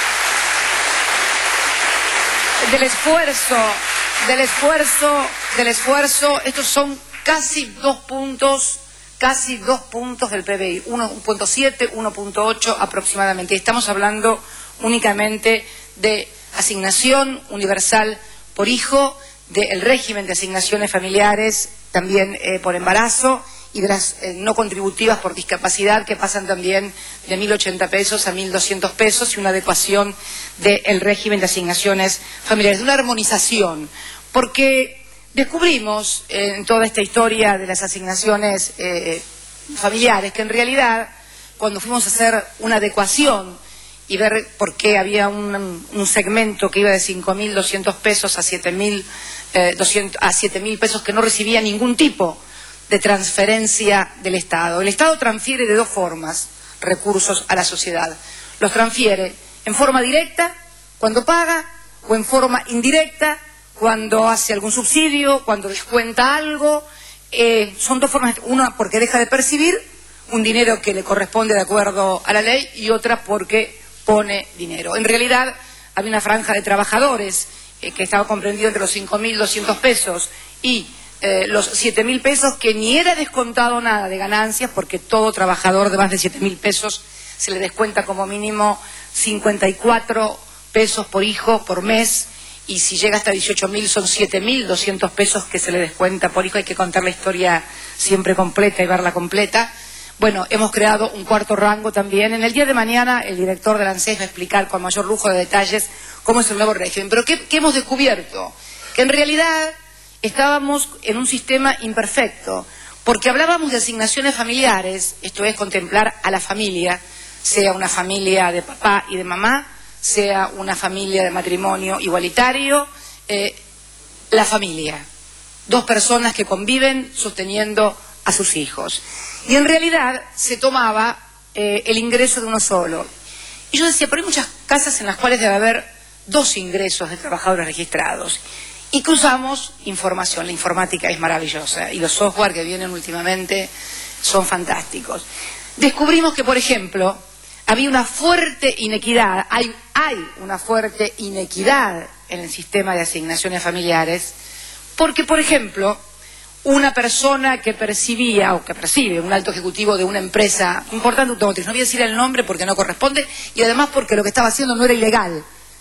del esfuerzo, del esfuerzo, del esfuerzo, estos son casi dos puntos, casi dos puntos del P B I, uno punto siete, uno punto ocho aproximadamente. Estamos hablando únicamente de asignación universal por hijo, del régimen de asignaciones familiares, también eh, por embarazo, y de las eh, no contributivas por discapacidad, que pasan también de mil ochenta pesos a mil doscientos pesos, y una adecuación del régimen de asignaciones familiares, de una armonización, porque descubrimos eh, en toda esta historia de las asignaciones eh, familiares que en realidad, cuando fuimos a hacer una adecuación y ver por qué había un, un segmento que iba de cinco mil doscientos pesos a siete mil eh, a siete mil pesos, que no recibía ningún tipo de transferencia del Estado. El Estado transfiere de dos formas recursos a la sociedad. Los transfiere en forma directa, cuando paga, o en forma indirecta, cuando hace algún subsidio, cuando descuenta algo. Eh, son dos formas, una porque deja de percibir un dinero que le corresponde de acuerdo a la ley, y otra porque pone dinero. En realidad, había una franja de trabajadores eh, que estaba comprendido entre los cinco mil doscientos pesos y eh, los siete mil pesos, que ni era descontado nada de ganancias, porque todo trabajador de más de siete mil pesos se le descuenta como mínimo cincuenta y cuatro pesos por hijo por mes, y si llega hasta dieciocho mil son siete mil doscientos pesos que se le descuenta por hijo. Hay que contar la historia siempre completa y verla completa. Bueno, hemos creado un cuarto rango también. En el día de mañana el director de la ANSES va a explicar con mayor lujo de detalles cómo es el nuevo régimen. Pero ¿qué, qué hemos descubierto? Que en realidad estábamos en un sistema imperfecto, porque hablábamos de asignaciones familiares, esto es contemplar a la familia, sea una familia de papá y de mamá, sea una familia de matrimonio igualitario, eh, la familia, dos personas que conviven sosteniendo a sus hijos. Y en realidad se tomaba eh, el ingreso de uno solo. Y yo decía, pero hay muchas casas en las cuales debe haber dos ingresos de trabajadores registrados. Y cruzamos información. La informática es maravillosa y los software que vienen últimamente son fantásticos. Descubrimos que, por ejemplo, había una fuerte inequidad, hay, hay una fuerte inequidad en el sistema de asignaciones familiares, porque, por ejemplo, una persona que percibía o que percibe un alto ejecutivo de una empresa importante automotriz, no voy a decir el nombre porque no corresponde, y además porque lo que estaba haciendo no era ilegal,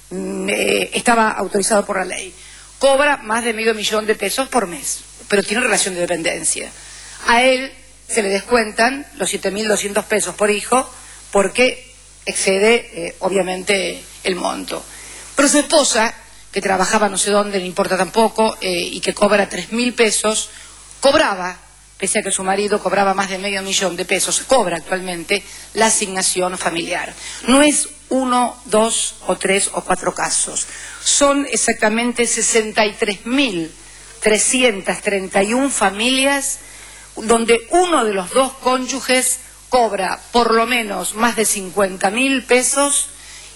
eh, estaba autorizado por la ley, cobra más de medio millón de pesos por mes, pero tiene relación de dependencia. A él se le descuentan los siete mil doscientos pesos por hijo porque excede, eh, obviamente, el monto. Pero su esposa, que trabajaba no sé dónde, no importa tampoco, eh, y que cobra tres mil pesos, cobraba pese a que su marido cobraba más de medio millón de pesos, cobra actualmente la asignación familiar. No es uno, dos o tres o cuatro casos. Son exactamente sesenta y tres mil trescientas treinta y una familias donde uno de los dos cónyuges cobra por lo menos más de cincuenta mil pesos,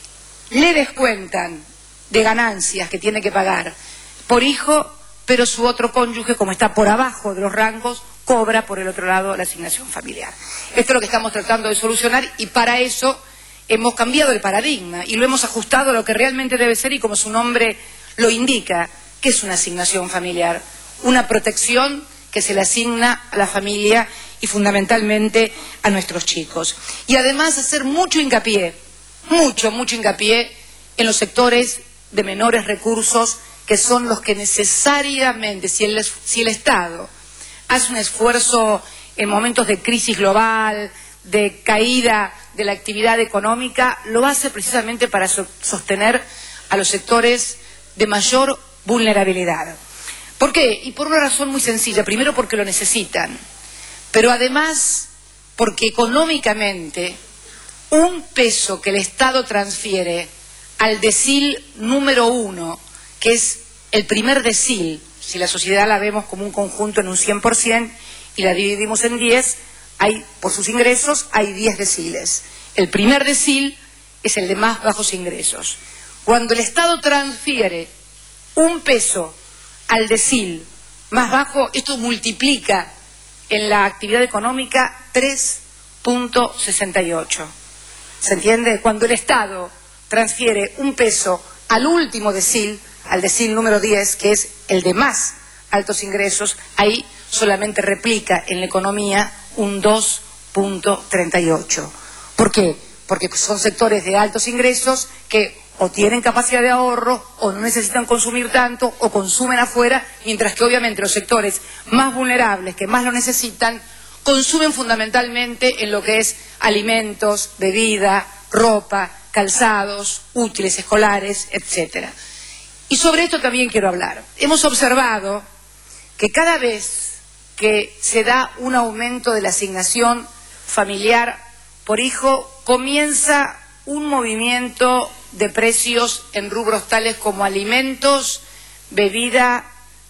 le descuentan de ganancias que tiene que pagar por hijo, pero su otro cónyuge, como está por abajo de los rangos, cobra por el otro lado la asignación familiar. Esto es lo que estamos tratando de solucionar y para eso hemos cambiado el paradigma y lo hemos ajustado a lo que realmente debe ser y como su nombre lo indica, que es una asignación familiar, una protección que se le asigna a la familia y fundamentalmente a nuestros chicos. Y además hacer mucho hincapié, mucho, mucho hincapié en los sectores de menores recursos que son los que necesariamente, si el, si el Estado hace un esfuerzo en momentos de crisis global, de caída de la actividad económica, lo hace precisamente para so- sostener a los sectores de mayor vulnerabilidad. ¿Por qué? Y por una razón muy sencilla. Primero porque lo necesitan, pero además porque económicamente un peso que el Estado transfiere al decil número uno, que es el primer decil, si la sociedad la vemos como un conjunto en un cien por ciento y la dividimos en diez, hay, por sus ingresos hay diez deciles. El primer decil es el de más bajos ingresos. Cuando el Estado transfiere un peso al decil más bajo, esto multiplica en la actividad económica tres punto sesenta y ocho. ¿Se entiende? Cuando el Estado transfiere un peso al último decil, al decil número diez, que es el de más altos ingresos, ahí solamente replica en la economía un dos punto treinta y ocho. ¿Por qué? Porque son sectores de altos ingresos que o tienen capacidad de ahorro o no necesitan consumir tanto o consumen afuera, mientras que obviamente los sectores más vulnerables, que más lo necesitan, consumen fundamentalmente en lo que es alimentos, bebida, ropa, calzados, útiles escolares, etcétera. Y sobre esto también quiero hablar. Hemos observado que cada vez que se da un aumento de la asignación familiar por hijo, comienza un movimiento de precios en rubros tales como alimentos, bebida,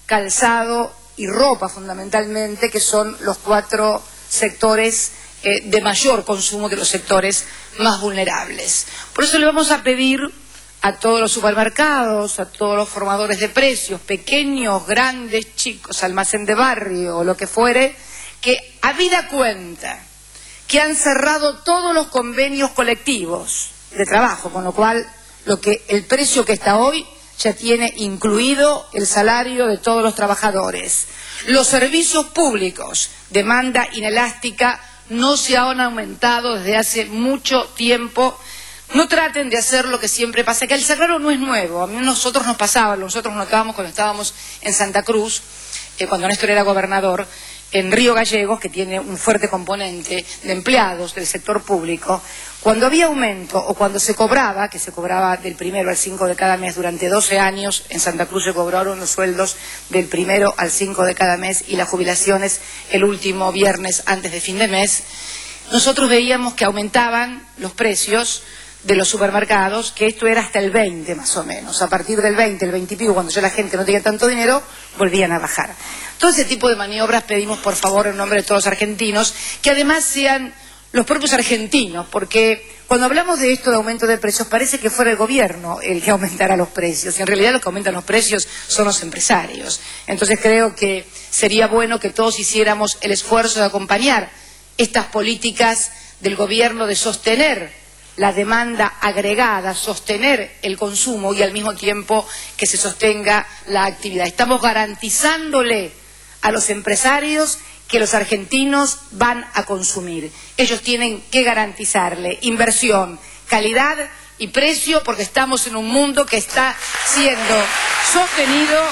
calzado y ropa fundamentalmente, que son los cuatro sectores eh, de mayor consumo de los sectores más vulnerables. Por eso le vamos a pedir a todos los supermercados, a todos los formadores de precios, pequeños, grandes, chicos, almacén de barrio o lo que fuere, que habida cuenta que han cerrado todos los convenios colectivos de trabajo, con lo cual lo que el precio que está hoy ya tiene incluido el salario de todos los trabajadores. Los servicios públicos, demanda inelástica, no se han aumentado desde hace mucho tiempo. No traten de hacer lo que siempre pasa, que el cerrado no es nuevo. A mí nosotros nos pasaba, nosotros notábamos cuando estábamos en Santa Cruz, eh, cuando Néstor era gobernador, en Río Gallegos, que tiene un fuerte componente de empleados del sector público, cuando había aumento o cuando se cobraba, que se cobraba del primero al cinco de cada mes durante doce años, en Santa Cruz se cobraron los sueldos del primero al cinco de cada mes y las jubilaciones el último viernes antes de fin de mes, nosotros veíamos que aumentaban los precios de los supermercados, que esto era hasta el veinte más o menos. A partir del veinte, el veinte y pico, cuando ya la gente no tenía tanto dinero, volvían a bajar. Todo ese tipo de maniobras pedimos, por favor, en nombre de todos los argentinos, que además sean los propios argentinos, porque cuando hablamos de esto de aumento de precios, parece que fuera el gobierno el que aumentara los precios, y en realidad los que aumentan los precios son los empresarios. Entonces creo que sería bueno que todos hiciéramos el esfuerzo de acompañar estas políticas del gobierno de sostener la demanda agregada, sostener el consumo y al mismo tiempo que se sostenga la actividad. Estamos garantizándole a los empresarios que los argentinos van a consumir. Ellos tienen que garantizarle inversión, calidad y precio, porque estamos en un mundo que está siendo sostenido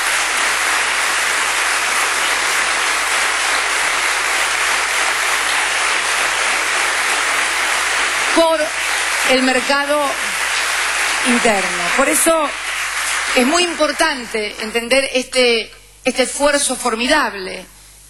por el mercado interno. Por eso es muy importante entender este, este esfuerzo formidable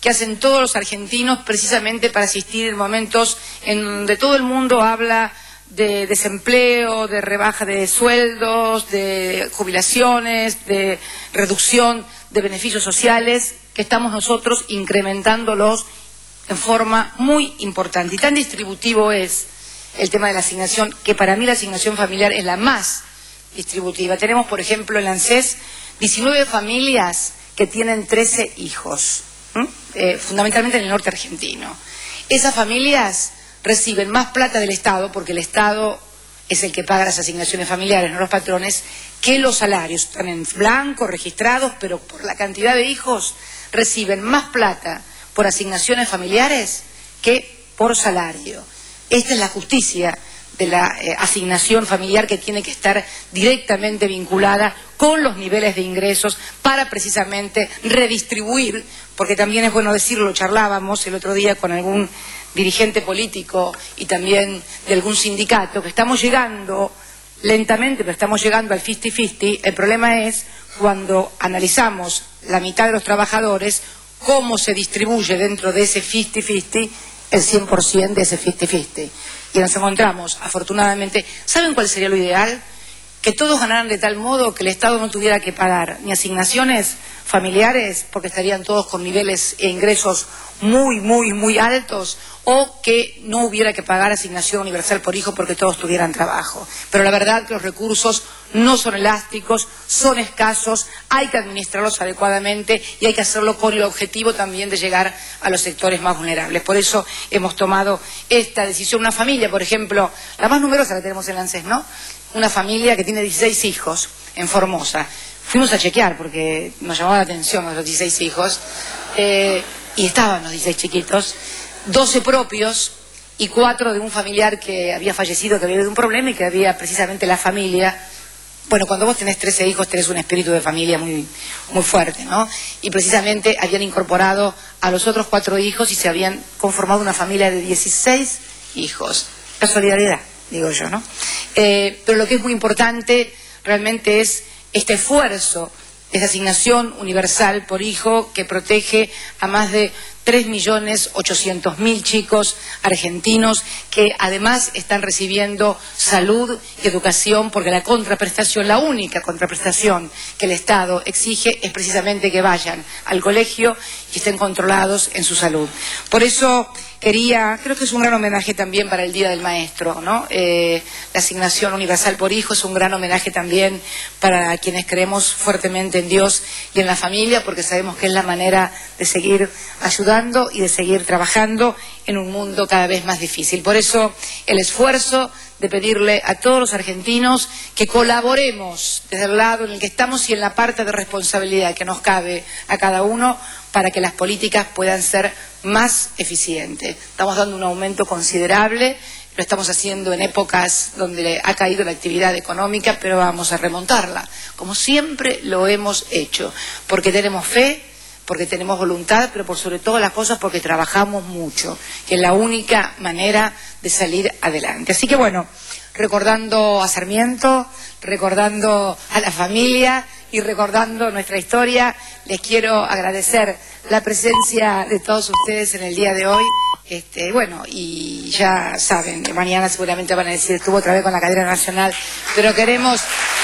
que hacen todos los argentinos precisamente para asistir en momentos en donde todo el mundo habla de desempleo, de rebaja de sueldos, de jubilaciones, de reducción de beneficios sociales, que estamos nosotros incrementándolos en forma muy importante. Y tan distributivo es el tema de la asignación, que para mí la asignación familiar es la más distributiva. Tenemos, por ejemplo, en la ANSES diecinueve familias que tienen trece hijos, eh, fundamentalmente en el norte argentino. Esas familias reciben más plata del Estado, porque el Estado es el que paga las asignaciones familiares, no los patrones, que los salarios. Están en blanco, registrados, pero por la cantidad de hijos reciben más plata por asignaciones familiares que por salario. Esta es la justicia de la eh, asignación familiar, que tiene que estar directamente vinculada con los niveles de ingresos para precisamente redistribuir, porque también es bueno decirlo, charlábamos el otro día con algún dirigente político y también de algún sindicato, que estamos llegando lentamente, pero estamos llegando al cincuenta cincuenta. El problema es cuando analizamos la mitad de los trabajadores, cómo se distribuye dentro de ese cincuenta cincuenta el cien por ciento de ese cincuenta cincuenta. Y nos encontramos, afortunadamente, ¿saben cuál sería lo ideal? Que todos ganaran de tal modo que el Estado no tuviera que pagar ni asignaciones familiares, porque estarían todos con niveles e ingresos muy, muy, muy altos, o que no hubiera que pagar asignación universal por hijo porque todos tuvieran trabajo. Pero la verdad es que los recursos no son elásticos, son escasos, hay que administrarlos adecuadamente y hay que hacerlo con el objetivo también de llegar a los sectores más vulnerables. Por eso hemos tomado esta decisión. Una familia, por ejemplo, la más numerosa que tenemos en la ANSES, ¿no? Una familia que tiene dieciséis hijos en Formosa. Fuimos a chequear porque nos llamaba la atención los dieciséis hijos, eh, y estaban los dieciséis chiquitos, doce propios y cuatro de un familiar que había fallecido, que había habido un problema y que había precisamente la familia. Bueno, cuando vos tenés trece hijos tenés un espíritu de familia muy, muy fuerte, ¿no? Y precisamente habían incorporado a los otros cuatro hijos y se habían conformado una familia de dieciséis hijos. La solidaridad, digo yo, ¿no? Eh, pero lo que es muy importante realmente es este esfuerzo, esa asignación universal por hijo que protege a más de tres millones ochocientos mil chicos argentinos que además están recibiendo salud y educación, porque la contraprestación, la única contraprestación que el Estado exige es precisamente que vayan al colegio y estén controlados en su salud. Por eso quería, creo que es un gran homenaje también para el Día del Maestro, ¿no? Eh, la asignación universal por hijo es un gran homenaje también para quienes creemos fuertemente en Dios y en la familia, porque sabemos que es la manera de seguir ayudando y de seguir trabajando en un mundo cada vez más difícil. Por eso el esfuerzo de pedirle a todos los argentinos que colaboremos desde el lado en el que estamos y en la parte de responsabilidad que nos cabe a cada uno para que las políticas puedan ser más eficientes. Estamos dando un aumento considerable, lo estamos haciendo en épocas donde ha caído la actividad económica, pero vamos a remontarla, como siempre lo hemos hecho, porque tenemos fe, porque tenemos voluntad, pero por sobre todas las cosas porque trabajamos mucho, que es la única manera de salir adelante. Así que bueno, recordando a Sarmiento, recordando a la familia y recordando nuestra historia, les quiero agradecer la presencia de todos ustedes en el día de hoy. Este, bueno, y ya saben, mañana seguramente van a decir, estuvo otra vez con la cadena nacional, pero queremos,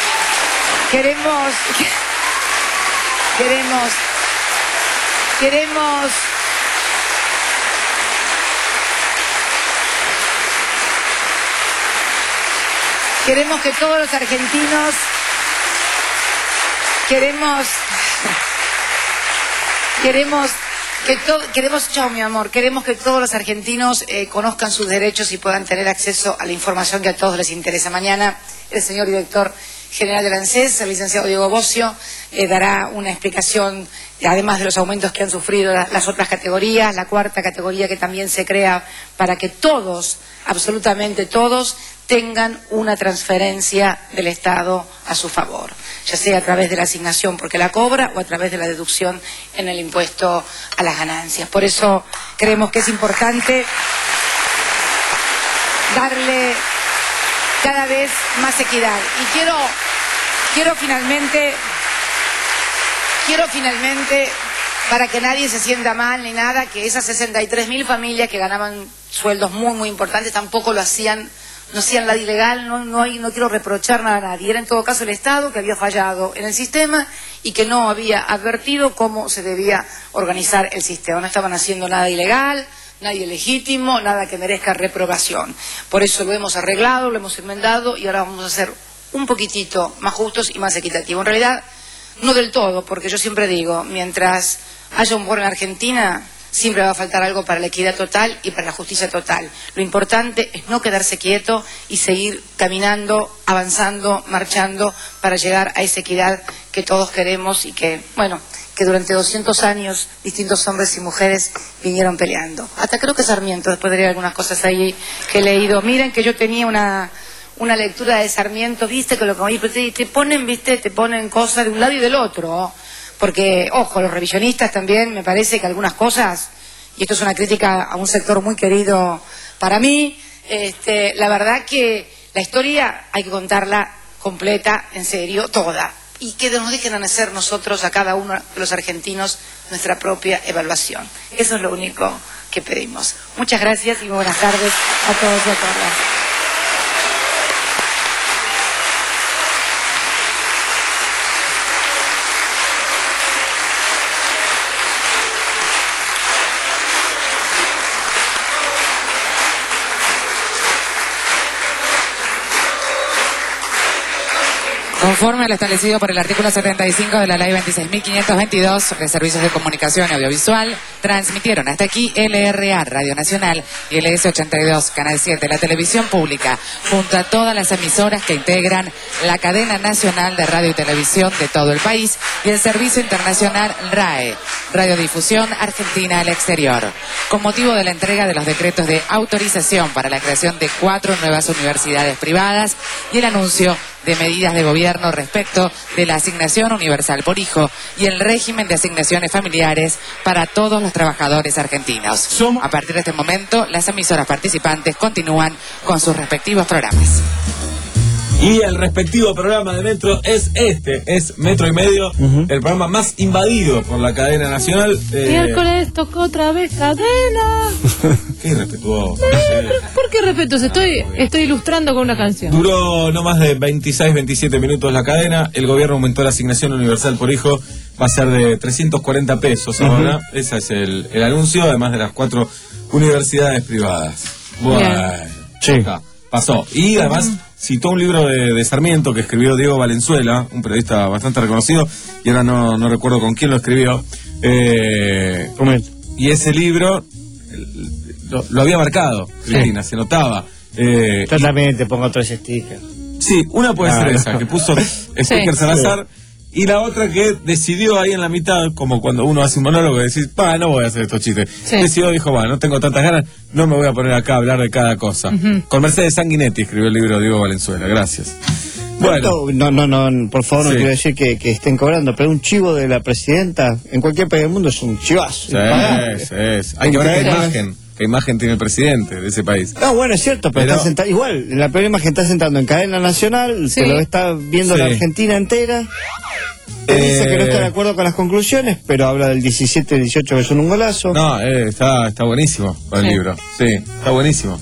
queremos, queremos, queremos, queremos que todos los argentinos, queremos, queremos que todos, queremos, chao mi amor, queremos que todos los argentinos eh, conozcan sus derechos y puedan tener acceso a la información que a todos les interesa. Mañana el señor director general de la ANSES, el licenciado Diego Bocio, eh, dará una explicación, además de los aumentos que han sufrido las, las otras categorías, la cuarta categoría que también se crea para que todos, absolutamente todos, tengan una transferencia del Estado a su favor, ya sea a través de la asignación porque la cobra o a través de la deducción en el impuesto a las ganancias. Por eso creemos que es importante darle cada vez más equidad. Y quiero, quiero finalmente, quiero finalmente para que nadie se sienta mal ni nada, que esas sesenta y tres mil familias que ganaban sueldos muy, muy importantes tampoco lo hacían, no hacían nada ilegal, no, no, hay, no quiero reprochar nada a nadie. Era en todo caso el Estado que había fallado en el sistema y que no había advertido cómo se debía organizar el sistema. No estaban haciendo nada ilegal, nadie legítimo, nada que merezca reprobación. Por eso lo hemos arreglado, lo hemos enmendado y ahora vamos a ser un poquitito más justos y más equitativos. En realidad, no del todo, porque yo siempre digo, mientras haya un pueblo en Argentina, siempre va a faltar algo para la equidad total y para la justicia total. Lo importante es no quedarse quieto y seguir caminando, avanzando, marchando para llegar a esa equidad que todos queremos y que, bueno, que durante doscientos años distintos hombres y mujeres vinieron peleando. Hasta creo que Sarmiento, después de leer algunas cosas ahí que he leído. Miren que yo tenía una, una lectura de Sarmiento, viste, que lo que te, te ponen, viste, te ponen cosas de un lado y del otro. Porque, ojo, los revisionistas también, me parece que algunas cosas, y esto es una crítica a un sector muy querido para mí, este, la verdad que la historia hay que contarla completa, en serio, toda. Y que nos dejen hacer nosotros, a cada uno de los argentinos, nuestra propia evaluación. Eso es lo único que pedimos. Muchas gracias y buenas tardes a todos y a todas. Conforme a lo establecido por el artículo setenta y cinco de la ley veintiséis mil quinientos veintidós de Servicios de Comunicación Audiovisual, transmitieron hasta aquí L R A Radio Nacional y L S ochenta y dos Canal siete, la televisión pública, junto a todas las emisoras que integran la cadena nacional de radio y televisión de todo el país y el servicio internacional R A E, Radiodifusión Argentina al Exterior, con motivo de la entrega de los decretos de autorización para la creación de cuatro nuevas universidades privadas y el anuncio de medidas de gobierno respecto de la asignación universal por hijo y el régimen de asignaciones familiares para todos los trabajadores argentinos. A partir de este momento, las emisoras participantes continúan con sus respectivos programas. Y el respectivo programa de Metro es este, es Metro y Medio, uh-huh. el programa más invadido por la cadena nacional. Eh... Miércoles tocó otra vez cadena. Qué irrespetuoso. ¿Por qué respetuoso? Estoy, estoy ilustrando con una canción. Duró no más de veintiséis, veintisiete minutos la cadena. El gobierno aumentó la asignación universal por hijo. Va a ser de trescientos cuarenta pesos ahora. Uh-huh. Ese es el, el anuncio, además de las cuatro universidades privadas. Bueno, chica, pasó. Y además citó un libro de, de Sarmiento que escribió Diego Valenzuela, un periodista bastante reconocido, y ahora no, no recuerdo con quién lo escribió. Eh, y ese libro lo, lo había marcado, Cristina, sí. Se notaba. Eh, Yo también te pongo tres stickers. Sí, una puede ah, ser esa, que puso stickers sí, al azar. Sí. Y la otra que decidió ahí en la mitad, como cuando uno hace un monólogo y decís, pa, no voy a hacer estos chistes. Sí. Decidió, dijo, bueno, no tengo tantas ganas, no me voy a poner acá a hablar de cada cosa. Uh-huh. Con Mercedes Sanguinetti escribió el libro Diego Valenzuela, gracias. Bueno. No, no, no, por favor, no sí. quiero decir que, que estén cobrando, pero un chivo de la presidenta en cualquier país del mundo es un chivazo. Sí, es, es. Hay que ver qué imagen. ¿Qué imagen tiene el presidente de ese país? No, bueno, es cierto, pero, pero... Está sentado, igual, la primera imagen está sentando en cadena nacional, sí. que lo está viendo sí. la Argentina entera. Eh, dice que no está de acuerdo con las conclusiones, pero habla del diecisiete dieciocho que son un golazo. No, eh, está, está buenísimo el sí. libro. Sí, está buenísimo.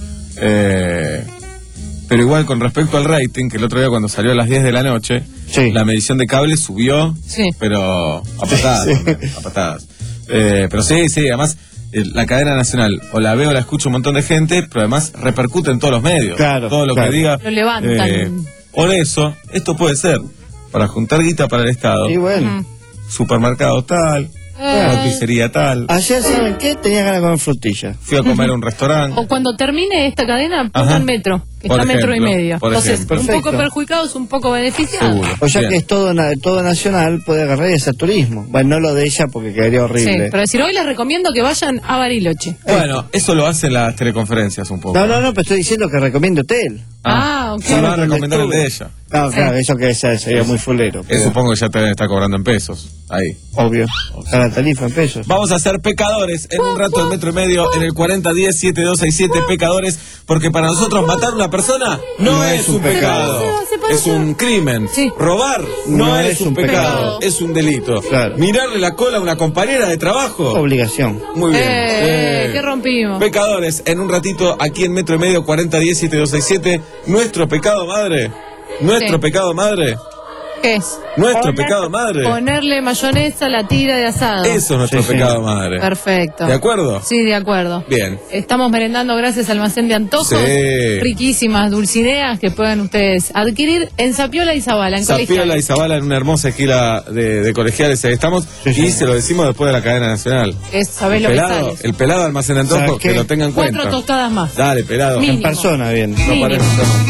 Eh, pero igual con respecto al rating, que el otro día cuando salió a las diez de la noche, sí. la medición de cable subió, sí. pero a patadas, sí. también, a patadas. Eh, pero sí, sí, además la cadena nacional, o la veo o la escucha un montón de gente, pero además repercute en todos los medios. Claro, todo lo claro. que diga. Lo levantan. Eh, por eso, esto puede ser para juntar guita para el Estado. Y bueno. Supermercado tal, eh. pizzería tal. Ayer, ¿saben qué? Tenía ganas de comer frutilla. Fui a comer a un restaurante. O cuando termine esta cadena, pongan Metro, que por está ejemplo, Metro y Medio. Entonces, ejemplo. un poco perjudicados, un poco beneficiados. Seguro. O ya Bien. que es todo, todo nacional, puede agarrar y hacer turismo. Bueno, no lo de ella porque quedaría horrible. Sí, pero decir, hoy les recomiendo que vayan a Bariloche. Bueno, eso lo hacen las teleconferencias un poco. No, no, no, pero estoy diciendo que recomiendo hotel. Ah, ok. Se va a recomendar el de ella. No, claro, eso que sea, sería muy fulero. Eso supongo que ya te está cobrando en pesos. Ahí. Obvio. Está la tarifa en pesos. Vamos a ser pecadores en un rato en Metro y Medio en el cuarenta diez siete dos seis siete. Pecadores, porque para nosotros matar a una persona no, no es un pecado. pecado. Es un crimen. Sí. Robar no, no es, es un pecado. pecado. Es un delito. Claro. Mirarle la cola a una compañera de trabajo. Obligación. Muy bien. Eh, eh. ¿Qué rompimos? Pecadores, en un ratito aquí en Metro y Medio cuarenta diez siete dos seis siete. Nuestro pecado madre. Nuestro sí. pecado madre. ¿Qué es? Nuestro Poner, pecado madre. Ponerle mayonesa a la tira de asado. Eso es nuestro sí, pecado sí. madre. Perfecto. ¿De acuerdo? Sí, de acuerdo. Bien. Estamos merendando gracias al Almacén de Antojos. Sí. Riquísimas dulcineas que pueden ustedes adquirir en Zapiola y Zabala. En Zapiola y Zabala, en una hermosa esquila de, de colegiales. Ahí estamos. Sí, sí. Y se lo decimos después de la cadena nacional. Es, ¿sabés lo pelado, que sale? El pelado Almacén de Antojos, que lo tengan en cuenta. Cuatro tostadas más. Dale, pelado. Mínimo. En persona, bien. No parece.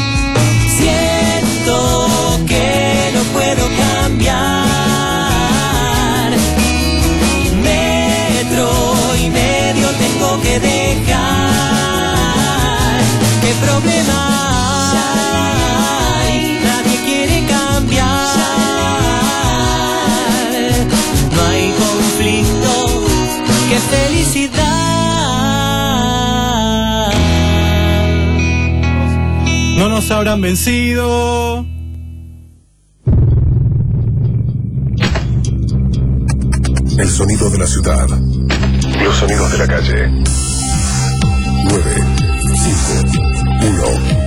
Siento que no puedo cambiar. Metro y Medio tengo que dejar. ¿Qué problema hay? Nadie quiere cambiar. No hay conflicto. ¡Qué felicidad! No nos habrán vencido. El sonido de la ciudad. Los sonidos de la calle. nueve, cinco, uno.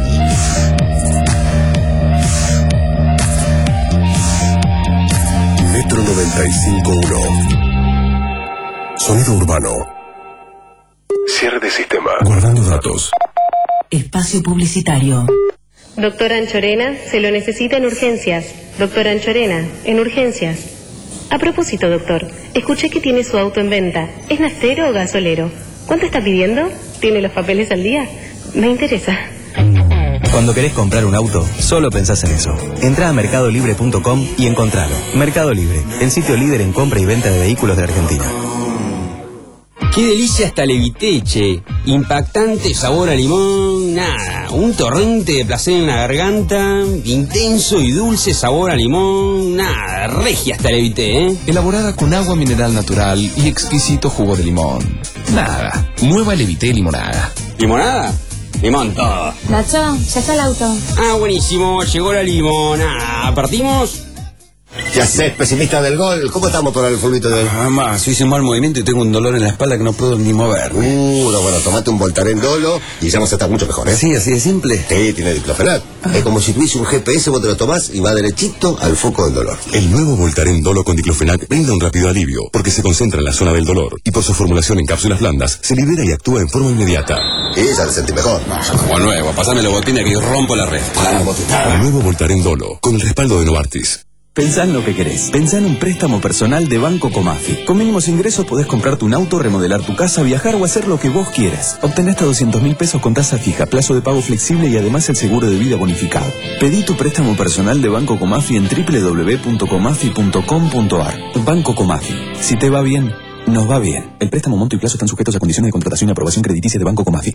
Metro noventa y cinco punto uno. Sonido urbano. Cierre de sistema. Guardando datos. Espacio publicitario. Doctora Anchorena, se lo necesita en urgencias. Doctora Anchorena, en urgencias. A propósito, doctor, escuché que tiene su auto en venta. ¿Es naftero o gasolero? ¿Cuánto está pidiendo? ¿Tiene los papeles al día? Me interesa. Cuando querés comprar un auto, solo pensás en eso. Entrá a mercado libre punto com y encontralo. Mercado Libre, el sitio líder en compra y venta de vehículos de Argentina. ¡Qué delicia esta Leviteche! Impactante sabor a limón, nada, un torrente de placer en la garganta, intenso y dulce sabor a limón, nada, regia esta Levite, ¿eh? Elaborada con agua mineral natural y exquisito jugo de limón. Nada, nueva Levite limonada. ¿Limonada? Limón todo. Nacho, ya está el auto. Ah, buenísimo, llegó la limonada. ¿Partimos? Ya sé, pesimista del gol. ¿Cómo estamos para el fulbito de hoy? Ah, más, hice un mal movimiento y tengo un dolor en la espalda que no puedo ni moverme. Uh, no, bueno, tomate un Voltaren Dolo y ya vamos a estar mucho mejor, ¿eh? Sí, así de simple. Sí, tiene diclofenac. Ah. Es como si tuviese un G P S, vos te lo tomás y va derechito al foco del dolor. El nuevo Voltaren Dolo con diclofenac brinda un rápido alivio porque se concentra en la zona del dolor y por su formulación en cápsulas blandas se libera y actúa en forma inmediata. Y ya te sentí mejor. No, como nuevo, pasame la botina que rompo la red. El nuevo Voltaren Dolo con el respaldo de Novartis. Pensá en lo que querés. Pensá en un préstamo personal de Banco Comafi. Con mínimos ingresos podés comprarte un auto, remodelar tu casa, viajar o hacer lo que vos quieras. Obtenés hasta doscientos mil pesos con tasa fija, plazo de pago flexible y además el seguro de vida bonificado. Pedí tu préstamo personal de Banco Comafi en doble u doble u doble u punto comafi punto com punto ar. Banco Comafi. Si te va bien, nos va bien. El préstamo, monto y plazo están sujetos a condiciones de contratación y aprobación crediticia de Banco Comafi.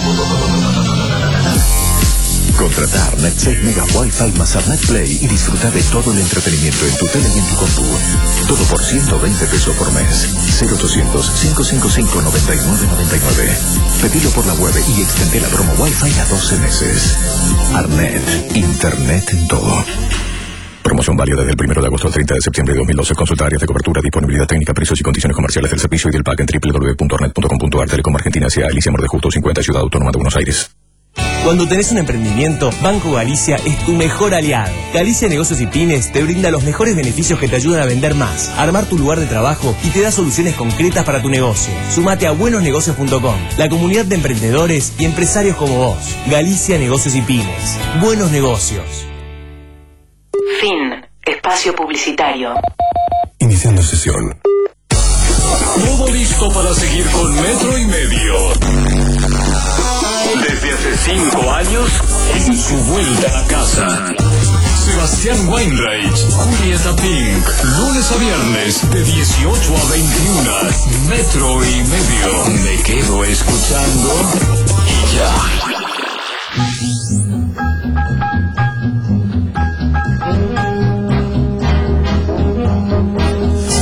Contratar Net seis Mega Wi-Fi más Arnet Play y disfrutar de todo el entretenimiento en tu tele y en tu compu. Todo por ciento veinte pesos por mes. cero ochocientos, cinco cinco cinco, noventa y nueve noventa y nueve. Pedilo por la web y extendé la promo Wi-Fi a doce meses. Arnet, Internet en todo. Promoción válida desde el primero de agosto al treinta de septiembre de dos mil doce. Consulta áreas de cobertura, disponibilidad técnica, precios y condiciones comerciales del servicio y del pack en doble u doble u doble u punto arnet punto com punto ar. Telecom Argentina S A. Alicia Mor de Justo cincuenta, Ciudad Autónoma de Buenos Aires. Cuando tenés un emprendimiento, Banco Galicia es tu mejor aliado. Galicia Negocios y Pymes te brinda los mejores beneficios que te ayudan a vender más, a armar tu lugar de trabajo y te da soluciones concretas para tu negocio. Sumate a buenos negocios punto com, la comunidad de emprendedores y empresarios como vos. Galicia Negocios y Pymes. Buenos negocios. Fin. Espacio publicitario. Iniciando sesión. Todo listo para seguir con Metro y Medio. Desde hace cinco años, en su vuelta a casa. Sebastián Weinreich, Julieta Pink, lunes a viernes de dieciocho a veintiuno. Metro y Medio. Me quedo escuchando y ya.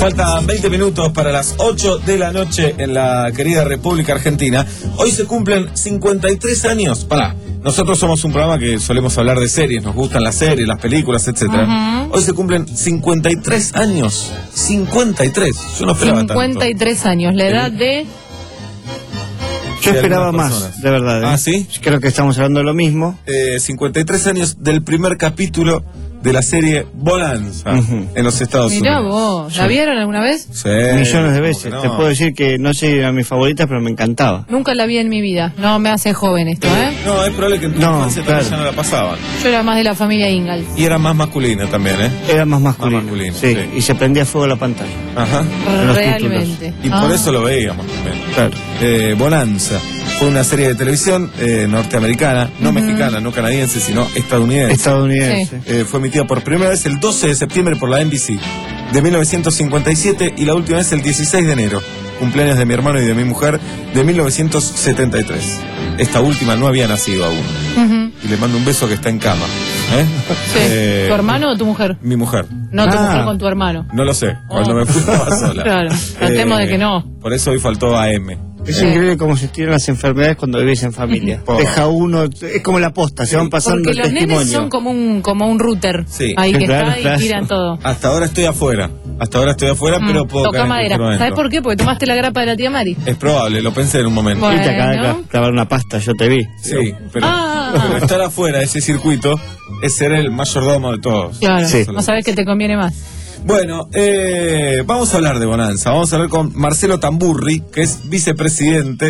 Faltan veinte minutos para las ocho de la noche en la querida República Argentina. Hoy se cumplen cincuenta y tres años. Pará, nosotros somos un programa que solemos hablar de series, nos gustan las series, las películas, etcétera. Uh-huh. Hoy se cumplen cincuenta y tres años. cincuenta y tres. Yo no esperaba cincuenta y tres tanto. años, la edad de... Yo esperaba más, de verdad. ¿eh? ¿Ah, sí? Creo que estamos hablando de lo mismo. Eh, cincuenta y tres años del primer capítulo de la serie Bonanza uh-huh. en los Estados Mirá Unidos. vos, ¿la sí. vieron alguna vez? Sí. Millones de veces. No? Te puedo decir que no sé, era mi favorita, pero me encantaba. Nunca la vi en mi vida. No me hace joven esto, ¿eh? No, es probable que en tu no, infancia claro. ya no la pasaban. Yo era más de la familia Ingalls. Y era más masculina también, ¿eh? Era más masculina. Más masculina sí. sí. Y se prendía fuego la pantalla. Ajá. Realmente. Y ah. por eso lo veíamos también. Claro. Eh, Bonanza. Fue una serie de televisión eh, norteamericana, no uh-huh. mexicana, no canadiense, sino estadounidense. Estadounidense. Sí. Eh, fue emitida por primera vez el doce de septiembre por la N B C de mil novecientos cincuenta y siete y la última vez el dieciséis de enero, cumpleaños de mi hermano y de mi mujer, de mil novecientos setenta y tres. Esta última no había nacido aún. Uh-huh. Y le mando un beso que está en cama. ¿Eh? Sí. Eh, ¿Tu hermano o tu mujer? Mi mujer. No tu ah. mujer con tu hermano. No lo sé, cuando oh. me fui estaba sola. Claro, tratemos eh, de que no. Por eso hoy faltó A M. Es eh. increíble cómo se estiran las enfermedades cuando vivís en familia. Oh. Deja uno, es como la posta, se van pasando porque el los testimonio. Nenes son como un, como un router. Sí. Ahí que claro, está claro. y tiran todo. Hasta ahora estoy afuera. Hasta ahora estoy afuera, mm. pero puedo Toca madera. ¿Sabes por qué? Porque tomaste la grapa de la tía Mari. Es probable, lo pensé en un momento. Bueno. Y te acabas de clavar una pasta, yo te vi. Sí, pero, ah. pero estar afuera de ese circuito es ser el mayordomo de todos. Claro, sí. no sabes que te conviene más. Bueno, eh, vamos a hablar de Bonanza. Vamos a hablar con Marcelo Tamburri, que es vicepresidente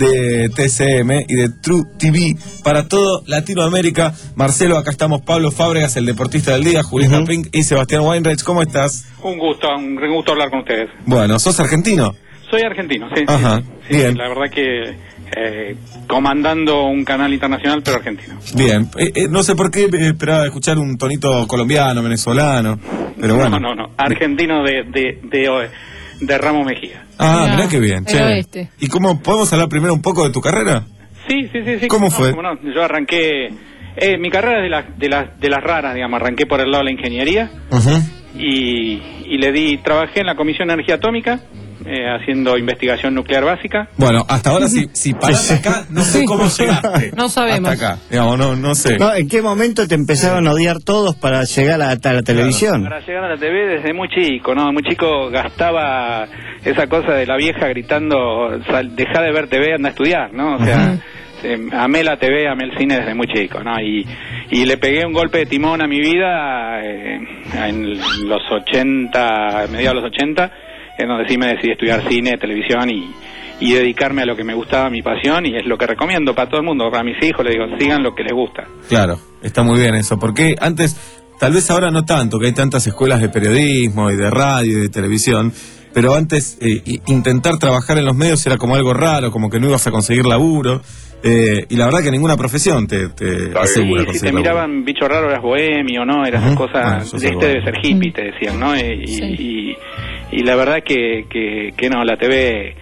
de T C M y de True T V para todo Latinoamérica. Marcelo, acá estamos Pablo Fábregas, el deportista del día, Julieta uh-huh. Pink y Sebastián Weinreich. ¿Cómo estás? Un gusto, un gusto hablar con ustedes. Bueno, ¿sos argentino? Soy argentino, sí. Ajá, sí, bien. Sí, la verdad que eh, comandando un canal internacional, pero argentino. Bien, eh, eh, no sé por qué esperaba escuchar un tonito colombiano, venezolano, pero bueno. No, no, no, argentino de, de, de, de Ramos Mejía. Ah, mirá, mirá qué bien, che. Este. ¿Y cómo podemos hablar primero un poco de tu carrera? Sí, sí, sí. sí. ¿Cómo no, fue? No, yo arranqué, eh, mi carrera es de las, de, las, de las raras, digamos, arranqué por el lado de la ingeniería uh-huh. y, y le di, trabajé en la Comisión de Energía Atómica, eh, haciendo investigación nuclear básica. Bueno, hasta ahora si, si parás acá, no sé cómo llegaste. No sabemos. Hasta acá, digamos, no, no sé. No, ¿en qué momento te empezaron a odiar todos para llegar a, a la televisión? Para llegar a la T V desde muy chico, ¿no? Muy chico gastaba esa cosa de la vieja gritando, sal, deja de ver T V, anda a estudiar, ¿no? O sea, uh-huh. eh, amé la T V, amé el cine desde muy chico, ¿no? Y, y le pegué un golpe de timón a mi vida eh, en los ochenta, mediados de los ochenta, en donde sí me decidí estudiar cine, televisión y, y dedicarme a lo que me gustaba, mi pasión, y es lo que recomiendo para todo el mundo, para mis hijos, les digo, sigan lo que les gusta. Claro, está muy bien eso, porque antes, tal vez ahora no tanto, que hay tantas escuelas de periodismo y de radio y de televisión, pero antes eh, intentar trabajar en los medios era como algo raro, como que no ibas a conseguir laburo, eh, y la verdad que ninguna profesión te, te asegura conseguir laburo. Si te miraban bicho raro eras bohemio, ¿no? Eras uh-huh. cosas, bueno, este debe ser hippie, te decían, ¿no? Y, sí. y, y la verdad que, que, que no, la T V eh,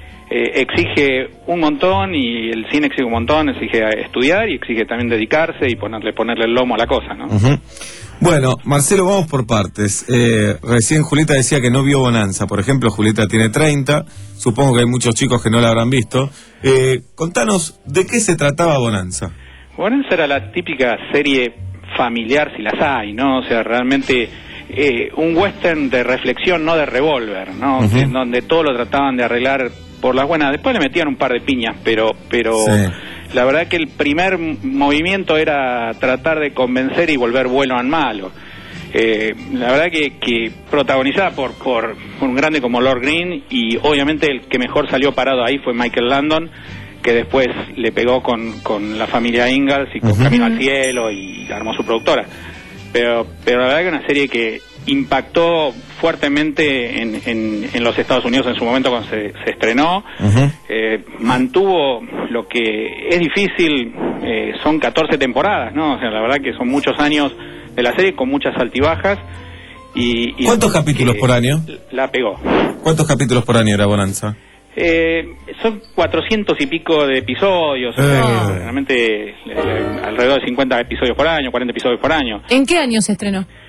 exige un montón y el cine exige un montón, exige estudiar y exige también dedicarse y ponerle ponerle el lomo a la cosa, ¿no? Uh-huh. Bueno, Marcelo, vamos por partes. Eh, recién Julieta decía que no vio Bonanza. Por ejemplo, Julieta tiene treinta. Supongo que hay muchos chicos que no la habrán visto. Eh, contanos, ¿de qué se trataba Bonanza? Bonanza era la típica serie familiar, si las hay, ¿no? O sea, realmente eh, un western de reflexión, no de revólver, ¿no? Uh-huh. En donde todo lo trataban de arreglar por las buenas. Después le metían un par de piñas, pero... pero sí. La verdad que el primer movimiento era tratar de convencer y volver bueno en malo. Eh, la verdad que, que protagonizada por, por un grande como Lord Green, y obviamente el que mejor salió parado ahí fue Michael Landon, que después le pegó con, con la familia Ingalls y con uh-huh. Camino al Cielo y armó su productora. Pero, pero la verdad que una serie que impactó fuertemente en, en, en los Estados Unidos en su momento cuando se, se estrenó. Uh-huh. eh, mantuvo lo que es difícil, eh, son catorce temporadas, ¿no? O sea, la verdad que son muchos años de la serie con muchas altibajas. Y, y ¿Cuántos capítulos por año? La pegó. ¿Cuántos capítulos por año era Bonanza? Eh, son cuatrocientos y pico de episodios, eh. o sea, realmente eh, alrededor de cincuenta episodios por año, cuarenta episodios por año. ¿En qué año se estrenó?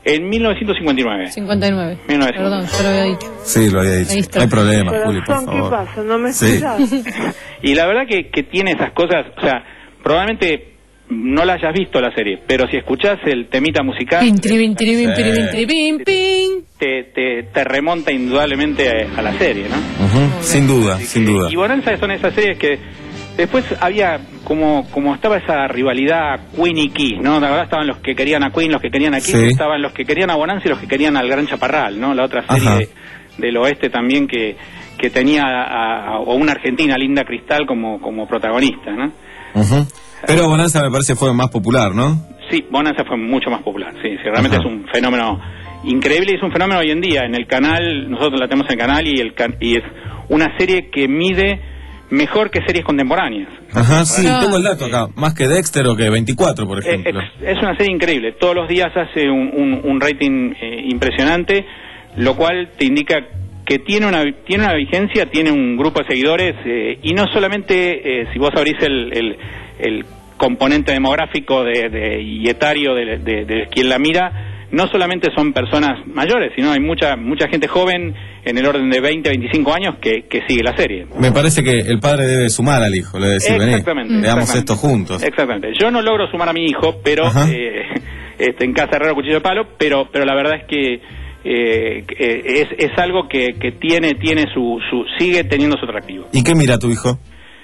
En mil novecientos cincuenta y nueve. cincuenta y nueve. mil novecientos. Perdón, yo lo había dicho. Sí, lo había dicho. Ahí está. No hay problema, Juli, por Corazón, ¿qué favor. pasa? ¿No me Sí. escuchás? Y la verdad que, que tiene esas cosas, o sea, probablemente no la hayas visto la serie, pero si escuchás el temita musical, Pin, tribin, tribin, Sí. tribin, tribin, pin. te, te, te remonta indudablemente a, a la serie, ¿no? Ujú, sin duda, sin duda. Y Bonanza son esas series que después había como como estaba esa rivalidad Queen y Kiss, ¿no? La verdad estaban los que querían a Queen, los que querían a Kiss, Sí. estaban los que querían a Bonanza y los que querían al Gran Chaparral, ¿no? La otra serie Ajá. de, del oeste también que, que tenía a, a- o una argentina, Linda Cristal, como, como protagonista, ¿no? Ujú. Pero Bonanza me parece fue más popular, ¿no? Sí, Bonanza fue mucho más popular, sí, sí realmente Ajá. es un fenómeno increíble y es un fenómeno hoy en día. En el canal, nosotros la tenemos en el canal y, el can- y es una serie que mide mejor que series contemporáneas. Ajá, sí, Ah. tengo el dato acá. Más que Dexter o que veinticuatro, por Eh, ejemplo. Es, es una serie increíble, todos los días hace un, un- un rating eh, impresionante, lo cual te indica que tiene una tiene una vigencia, tiene un grupo de seguidores eh, y no solamente eh, si vos abrís el, el, el componente demográfico de, de- y etario de, de- de quien la mira, no solamente son personas mayores, sino hay mucha mucha gente joven en el orden de veinte, veinticinco años que, que sigue la serie. Me parece que el padre debe sumar al hijo, le debe decir, vení, Exactamente, veamos exactamente. esto juntos. Exactamente. Yo no logro sumar a mi hijo, pero Ajá. eh, este, en casa herrero cuchillo de palo, pero pero la verdad es que eh, que es, es algo que, que tiene tiene su, su sigue teniendo su atractivo. ¿Y qué mira tu hijo?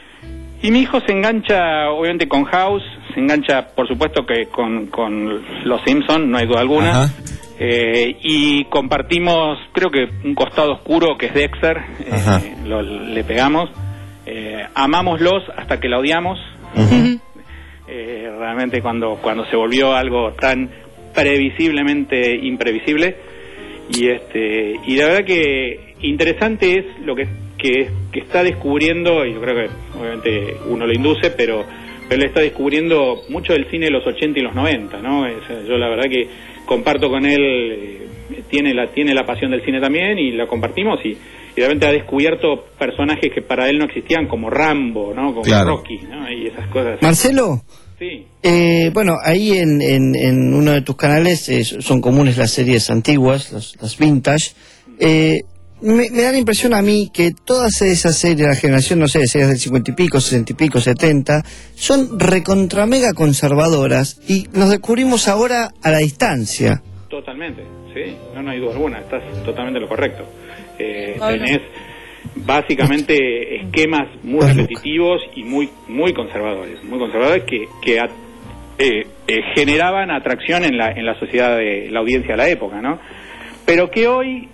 Y mi hijo se engancha obviamente con House, se engancha por supuesto que con, con los Simpsons, no hay duda alguna. Ajá. Eh, y compartimos creo que un costado oscuro que es Dexter, Ajá. eh, lo- le pegamos, eh, amámoslos hasta que la odiamos. Ujú. Eh, realmente cuando cuando se volvió algo tan previsiblemente imprevisible y este y la verdad que interesante es lo que que, que está descubriendo, y yo creo que obviamente uno lo induce, pero pero él está descubriendo mucho del cine de los ochenta y los noventa, ¿no? Es, yo la verdad que comparto con él, eh, tiene la tiene la pasión del cine también y la compartimos y, y realmente ha descubierto personajes que para él no existían, como Rambo, ¿no? Como Claro. Rocky, ¿no? Y esas cosas. Marcelo, Sí. eh, bueno, ahí en, en, en uno de tus canales eh, son comunes las series antiguas, las, las vintage. Eh, me, me da la impresión a mí que todas esas series, la generación, no sé, series del cincuenta y pico, sesenta y pico, setenta, son recontra mega conservadoras y nos descubrimos ahora a la distancia. Totalmente, sí, no, no hay duda alguna, estás totalmente en lo correcto. Eh, Pablo. tenés básicamente esquemas muy repetitivos y muy muy conservadores, muy conservadores que, que a- eh, eh, generaban atracción en la en la sociedad de la audiencia de la época, ¿no? Pero que hoy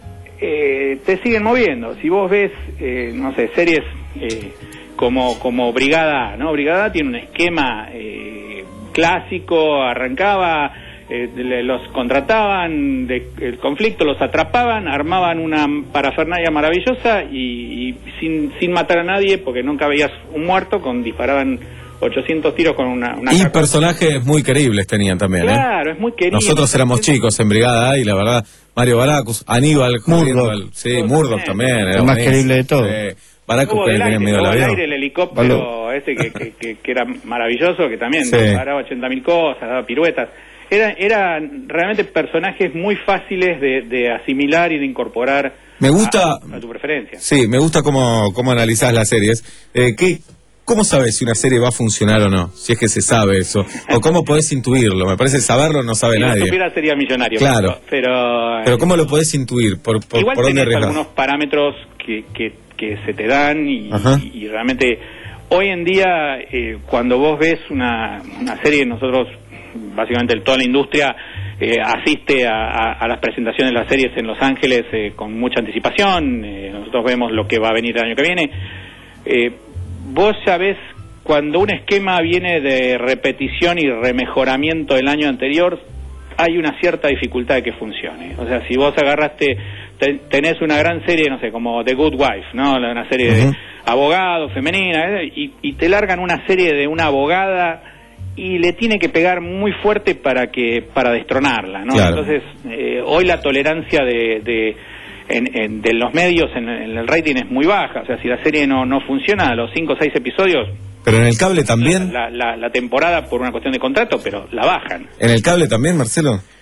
eh, te siguen moviendo. Si vos ves, eh, no sé, series eh, como como Brigada A, ¿no? Brigada A tiene un esquema eh, clásico, arrancaba, eh, le- los contrataban de el conflicto, los atrapaban, armaban una parafernalia maravillosa y, y sin sin matar a nadie, porque nunca veías un muerto, con disparaban ochocientos tiros con una, una Y caja. personajes muy queribles tenían también, ¿eh? Claro, es muy querido. Nosotros éramos chicos en Brigada A y la verdad, Mario Baracus, Aníbal, corriendo Murdoch. al- sí, Murdoch también. era El más buenísimo. querible de todos. Sí. Baracus Hubo que del le tenía aire, miedo al hubo del avión. aire el helicóptero ese que, que, que, que era maravilloso, que también Sí. disparaba ochenta mil cosas, daba piruetas. Era, eran realmente personajes muy fáciles de, de asimilar y de incorporar Me gusta, a, a tu preferencia. sí, me gusta cómo, cómo analizás las series. Eh, ¿qué, ¿Cómo sabes si una serie va a funcionar o no? Si es que se sabe eso. ¿O cómo podés intuirlo? Me parece saberlo no sabe Si nadie. lo supiera sería millonario. Claro. Pero, Pero ¿cómo lo podés intuir? ¿Por, por, igual por dónde tenés arriesgás? algunos parámetros que, que, que se te dan y, Ajá. y, y realmente hoy en día eh, cuando vos ves una, una serie, nosotros básicamente toda la industria eh, asiste a, a, a las presentaciones de las series en Los Ángeles eh, con mucha anticipación, eh, nosotros vemos lo que va a venir el año que viene. Eh, vos sabés cuando un esquema viene de repetición y remejoramiento del año anterior, hay una cierta dificultad de que funcione. O sea, si vos agarraste, te- tenés una gran serie, no sé, como The Good Wife, ¿no? Una serie de abogados, femenina, ¿eh? y, y te largan una serie de una abogada y le tiene que pegar muy fuerte para que para destronarla, ¿no? Claro. Entonces, eh, hoy la tolerancia de... de En, en- de los medios en, en el rating es muy baja, o sea, si la serie no, no funciona a los cinco o seis episodios, Pero en el cable también. la, la, la temporada por una cuestión de contrato, pero la bajan. ¿En el cable también, Marcelo?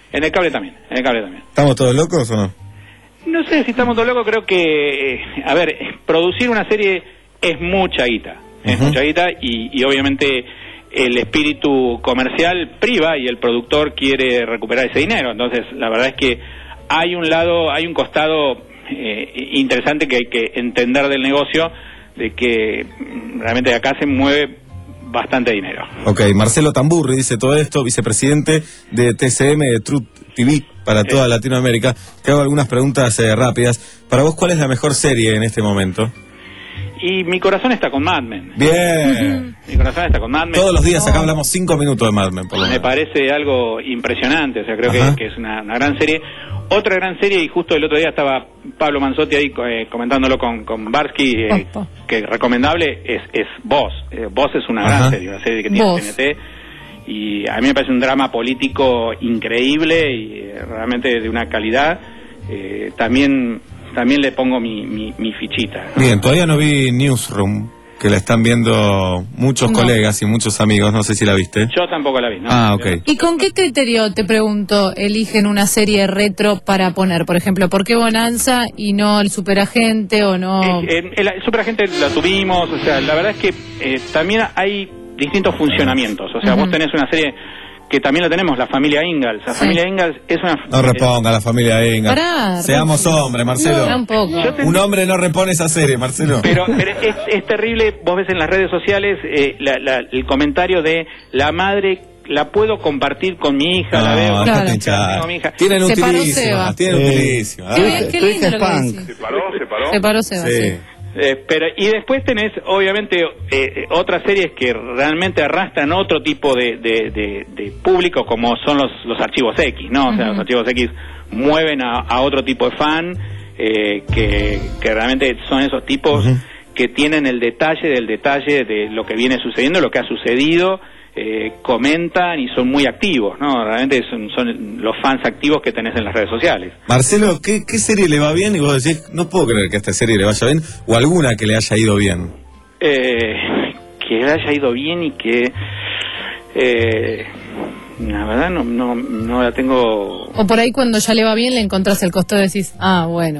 En el cable también, en el cable también. ¿Estamos todos locos o no? No sé si estamos todos locos, creo que, eh, a ver, producir una serie es mucha guita, es uh-huh. mucha guita y, y obviamente el espíritu comercial priva y el productor quiere recuperar ese dinero. Entonces, la verdad es que hay un lado, hay un costado eh, interesante que hay que entender del negocio, de que realmente acá se mueve bastante dinero. Ok, Marcelo Tamburri dice todo esto, vicepresidente de T C M, de Truth T V para toda sí. Latinoamérica. Te hago algunas preguntas eh, rápidas. Para vos, ¿cuál es la mejor serie en este momento? Y mi corazón está con Mad Men. Bien. Mi corazón está con Mad Men. Todos los días acá hablamos cinco minutos de Mad Men, por lo Me menos. parece algo impresionante, o sea, creo que, que es una, una gran serie. Otra gran serie, y justo el otro día estaba Pablo Manzotti ahí eh, comentándolo con, con Barsky, eh, que recomendable es, es Boss. Eh, Boss es una Ajá. gran serie, una serie que tiene T N T. Y a mí me parece un drama político increíble y eh, realmente de una calidad. Eh, también también le pongo mi, mi, mi fichita. Bien, todavía no vi Newsroom, que la están viendo muchos no. colegas y muchos amigos, no sé si la viste. Yo tampoco la vi, ¿no? Ah, ok. ¿Y con qué criterio, te pregunto, eligen una serie retro para poner? Por ejemplo, ¿por qué Bonanza y no el Superagente o no...? Eh, eh, el, el Superagente la tuvimos, o sea, la verdad es que eh, también hay distintos funcionamientos, o sea, uh-huh. vos tenés una serie que también la tenemos, la familia Ingalls. La sí. familia Ingalls es una... No reponga la familia Ingalls. Pará, Seamos Rosy. hombres, Marcelo. No, un poco. Te... Un hombre no repone esa serie, Marcelo. Pero, pero es, es terrible, vos ves en las redes sociales eh, la, la, el comentario de la madre... La puedo compartir con mi hija, no, la veo claro. con mi hija. Tienen utilísima, tienen eh, utilísima. Qué, qué lindo lo que se paró, se paró. Se paró Seba, sí. sí. Eh, pero y después tenés obviamente eh, otras series que realmente arrastran otro tipo de, de, de, de público, como son los, los archivos X, ¿no? Uh-huh. O sea, los archivos X mueven a, a otro tipo de fan eh, que, que realmente son esos tipos uh-huh. que tienen el detalle del detalle de lo que viene sucediendo, lo que ha sucedido. Eh, comentan y son muy activos, ¿no? Realmente son, son los fans activos que tenés en las redes sociales. Marcelo, ¿qué, ¿qué serie le va bien? Y vos decís, no puedo creer que a esta serie le vaya bien, o alguna que le haya ido bien. Eh, que le haya ido bien y que... Eh, la verdad no, no, no la tengo... O por ahí cuando ya le va bien le encontrás el costado y decís, ah, bueno.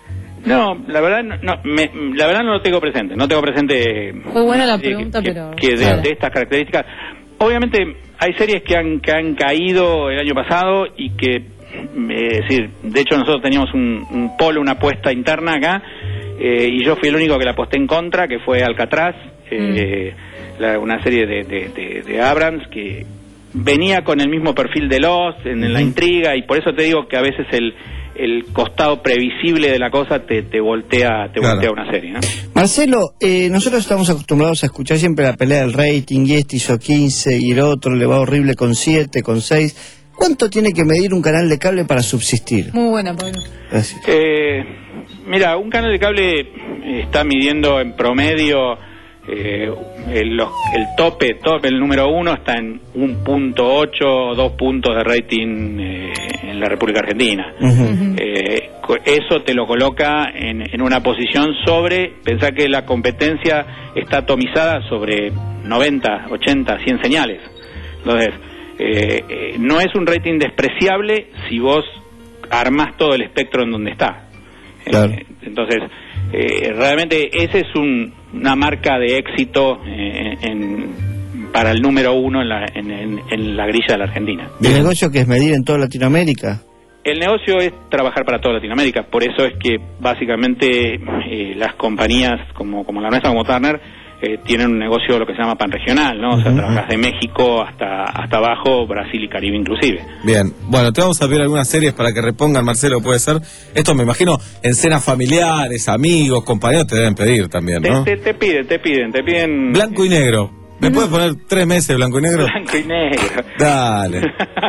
No, la verdad no, no me, la verdad no lo tengo presente, no tengo presente... Fue buena la pregunta, que, pero... Que de, claro. de estas características... Obviamente hay series que han, que han caído el año pasado y que, eh, es decir, de hecho nosotros teníamos un, un polo, una apuesta interna acá, eh, y yo fui el único que la aposté en contra, que fue Alcatraz, eh, mm. la, una serie de, de, de, de Abrams que venía con el mismo perfil de Lost, en, en la intriga, y por eso te digo que a veces el... el costado previsible de la cosa te, te voltea te claro. voltea una serie, ¿no? Marcelo, eh, nosotros estamos acostumbrados a escuchar siempre la pelea del rating, y este hizo quince y el otro le va horrible con siete, con seis. ¿Cuánto tiene que medir un canal de cable para subsistir? Muy buena, Pablo. Gracias. Eh, mira, un canal de cable está midiendo en promedio eh, el, los, el tope, top, el número uno está en un punto ocho, dos puntos de rating eh, en la República Argentina. Uh-huh. eh, eso te lo coloca en, en una posición sobre, pensá que la competencia está atomizada sobre noventa, ochenta, cien señales. Entonces, eh, eh, no es un rating despreciable si vos armás todo el espectro en donde está. Claro. Eh, entonces, eh, realmente ese es un, una marca de éxito eh, en, para el número uno en la, en, en, en la grilla de la Argentina. ¿El negocio que es medir en toda Latinoamérica? El negocio es trabajar para toda Latinoamérica, por eso es que básicamente eh, las compañías como, como la nuestra, como Turner, eh, tienen un negocio lo que se llama panregional, ¿no? O sea, uh-huh. trabajas de México hasta hasta abajo, Brasil y Caribe inclusive. Bien, bueno, te vamos a ver algunas series para que repongan, Marcelo, puede ser. Esto me imagino, en cenas familiares, amigos, compañeros, te deben pedir también, ¿no? Te, te, te piden, te piden, te piden... Blanco y negro. ¿Me puedes poner tres meses blanco y negro? Blanco y negro. Dale.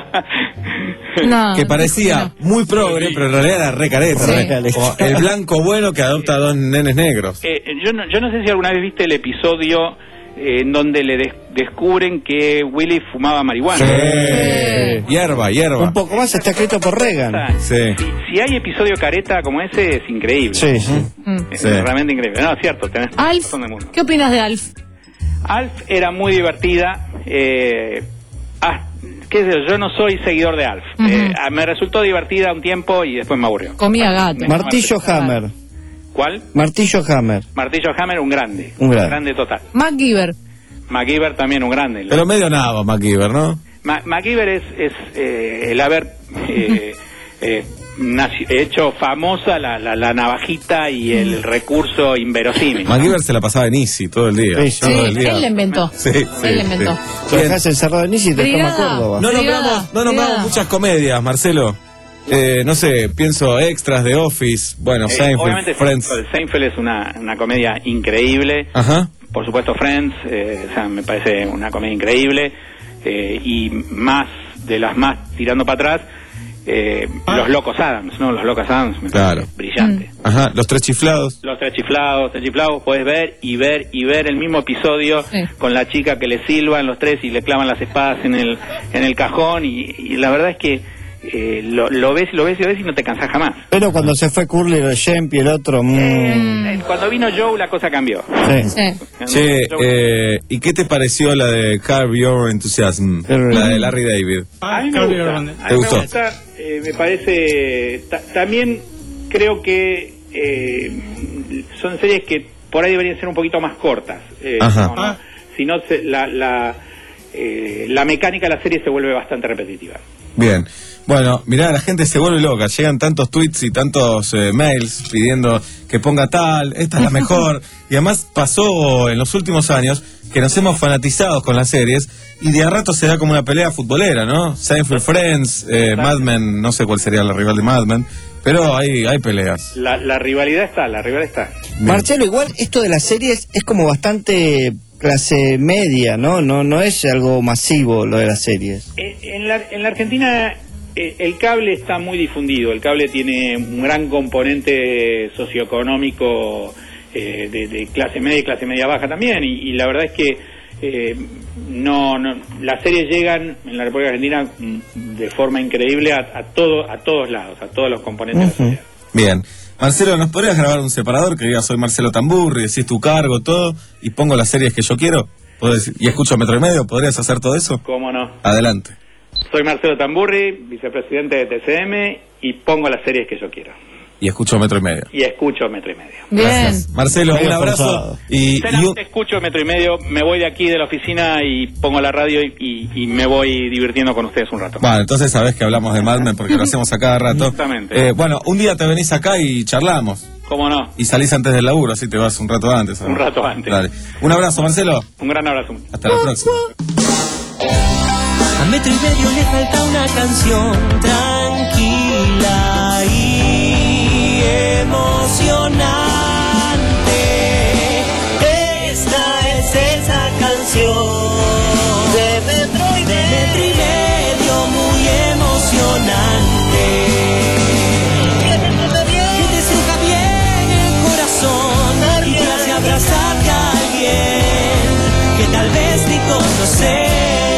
No, que parecía no. muy progre, pero en realidad era re careta. Sí. Re. Como el blanco bueno que adopta a dos nenes negros. Eh, yo, no, yo no sé si alguna vez viste el episodio eh, en donde le des descubren que Willy fumaba marihuana. Sí. Sí. Hierba, hierba. Un poco más está escrito por Reagan. O sea, sí. si, si hay episodio careta como ese, es increíble. Sí, sí. Es sí. realmente increíble. No, es cierto. Tenés Alf, ¿qué opinas de Alf? Alf era muy divertida. Eh, qué sé yo, yo no soy seguidor de Alf. Ujú. Eh, a- me resultó divertida un tiempo y después me aburrió. Comía gato. Martillo Hammer. ¿Cuál? Martillo Hammer. Martillo Hammer, un grande. Un grande. total. MacGyver. MacGyver también un grande. Pero medio nabo, MacGyver, ¿no? Ma- MacGyver es, es eh, el haber eh, eh, naci- hecho famosa la, la, la navajita y el recurso inverosímil. MacGyver se la pasaba en Easy todo el día. Sí, sí. todo el Sí, día. él la inventó. Sí, sí, Él la inventó. sí. Lo dejás encerrado en Easy y te toma Brigada. Córdoba. No Brigada, nombramos, no nombramos brigada. muchas comedias, Marcelo. Eh, no sé, pienso extras de Office, bueno, Eh, Seinfeld, obviamente Friends. Seinfeld es una, una comedia increíble. Ajá. Por supuesto Friends, eh, o sea, me parece una comedia increíble. Eh, y más, de las más tirando para atrás, eh, Los Locos Adams, ¿no? Los Locos Adams, me Claro. parece brillante. Ajá, Los Tres Chiflados. Los Tres Chiflados, Tres Chiflados, puedes ver y ver y ver el mismo episodio Sí. con la chica que le silban los tres y le clavan las espadas en el en el cajón y, y la verdad es que eh, lo, lo ves y lo ves y lo ves y no te cansás jamás. Pero cuando se fue Curly, el Shemp y el otro... mm, Eh, cuando vino Joe la cosa cambió. sí. Sí. Che, eh, ¿y qué te pareció la de Curb Your Enthusiasm? La de Larry David. A mí me Carly gusta, Urban. a mí ¿Te me gustó? gusta, eh, me parece, ta- también creo que eh, son series que por ahí deberían ser un poquito más cortas. Eh, Ajá. no, no, si no, se- la, la, eh, la mecánica de la serie se vuelve bastante repetitiva. Bien. Bueno, mirá, la gente se vuelve loca. Llegan tantos tweets y tantos eh, mails pidiendo que ponga tal, esta es la mejor. Y además pasó en los últimos años que nos hemos fanatizado con las series y de a rato se da como una pelea futbolera, ¿no? Seinfeld, Friends, eh, Mad Men, no sé cuál sería la rival de Mad Men, pero hay, hay peleas. La, la rivalidad está, la rivalidad está. Marcelo, igual esto de las series es como bastante clase media, ¿no? No, no es algo masivo lo de las series. Eh, En la, en la Argentina eh, el cable está muy difundido, el cable tiene un gran componente socioeconómico eh, de, de clase media y clase media baja también, y, y la verdad es que eh, no, no las series llegan en la República Argentina mm, de forma increíble a, a, todo, a todos lados, a todos los componentes de la sociedad. Bien. Marcelo, ¿nos podrías grabar un separador que diga soy Marcelo Tamburri, decís tu cargo, todo, y pongo las series que yo quiero? ¿Podés- y escucho Metro y Medio? ¿Podrías hacer todo eso? ¿Cómo no? Adelante. Soy Marcelo Tamburri, vicepresidente de T C M, y pongo las series que yo quiero. Y escucho Metro y Medio. Y escucho Metro y Medio. Bien. Marcelo, Medio un abrazo. forzado. Y, y un- Solamente escucho Metro y Medio, me voy de aquí de la oficina y pongo la radio y, y- y me voy divirtiendo con ustedes un rato. Bueno, entonces sabés que hablamos de Mad Men porque lo hacemos a cada rato. Exactamente. Eh, bueno, un día te venís acá y charlamos. ¿Cómo no? Y salís antes del laburo, así te vas un rato antes. ¿no? Un rato antes. Dale. Un abrazo, Marcelo. Un gran abrazo. Hasta la próxima. A Metro y Medio le falta una canción tranquila y emocionante. Esta es esa canción de Metro y Medio, de Metro y Medio muy emocionante. Que te estruja bien el corazón y te hace abrazarte a alguien que tal vez ni conoces.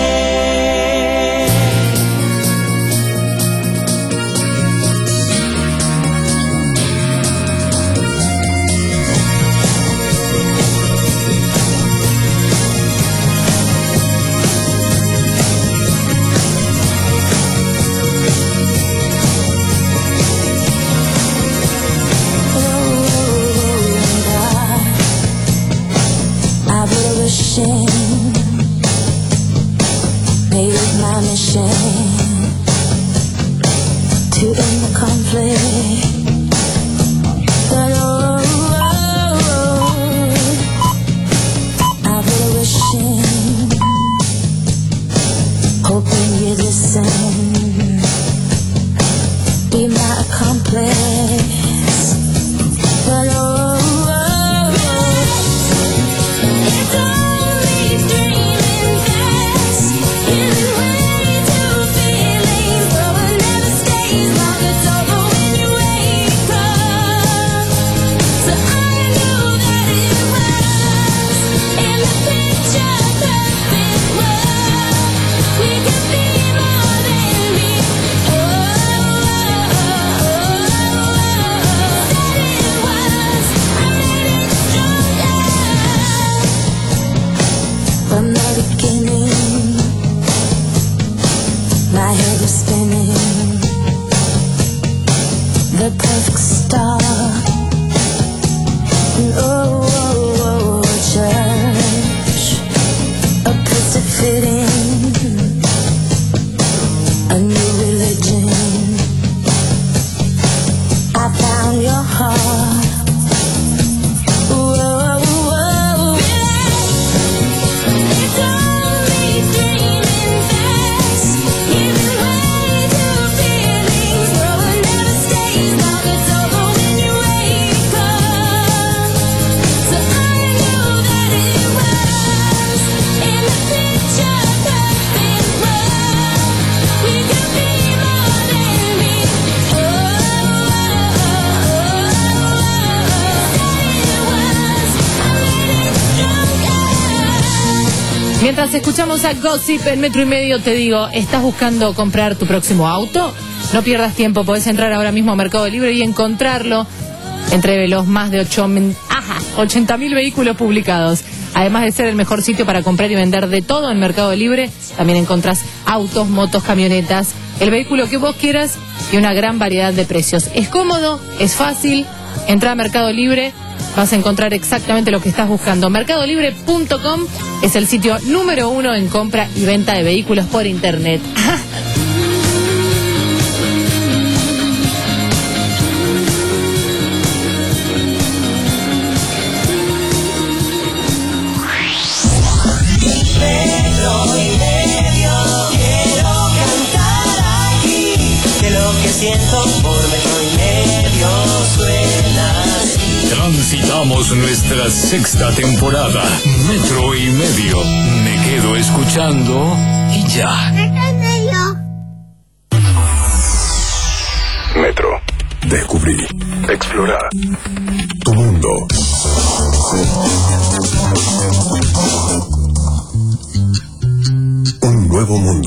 I will shame, made it my mission to end the conflict. But oh, oh, oh, I will wishing, hoping you listen, be my accomplice. But oh, oh, oh, it's only dreaming fast, giving way to feelings, but it never stays long. It's over when you wake up. So I knew that it was in the picture perfect world. We could be more than My head was spinning. The perfect star. Oh, oh, oh, church, a place to fit in, a new religion. I found your heart. Whoa, whoa, it's only dreaming fast, giving way to feelings, though it never stays long. It's over when you wake up. So I knew that it was in the picture perfect world. We could be more than me. Oh, oh, Mientras escuchamos a Gossip en Metro y Medio, te digo, ¿estás buscando comprar tu próximo auto? No pierdas tiempo, podés entrar ahora mismo a Mercado Libre y encontrarlo entre los más de ochenta mil vehículos publicados. Además de ser el mejor sitio para comprar y vender de todo en Mercado Libre, también encontrás autos, motos, camionetas, el vehículo que vos quieras y una gran variedad de precios. Es cómodo, es fácil, entra a Mercado Libre, vas a encontrar exactamente lo que estás buscando. mercado libre punto com es el sitio número uno en compra y venta de vehículos por internet. Metro y medio, quiero cantar aquí, que lo que siento por metro y medio suena así. Transitamos nuestra sexta temporada. Metro y medio. Me quedo escuchando y ya. Metro. Descubrí. Explora. Tu mundo. Un nuevo mundo.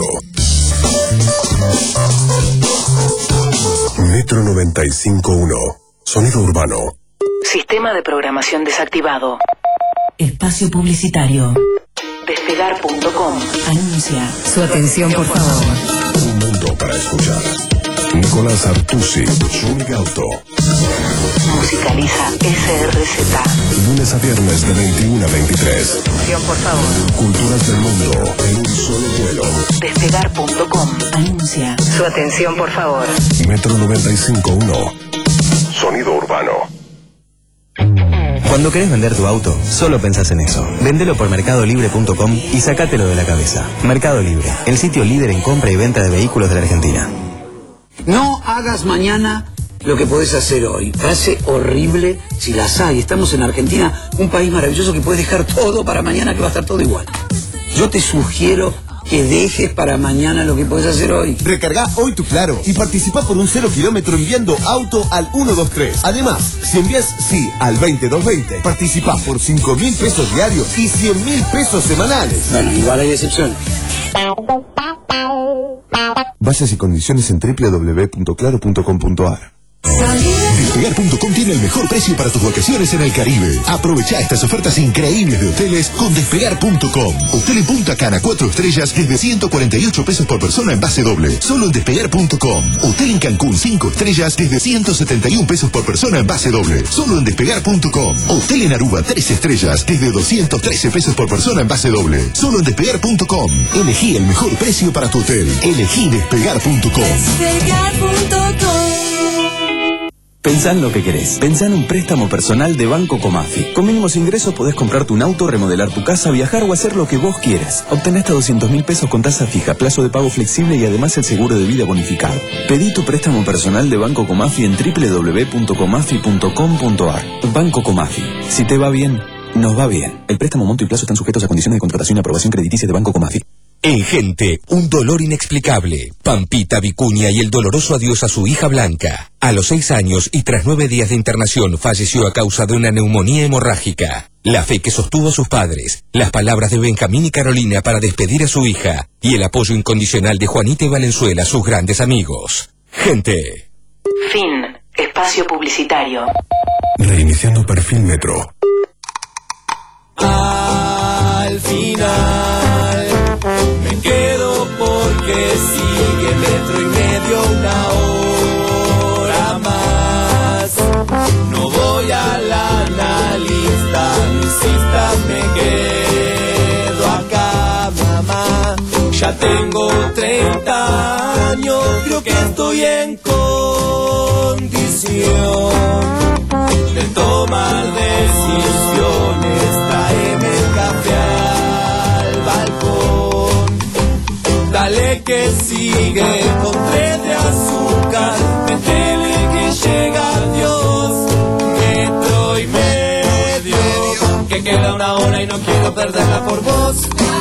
Metro noventa y cinco punto uno. Sonido urbano. Sistema de programación desactivado. Espacio publicitario. Despegar punto com. Anuncia. Su atención, por favor. Un mundo para escuchar. Nicolás Artusi, Zúñiga Auto. Musicaliza S R Z. Lunes a viernes de veintiuno a veintitrés. Atención, por favor. Culturas del mundo en un solo vuelo. Despegar punto com. Anuncia. Su atención, por favor. Metro noventa y cinco punto uno. Sonido urbano. Cuando querés vender tu auto, solo pensás en eso. Vendelo por mercado libre punto com y sacátelo de la cabeza. Mercado Libre, el sitio líder en compra y venta de vehículos de la Argentina. No hagas mañana lo que podés hacer hoy. Frase horrible si las hay. Estamos en Argentina, un país maravilloso que puedes dejar todo para mañana, que va a estar todo igual. Yo te sugiero que dejes para mañana lo que podés hacer hoy. Recarga hoy tu Claro y participa por un cero kilómetro enviando auto al uno dos tres. Además, si envías sí al veinte doscientos veinte, participás por cinco mil pesos diarios y cien mil pesos semanales. Bueno, igual hay excepciones. Bases y condiciones en doble u doble u doble u punto claro punto com punto a r. Despegar punto com tiene el mejor precio para tus vacaciones en el Caribe. Aprovecha estas ofertas increíbles de hoteles con Despegar punto com. Hotel en Punta Cana cuatro estrellas desde ciento cuarenta y ocho pesos por persona en base doble. Solo en Despegar punto com. Hotel en Cancún cinco estrellas desde ciento setenta y un pesos por persona en base doble. Solo en Despegar punto com. Hotel en Aruba tres estrellas desde doscientos trece pesos por persona en base doble. Solo en Despegar punto com. Elegí el mejor precio para tu hotel. Elegí Despegar punto com. Despegar punto com. Pensá en lo que querés. Pensá en un préstamo personal de Banco Comafi. Con mínimos ingresos podés comprarte un auto, remodelar tu casa, viajar o hacer lo que vos quieras. Obtenés hasta doscientos mil pesos con tasa fija, plazo de pago flexible y además el seguro de vida bonificado. Pedí tu préstamo personal de Banco Comafi en doble u doble u doble u punto comafi punto com punto a r. Banco Comafi. Si te va bien, nos va bien. El préstamo, monto y plazo están sujetos a condiciones de contratación y aprobación crediticia de Banco Comafi. En Gente, un dolor inexplicable. Pampita Vicuña y el doloroso adiós a su hija Blanca. A los seis años y tras nueve días de internación falleció a causa de una neumonía hemorrágica. La fe que sostuvo a sus padres, las palabras de Benjamín y Carolina para despedir a su hija y el apoyo incondicional de Juanita y Valenzuela, sus grandes amigos. Gente. Fin. Espacio publicitario. Reiniciando perfil Metro. Al final me quedo porque sigue metro y medio, una hora más. No voy a la analista, no insistas, me quedo acá, mamá. Ya tengo treinta años, creo que estoy en condición de tomar decisiones. Traeme el café al balcón, dale que sigue con tres de azúcar, métele que llega Dios, metro y medio, que queda una hora y no quiero perderla por vos.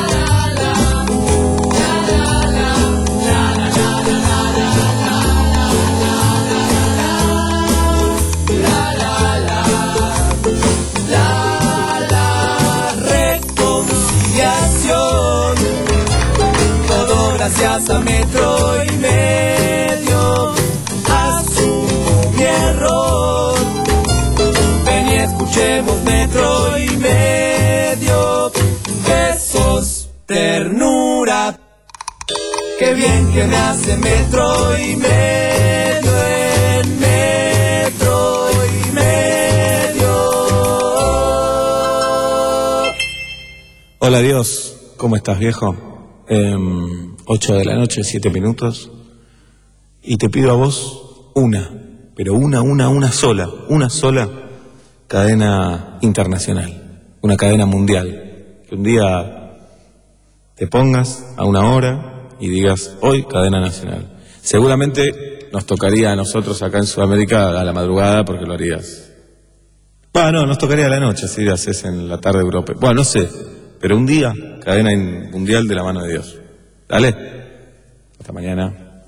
Gracias a metro y medio, asumo mi error. Ven y escuchemos metro y medio, besos, ternura. Qué bien que me hace metro y medio, en metro y medio. Hola Dios, ¿cómo estás, viejo? Eh, ocho de la noche, siete minutos, y te pido a vos una, pero una, una, una sola, una sola cadena internacional, una cadena mundial, que un día te pongas a una hora y digas, hoy cadena nacional. Seguramente nos tocaría a nosotros acá en Sudamérica a la madrugada, porque lo harías. Bueno, no, nos tocaría a la noche, si lo haces en la tarde europea. Bueno, no sé, pero un día, cadena mundial de la mano de Dios. Dale. Hasta mañana.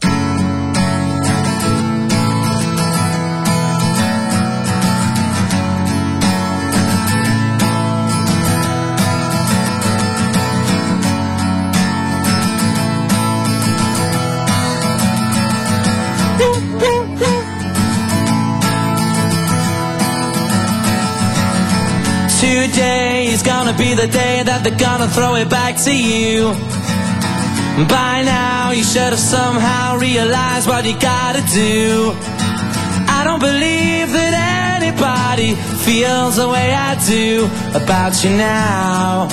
Today is gonna be the day that they're gonna throw it back to you. By now you should have somehow realized what you gotta do. I don't believe that anybody feels the way I do about you now.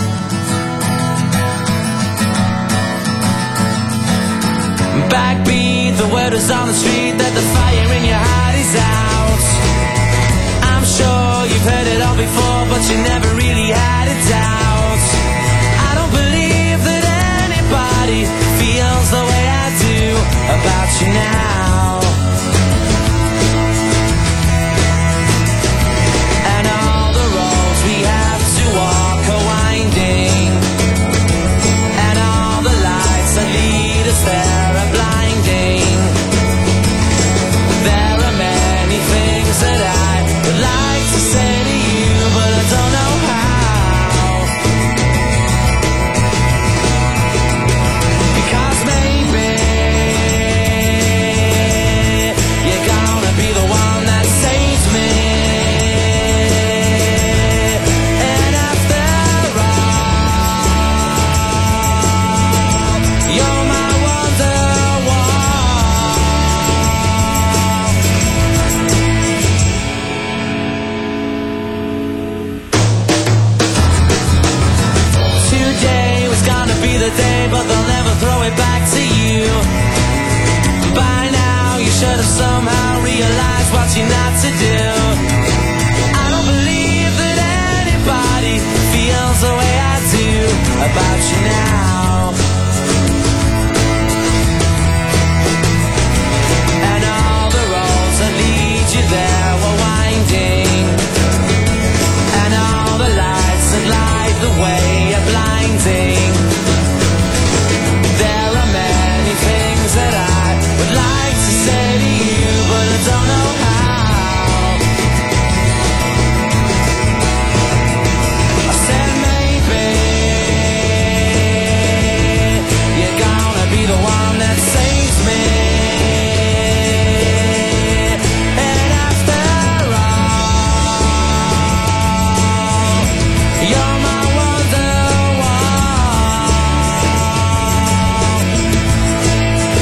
Backbeat, the word is on the street that the fire in your heart is out. I'm sure you've heard it all before, but you never really had a doubt. I don't believe that anybody feels the way I do about you now. And all the roads we have to walk are winding, and all the lights that lead us there are blinding. There are many things that I would like to say to you, but I don't know how. Because maybe you're gonna be the one that saves me. And after all, you're my Today was gonna be the day, but they'll never throw it back to you. By now you should have somehow realized what you're not to do. I don't believe that anybody feels the way I do about you now. And all the roads that lead you there were winding, and all the lights that light the way are blinding. There are many things that I would like to say to you, but I don't know how. I said maybe you're gonna be the one that saves me. And after all, you're my wonder.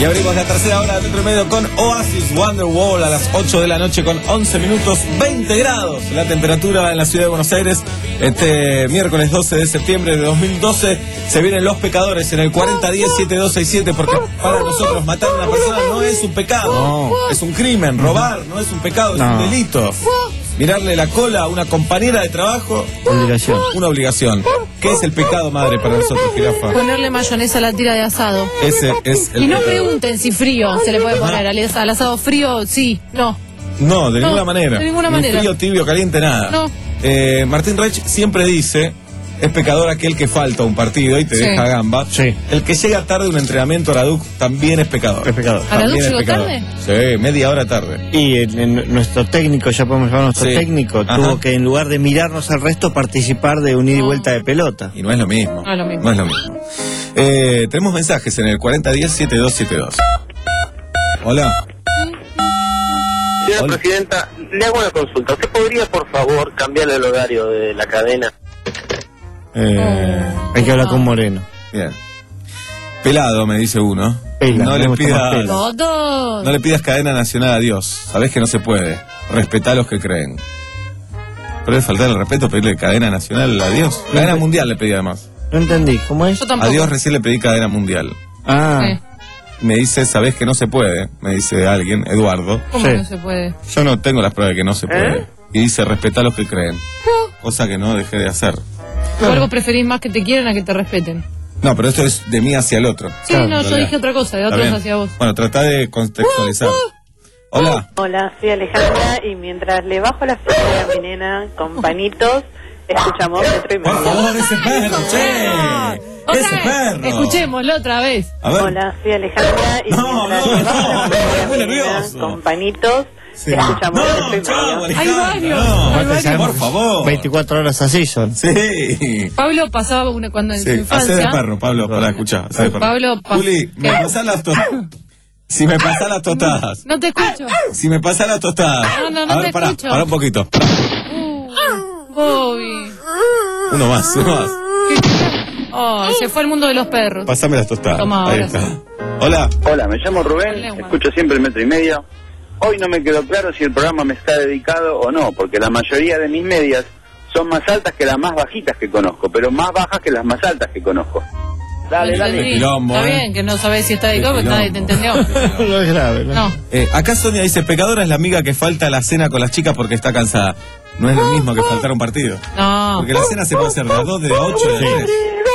Y abrimos la tercera hora de Metro y Medio con Oasis Wonderwall a las ocho de la noche con once minutos, veinte grados la temperatura en la ciudad de Buenos Aires. Este miércoles doce de septiembre de dos mil doce se vienen Los Pecadores en el cuarenta diez setenta y dos sesenta y siete, porque para nosotros matar a una persona no es un pecado, no. Es un crimen. Robar no es un pecado, es no. un delito. Mirarle la cola a una compañera de trabajo, obligación. Una obligación. ¿Qué es el pecado, madre, para nosotros, jirafa? Ponerle mayonesa a la tira de asado. Ese es el Y no pecado. pregunten si frío se le puede poner al asado, al asado frío, sí, no. No, de No, ninguna manera. de ninguna Ni manera. frío, tibio, caliente, nada. No. Eh, Martín Reich siempre dice, es pecador aquel que falta a un partido y te Sí. deja gamba. Sí. El que llega tarde a un entrenamiento a la D U C también es pecador. Es pecador. ¿A la D U C También es llegó pecador. tarde? Sí, media hora tarde. Y en, en nuestro técnico, ya podemos llamar a nuestro Sí. técnico, Ajá. tuvo que en lugar de mirarnos al resto, participar de un ida y vuelta de pelota. Y no es lo mismo. No es lo mismo. No es lo mismo. Eh, tenemos mensajes en el cuarenta diez setenta y dos setenta y dos. Hola. Señora Hola. Presidenta, le hago una consulta. ¿Usted podría, por favor, cambiarle el horario de la cadena? Eh, hay que hablar con Moreno. Bien. Pelado, me dice uno. Pela, no, me le gusta más pidas, pela. Todos. no le pidas cadena nacional a Dios. Sabés que no se puede. Respetá a los que creen. Pero es faltar el respeto pedirle cadena nacional a Dios. Cadena mundial le pedí además. No entendí, ¿cómo es? Yo tampoco. A Dios recién le pedí cadena mundial. Ah, Sí. Me dice, sabés que no se puede. Me dice alguien, Eduardo. ¿Cómo Sí. no se puede? Yo no tengo las pruebas de que no se puede. ¿Eh? Y dice, respetá a los que creen. Cosa que no dejé de hacer. ¿O algo preferís más que te quieran a que te respeten? No, pero esto es de mí hacia el otro. Sí, no, yo dije otra cosa, de Está otros bien. hacia vos. Bueno, tratá de contextualizar. Hola. Hola, soy Alejandra y mientras le bajo la ficha a mi nena con panitos, escuchamos Metro y Por Medio. favor, ese perro, che. Otra Ese vez, perro. escuchémoslo otra vez. A ver. Hola, soy Alejandra y No, mientras no, le bajo no, la ficha no, a muy mi nena nervioso. con panitos, Sí. escuchamos Metro y chao, Medio. Hay varios. No, hay Aparte, varios. por favor. veinticuatro horas así son. Sí. Pablo pasaba una cuando en su Sí, hacé de infancia. perro, Pablo, para escuchar. Hacé de perro. Pablo, pa- Juli, me ¿qué? pasás las tostadas. Si me pasás las tostadas. No te escucho. Si me pasás las tostadas. No, no, no A ver, te pará, escucho. pará un poquito. Uh, Bobby. Uno más, uno más. Oh, se fue al mundo de los perros. Pasame las tostadas. Toma, Ahí ahora está. sí. Hola. Hola, me llamo Rubén, escucho siempre el Metro y Medio. Hoy no me quedó claro si el programa me está dedicado o no, porque la mayoría de mis medias son más altas que las más bajitas que conozco, pero más bajas que las más altas que conozco. Dale, No dale. entendí. quilombo, Está eh. bien, que no sabés si está dedicado, Qué pero nadie te entendió. No es grave, ¿no? No. Eh, acá Sonia dice, pecadora es la amiga que falta a la cena con las chicas porque está cansada. No es lo mismo que faltar a un partido. No. Porque la cena se puede hacer de las dos, de las ocho, de las tres.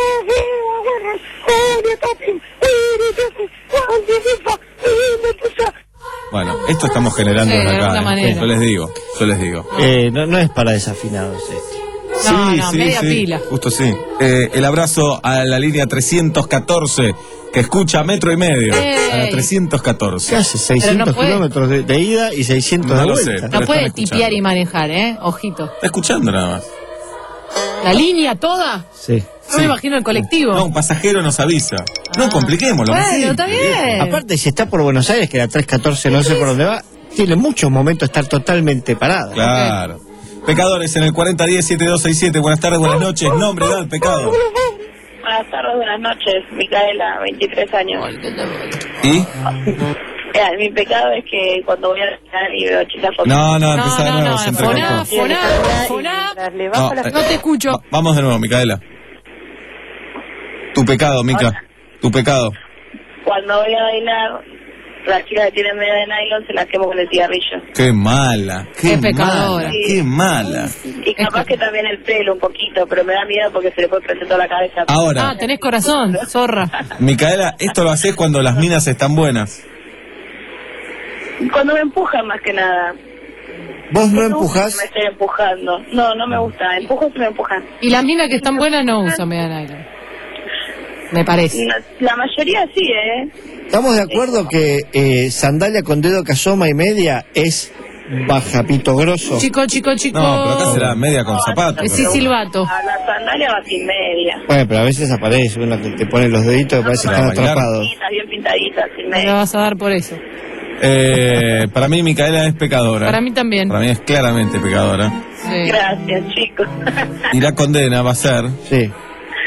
Bueno, esto estamos generando Sí, de acá. alguna eh. manera. Yo les digo, yo les digo. Eh, no, no es para desafinados esto. No, no, media pila. Justo sí. Eh, el abrazo a la línea trescientos catorce que escucha Metro y Medio. Ey. A la trescientos catorce. ¿Qué hace? seiscientos puede- kilómetros de, de ida y seiscientos No de lo vuelta. sé. Pero No están puede escuchando. tipear y manejar, ¿eh? Ojito. Está escuchando nada más. ¿La línea toda? Sí. No me imagino el colectivo. No, un pasajero nos avisa. No compliquemos lo Bueno, está bien. Aparte, si está por Buenos Aires, que la tres catorce no sé por dónde va, tiene muchos momentos de estar totalmente parada. Claro. Pecadores en el cuarenta diez setenta y dos sesenta y siete. Buenas tardes, buenas noches. Nombre, edad, pecado. Buenas tardes, buenas noches, Micaela, veintitrés años. ¿Y? Mira, mi pecado es que cuando voy a la y veo chicas con... No, no, empezá de no, nuevo. no, se foná, entrecortó. foná, foná. Mientras le bajo No, la eh, No te escucho. Va- Vamos de nuevo, Micaela. Tu pecado, Mica. Tu pecado. Cuando voy a bailar, las chicas que tienen media de nylon se las quemo con el cigarrillo. Qué mala. Qué, Qué pecadora. mala. Qué mala. Y capaz que también el pelo un poquito, pero me da miedo porque se le puede prender toda la cabeza. Ahora. Ah, tenés corazón, zorra. Micaela, esto lo haces cuando las minas están buenas. Cuando me empujan más que nada. ¿Vos no Me empujás? Me estoy empujando. No, no me gusta. Empujo si me empujan. Y las minas que están buenas no usan media nylon. Me parece. La, la mayoría sí, ¿eh? ¿Estamos de acuerdo que eh, sandalia con dedo que asoma y media es bajapito grosso? Chico, chico, chico. No, pero acá será media con zapatos. Sí, silbato. A la sandalia va sin media. Bueno, pero a veces aparece una que te pone los deditos que parece que Para están bailar. atrapados. Pintaditas, bien pintaditas, sin Me la media. vas a dar por eso. Eh, para mí, Micaela es pecadora. Para mí también. Para mí es claramente pecadora. Sí. Gracias, chicos. Y la condena va a ser Sí.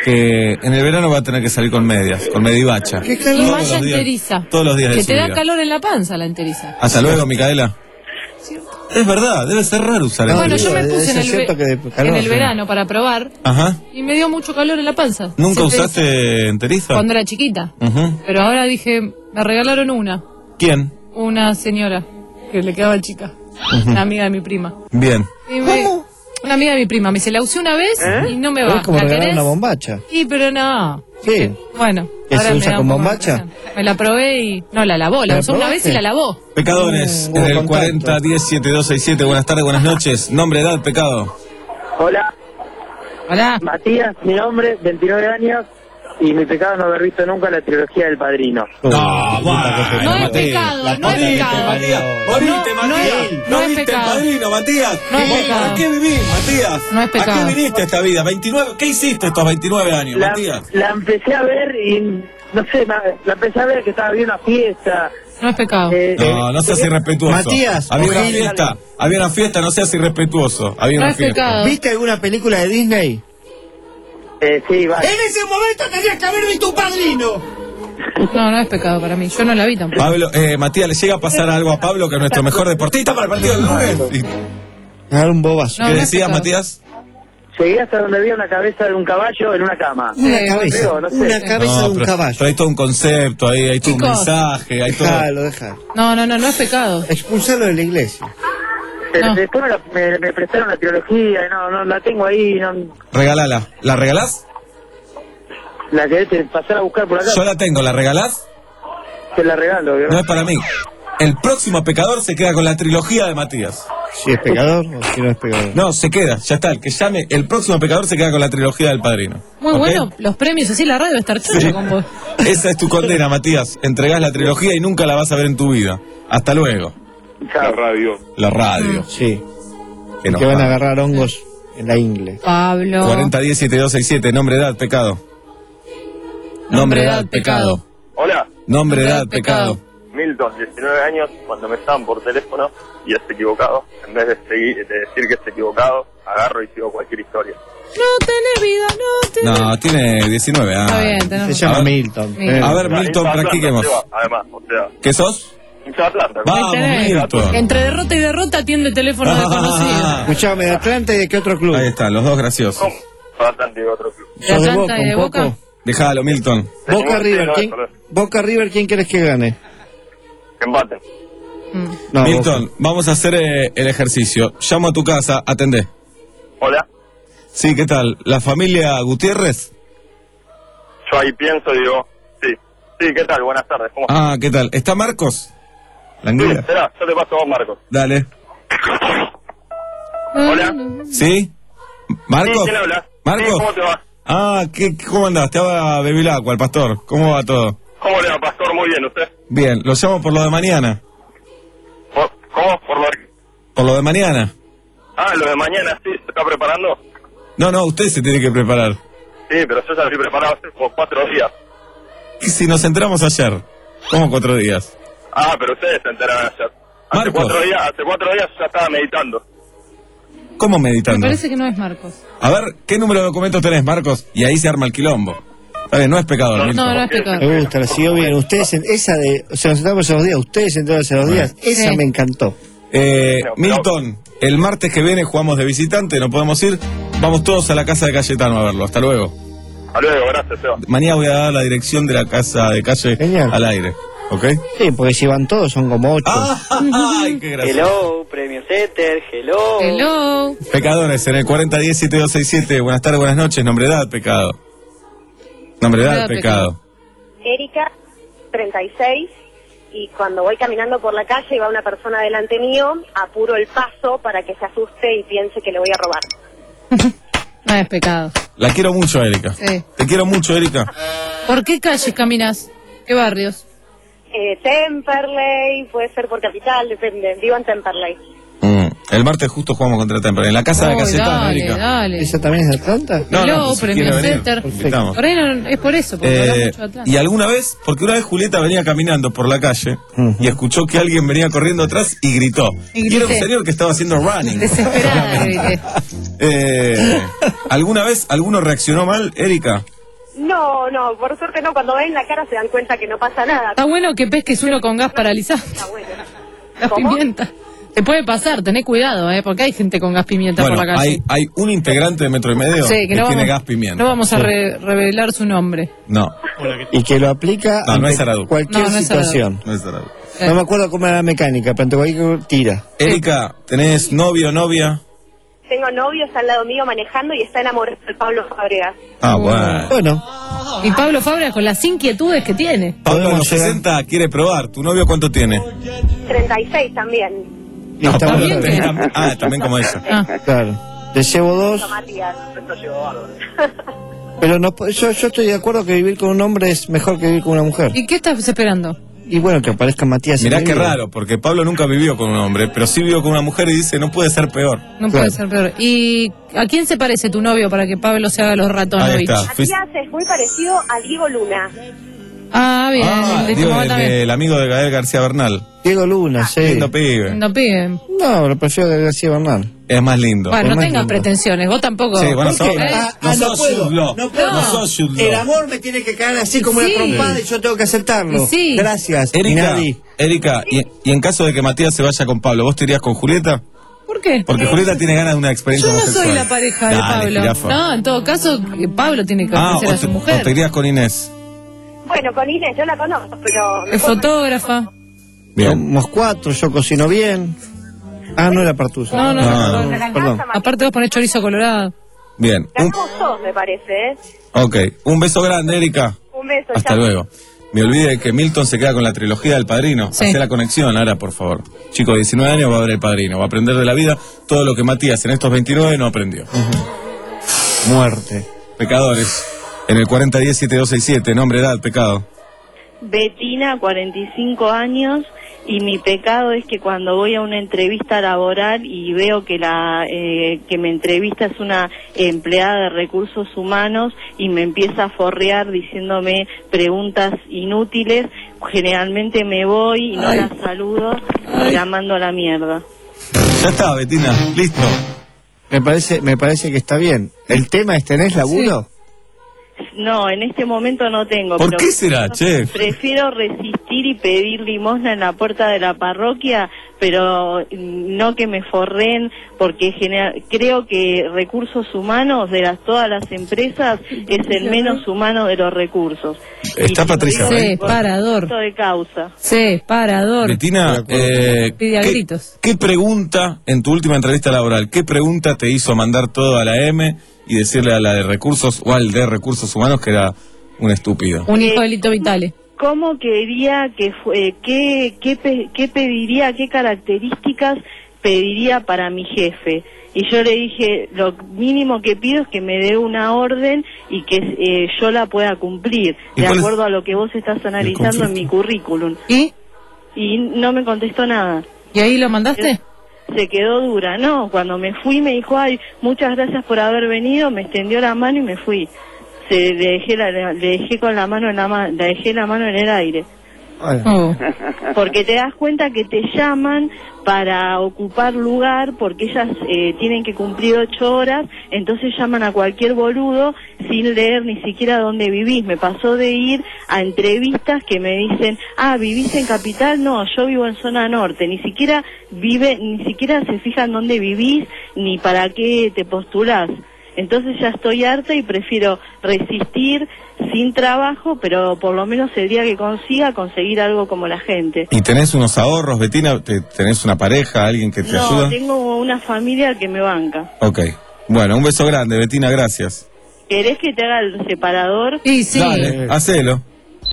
que en el verano va a tener que salir con medias, con medivacha. Y Todos malla los días- enteriza. Todos los días de Que su te da vida. calor en la panza la enteriza. Hasta luego, Micaela. Es verdad, debe ser raro usar el Bueno, yo me enteriza. puse en el, ve- en el verano para probar Ajá. y me dio mucho calor en la panza. ¿Nunca Siempre- usaste enteriza? Cuando era chiquita. Ujú. Pero ahora dije, me regalaron una. ¿Quién? Una señora que le quedaba chica. Ujú. Una amiga de mi prima. Bien. Y me- Una amiga de mi prima. Me dice, la usé una vez y no me va. Es como ¿La regalar querés? una bombacha. Sí, pero no. Sí. Bueno. ¿Que ahora se me usa da con un poco de bombacha? impresión. Me la probé y... No, la lavó. La ¿La usó una probaste? vez y la lavó. Pecadores, Uh, en el contacto. cuarenta diez setenta y dos sesenta y siete. Buenas tardes, buenas noches. Nombre, edad, pecado. Hola. Hola. Matías, mi nombre, veintinueve años, y mi pecado es no haber visto nunca la trilogía del Padrino. No, bueno, No es Matías. pecado, La no es moriste, pecado. Matías. Moriste, No, no Matías. es- No, no es viste pecado. el padrino, Matías. No es ¿Para pecado. qué vivís, Matías? No es ¿A pecado. qué viniste a esta vida? veintinueve, ¿qué hiciste estos veintinueve años, La, Matías? la empecé a ver y, no sé, ma- la empecé a ver que estaba bien una fiesta. No es pecado. Eh, No, no seas irrespetuoso. Matías, había una Ojil. fiesta, había una fiesta, no seas irrespetuoso. Había No una es fiesta. pecado. ¿Viste alguna película de Disney? Eh, sí, va. ese momento tenías que haber visto un padrino. No, no es pecado para mí. Yo no la vi tampoco. Pablo, eh, Matías, ¿le llega a pasar algo a Pablo, que es nuestro mejor deportista para el partido del lunes? Y- Dar un bobazo. No, ¿Qué no es decías, pecado. Matías? Llegué hasta donde había una cabeza de un caballo en una cama. Una Sí, cabeza. creo, no sé. Una cabeza No, de un pero- caballo. Pero hay todo un concepto ahí, hay todo un Chicos. mensaje, hay todo... Déjalo, déjalo. No, no, no, no es pecado. Expulsarlo de la iglesia. Pero No. después me, la- me- me prestaron la trilogía y no, no la tengo ahí. No, Regalala. ¿La regalás? la querés pasar a buscar por acá. Yo la tengo, ¿la regalás? Te la regalo. ¿verdad? No es para mí. El próximo pecador se queda con la trilogía de Matías. Si es pecador o si no es pecador. No, se queda, ya está. El que llame, el próximo pecador se queda con la trilogía del padrino. Muy ¿Ok? bueno, los premios así, la radio va a estar chocha Sí. con vos. Esa es tu condena, Matías. Entregás la trilogía y nunca la vas a ver en tu vida. Hasta luego. Chao. radio. La radio. Sí. Que nos Que van a va. agarrar hongos en la ingle. Pablo. cuarenta diez setenta y dos sesenta y siete. Nombre, edad, pecado. Nombre, edad, pecado. Hola, Nombre, edad, pecado. Milton, diecinueve años, cuando me estaban por teléfono y es equivocado, en vez de, seguir, de decir que es equivocado, agarro y sigo cualquier historia. No tenés vida, no tenés... No, tiene diecinueve años. Está bien, tenés Se razón. llama A ver. Milton. Milton. Eh, A ver, Hincha Milton, de Atlanta, practiquemos. Seba, además, o sea, ¿Qué sos? hincha de Atlanta. Vamos, tenés. Milton. Entre derrota y derrota atiende el teléfono desconocido. Ah, Escuchame, ¿de Atlanta y de qué otro club? ahí están, los dos graciosos. ¿Cómo? Soy Atlántico, otro club. ¿De ¿Sos de Atlanta Boca y de un Boca? poco? Déjalo, Milton. Boca Sí, River, no, ¿quién, eso es. Boca River, ¿quién querés que gane? Que empate. Mm. No, Milton, Boca. vamos a hacer eh, el ejercicio. Llamo a tu casa, atendé. Hola, Sí, ¿qué tal? ¿La familia Gutiérrez? yo ahí pienso y digo, sí, sí, ¿qué tal? Buenas tardes, ¿cómo estás? Ah, ¿qué tal? ¿Está Marcos? La Sí, anguila. será, yo te paso a vos, Marcos. Dale. Hola. ¿Sí? ¿Marcos? Sí, ¿quién habla? ¿Marcos? Sí, ¿cómo te va? Ah, ¿qué, ¿cómo andás? Te habla Bevilacqua, el pastor. ¿Cómo va todo? ¿Cómo le va, Pastor? Muy bien, ¿usted? Bien, lo llamo por lo de mañana. ¿Por- ¿Cómo? ¿Por lo Por lo de mañana. Ah, lo de mañana, sí, ¿se está preparando? No, no, usted se tiene que preparar. Sí, pero yo ya lo estoy preparado hace como cuatro días. ¿Y si nos enteramos ayer? ¿Cómo cuatro días? Ah, pero ustedes se enteraron ayer. Hace Marcos. cuatro días, hace cuatro días yo ya estaba meditando. ¿Cómo Me meditando? parece que no es Marcos. A ver, ¿qué número de documentos tenés, Marcos? Y ahí se arma el quilombo. Está bien, no es pecador, No, Milton. no es pecado. Me gusta, la siguió bien. Ustedes, en- esa de, o sea, nos sentamos esos días, ustedes sentados esos días, esa Sí. me encantó. Eh, No, pero- Milton, el martes que viene jugamos de visitante, no podemos ir. Vamos todos a la casa de Cayetano a verlo. Hasta luego. Hasta luego, gracias, Seba. Mañana voy a dar la dirección de la casa de Calle Genial. al aire. ¿Ok? Sí, porque si van todos son como ocho. ¡Ay, qué gracioso! Hello, premio Setter, hello. Hello. Pecadores, en el cuarenta diez setenta y dos sesenta y siete. Buenas tardes, buenas noches. Nombre, edad, pecado. Nombre, edad, Edad, pecado. Erika, treinta y seis, y cuando voy caminando por la calle y va una persona delante mío, apuro el paso para que se asuste y piense que le voy a robar. No es pecado. La quiero mucho, Erika. Sí. Te quiero mucho, Erika. ¿Por qué calles caminas? ¿Qué barrios? Eh, Temperley, puede ser por Capital, depende. Vivo en Temperley. Mm. El martes justo jugamos contra Temple. En la casa de Oh, Cayetano, dale, Erika. dale. ¿Esa también es de Atlanta? No, no, Hello, pues si Premier quiere venir, Center. invitamos. Por ahí no, es por eso, porque habla Eh, mucho de Atlanta. y alguna vez, porque una vez Julieta venía caminando por la calle y escuchó que alguien venía corriendo atrás y gritó. Y Y era un grité. señor que estaba haciendo running. Desesperada, grité. Eh, ¿Alguna vez alguno reaccionó mal, Erika? No, no, por suerte no. Cuando ven la cara se dan cuenta que no pasa nada. Está bueno que pesques uno con gas paralizante. Está bueno. Gas ¿Cómo? pimienta. Te puede pasar, tené cuidado, ¿eh? Porque hay gente con gas pimienta Bueno, por la calle. hay, hay un integrante de Metro y Medio Sí, que, que no tiene vamos- gas pimienta. No vamos a Sí. re- revelar su nombre. No, Y que lo aplica no, no ante es Aradu. cualquier No, no es situación. No es Aradu. No me acuerdo cómo era la mecánica, pero ante cualquier tira. Erika, ¿tenés novio o novia? Tengo novio, está al lado mío manejando y está enamorado de Pablo Fábregas. Ah, bueno. Bueno, Y Pablo Fabra con las inquietudes que tiene. Pablo a los Podemos llegar. sesenta quiere probar. ¿Tu novio cuánto tiene? treinta y seis también. y está Pablo bueno. tenés tam- ah, también como ella. Ah, Claro. Te llevo dos, Matías. pero no, po- yo, yo estoy de acuerdo que vivir con un hombre es mejor que vivir con una mujer. ¿y qué estás esperando? Y bueno, que aparezca Matías. Mirá en qué mi vida. raro, porque Pablo nunca vivió con un hombre, pero sí vivió con una mujer y dice, no puede ser peor. No Claro. puede ser peor. ¿Y a quién se parece tu novio para que Pablo se haga los Ahí ratonovich? está. Fis- Matías es muy parecido a Diego Luna. Ah, bien. Ah, el de digo, tu mamá el, también. el amigo de Gael García Bernal. Diego Luna, sí. Lindo pibe. No piden. No, lo prefiero de García Bernal. Es más lindo. Bueno, no más tengas lindo. pretensiones. Vos tampoco. Sí, bueno, ¿Por sos- qué? no, Ah, no ah, no sos puedo, Jude Law. no puedo. No sos Jude Law. El amor me tiene que caer así como Sí. una trompada y yo tengo que aceptarlo. Y sí. Gracias, Erika, Minardi. Erika y, y en caso de que Matías se vaya con Pablo, ¿vos te irías con Julieta? ¿Por qué? Porque Julieta tiene ganas de una experiencia Yo no homosexual. soy la pareja de Dale, Pablo. jirafa. No, en todo caso, eh, Pablo tiene que Ah, ofrecer o a te, su o mujer. te irías con Inés. Bueno, con Inés yo la conozco, pero... Es fotógrafa. Bien. Somos cuatro, yo cocino bien. Ah, no era partusa. No, no, No, no. La Perdón. casa, Aparte vos ponés chorizo colorado. Bien. Un, ganamos todos, me parece, ¿eh? ok. Un beso grande, Erika. Un beso, Hasta chao. luego. Me olvidé que Milton se queda con la trilogía del Padrino. Sí. Hacé la conexión ahora, por favor. Chico de diecinueve años va a ver el Padrino. Va a aprender de la vida todo lo que Matías en estos veintinueve no aprendió. Muerte. Pecadores. En el cuarenta diez siete dos seis siete, nombre, edad, pecado. Betina, cuarenta y cinco años, y mi pecado es que cuando voy a una entrevista laboral y veo que la eh, que me entrevista es una empleada de recursos humanos y me empieza a forrear diciéndome preguntas inútiles, generalmente me voy y no la saludo y la mando a la mierda. Ya está, Betina. Listo. Me parece, me parece que está bien. El tema es, ¿tenés laburo? No, en este momento no tengo. ¿Por pero qué será, che? Prefiero resistir y pedir limosna en la puerta de la parroquia, pero no que me forren, porque genera- creo que recursos humanos de las todas las empresas es el menos humano de los recursos. Está Y Patricia lo digo Rey. por Separador. punto de causa. Separador. Betina, eh, Pide a ¿qué, gritos. ¿qué pregunta en tu última entrevista laboral, qué pregunta te hizo mandar todo a la M y decirle a la de recursos o al de recursos humanos que era un estúpido? Un hijo de Lito Vitale. ¿Cómo quería que fue, qué, qué, pe- qué pediría, qué características pediría para mi jefe? Y yo le dije, lo mínimo que pido es que me dé una orden y que eh, yo la pueda cumplir, ¿Y de cuál es acuerdo a lo que vos estás analizando en mi currículum. ¿Y? Y no me contestó nada. ¿Y ahí lo mandaste? Se quedó dura. No, cuando me fui me dijo, ay, muchas gracias por haber venido, me extendió la mano y me fui. Se, le dejé la, le dejé con la mano en la mano, le dejé la mano en el aire. Oh. Porque te das cuenta que te llaman para ocupar lugar porque ellas eh, tienen que cumplir ocho horas, entonces llaman a cualquier boludo sin leer ni siquiera dónde vivís. Me pasó de ir a entrevistas que me dicen, ah, ¿vivís en Capital? No, yo vivo en zona norte. Ni siquiera vive, ni siquiera se fijan dónde vivís ni para qué te postulás. Entonces ya estoy harta y prefiero resistir sin trabajo, pero por lo menos el día que consiga conseguir algo como la gente. ¿Y tenés unos ahorros, Betina? ¿Te- ¿Tenés una pareja, alguien que te No, ayuda? tengo una familia que me banca. Ok. Bueno, un beso grande, Betina, gracias. ¿Querés que te haga el separador? Sí, sí. Dale, hacelo.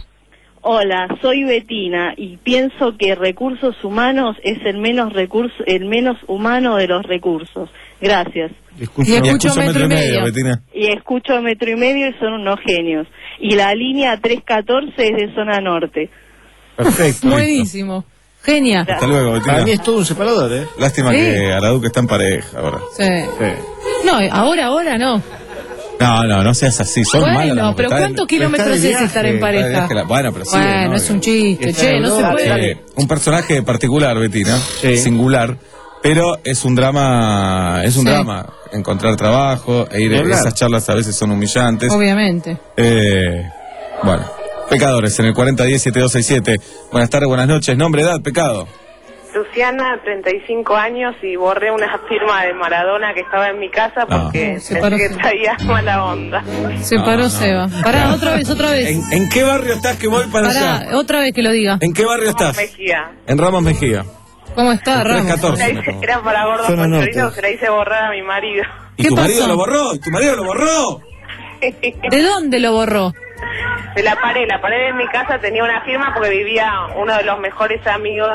Hola, soy Betina y pienso que recursos humanos es el menos recurso, el menos humano de los recursos. Gracias. Y escucho metro y medio. Betina. Y escucho Metro y Medio y son unos genios. Y la línea trescientos catorce es de zona norte. Perfecto. Buenísimo. Genia. Hasta luego, Betina. Para mí es todo un separador, ¿eh? Lástima Sí. que Araduque está en pareja ahora. Sí. No, ahora, ahora no. No, no, no seas así, son malas. Bueno, las pero mujeres. ¿cuántos kilómetros es estar en Está de pareja? viaje la- Bueno, pero sí. Bueno, es un chiste, che, no se puede. Eh, un personaje particular, Betina, singular, pero es un drama, es un Sí. drama encontrar trabajo, e ir Ni hablar. esas charlas a veces son humillantes. Obviamente. Eh, bueno, pecadores en el cuarenta diez setenta y dos sesenta y siete. Buenas tardes, buenas noches. Nombre, edad, pecado. Luciana, treinta y cinco años, y borré una firma de Maradona que estaba en mi casa porque Ah. Se pensé paró. que traía mala onda. Se No, paró no. Seba. Pará, otra vez, otra vez. ¿En, en qué barrio estás que voy para allá? Pará, otra vez que lo diga. ¿En qué barrio estás? Mejía. En Ramos Mejía. ¿Cómo está, Ramos? La hice- Era para gordo Zona con norte. chorizo, se la hice borrar a mi marido. ¿Y tu marido lo borró? ¿Y tu marido lo borró? ¿De dónde lo borró? De la pared, la pared de mi casa tenía una firma porque vivía uno de los mejores amigos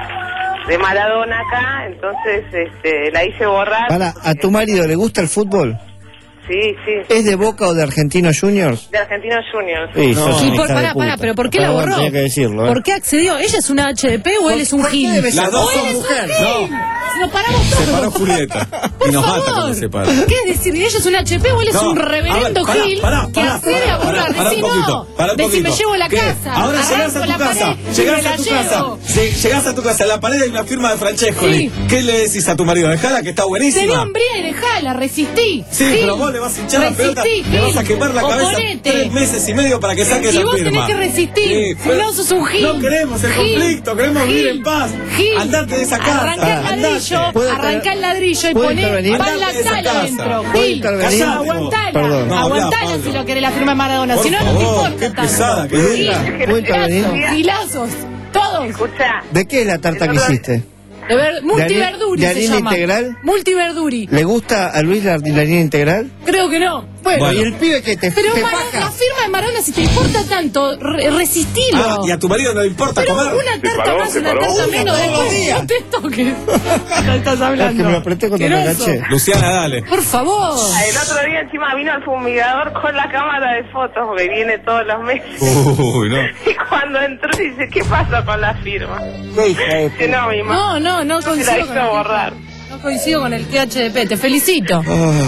de, de Maradona acá, entonces este, la hice borrar. Para, ¿a tu marido le gusta el fútbol? Sí, sí. ¿Es de Boca o de Argentinos Juniors? De Argentinos Juniors. Sí, sos Y una por, hija de pará, puta. pará, pero ¿por qué la Perdón, borró? tenía que decirlo, ¿eh? ¿Por qué accedió? ¿Ella es una H D P o él es un ¿por qué Gil? debe ser? Las dos O él son es un mujeres. Gil. Nos paramos Se todos. paró Julieta. Y nos mata cuando se para. ¿Qué es decir? ¿Ella es un H P o él es No, un a ver, reverendo pará, Gil pará, que pará, accede a pará, borrar? pará Decí un poquito, no. pará un Decí me poquito. llevo la ¿Qué? casa. Ahora llegás a arranco tu la casa, pared y llegás me a la tu llevo. casa, Lle- llegás a tu casa, en la pared hay una firma de Francescoli. Sí. ¿Qué le decís a tu marido? Dejala que está Te dio buenísima. hombría y dejala, resistí. Sí, Gil. pero vos le vas a hinchar la pelota, Resistí, le vas a Gil. quemar la cabeza Oponete. tres meses y medio para que saques Y la vos firma. tenés que resistir. Sí, Si pero no, sos un Gil. No queremos el Gil. conflicto, queremos Gil. vivir en paz. Gil. Andate de esa casa. Arrancá el ladrillo, andate. arrancá el ladrillo y ¿Puedo poné intervenir? pan la Andate de esa sala casa. adentro. ¿Puedo Gil, intervenir? aguantala, Perdón. No, aguantala habla, si Pablo. lo querés la firma de Maradona, Por si no, no te favor, importa qué tanto. pesada que Gil, es. ¿Puedo intervenir? gilazos, gilazos, todos. Escucha, ¿De qué es la tarta que hiciste? De ver- multiverduri de se harina llama. integral? Multiverduri. ¿Le gusta a Luis la, la harina integral? Creo que no. Bueno, Bueno. y el pibe que te, Pero te Mar- faja. la firma de Maradona, si te importa tanto, re- resistilo. Ah, y a tu marido no le importa Pero comer. una tarta paró, más, se una paró. tarta menos. Todos los días. No te toques. ¿Qué estás Es hablando? que me lo apreté cuando me Asqueroso. agaché. Luciana, dale. Por favor. el otro día encima vino el fumigador con la cámara de fotos que viene todos los meses. Uy, no. Y cuando entró dice, ¿qué pasa con la firma? Qué hija de Dice, no, mi mamá. No, no, no se la coincido hizo con el, borrar. no coincido con el T H D P. Te felicito.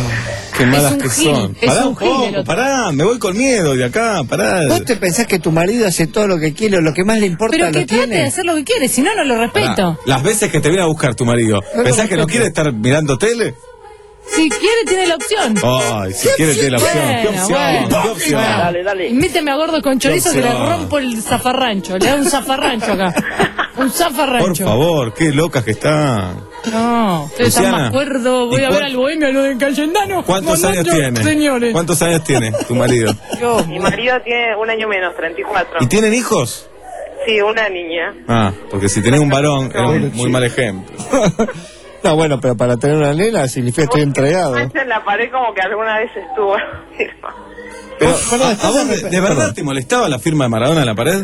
Qué malas un que gil, son. es Pará un un gil el poco, otro. pará, me voy con miedo de acá, pará. ¿Vos te pensás que tu marido hace todo lo que quiere o lo que más le importa Pero lo que trate de tiene? hacer lo que quiere, si no, no lo Pará. respeto. Las veces que te viene a buscar tu marido, No lo ¿pensás que no respeto. quiere estar mirando tele? Si quiere, tiene la opción. Ay, si quiere tiene la opción. ¿Qué Bueno, opción? bueno. ¿Qué opción? Bueno. Dale, dale. Invíteme a gordo con chorizo que le opción? rompo el zafarrancho. Le da un zafarrancho acá. Un Por zafarrancho. favor, qué locas que están. No, ustedes están Luciana, más cuerdos. Voy ¿y a ver cuán- al bohemio, lo de Cayendano. ¿Cuántos Con años ocho tiene? Señores. ¿Cuántos años tiene tu marido? Yo, Mi marido tiene un año menos, treinta y cuatro. ¿Y tienen hijos? Sí, una niña. Ah, porque si tenés un varón, es un muy mal ejemplo. No, bueno, pero para tener una nena significa que estoy entregado. Mancha en la pared como que alguna vez estuvo. Pero, Perdón, ¿a, a estás vos en- de, de verdad perdón. te molestaba la firma de Maradona en la pared?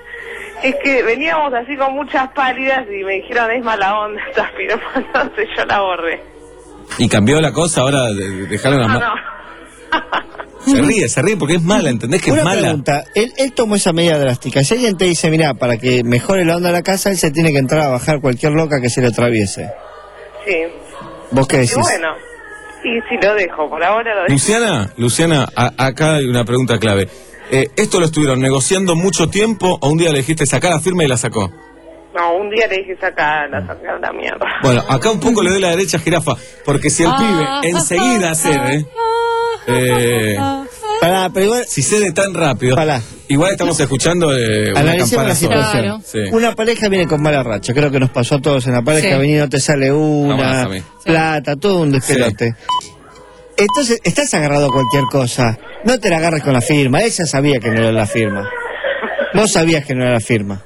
Es que veníamos así con muchas pálidas y me dijeron, es mala onda esta firma, entonces yo la borré. Y cambió la cosa, ahora de- de- dejaron No, las no. ma- Se ríe, se ríe porque es mala, ¿entendés que Una es mala? pregunta, él, él tomó esa medida drástica. Si alguien te dice, mira, para que mejore la onda de la casa, él se tiene que entrar a bajar cualquier loca que se le atraviese. Sí. ¿Vos qué Y decís? bueno, sí, sí lo dejo, por ahora lo dejo. Luciana, Luciana, a- acá hay una pregunta clave. Eh, ¿Esto lo estuvieron negociando mucho tiempo o un día le dijiste sacar la firma y la sacó? No, un día le dije sacar la, sacar la mierda. Bueno, acá un poco le doy la derecha a Jirafa, porque si el Ah, pibe enseguida cede, eh, Pará, pero igual, si cede tan rápido, Pará. igual estamos escuchando eh, una analicemos campana la sola. situación. Claro. Sí. Una pareja viene con mala racha, creo que nos pasó a todos en la pareja, Sí. venir no te sale No más una, a mí. plata, todo un despelote. Entonces, estás agarrado a cualquier cosa. No te la agarres con la firma. Ella sabía que no era la firma. Vos sabías que no era la firma.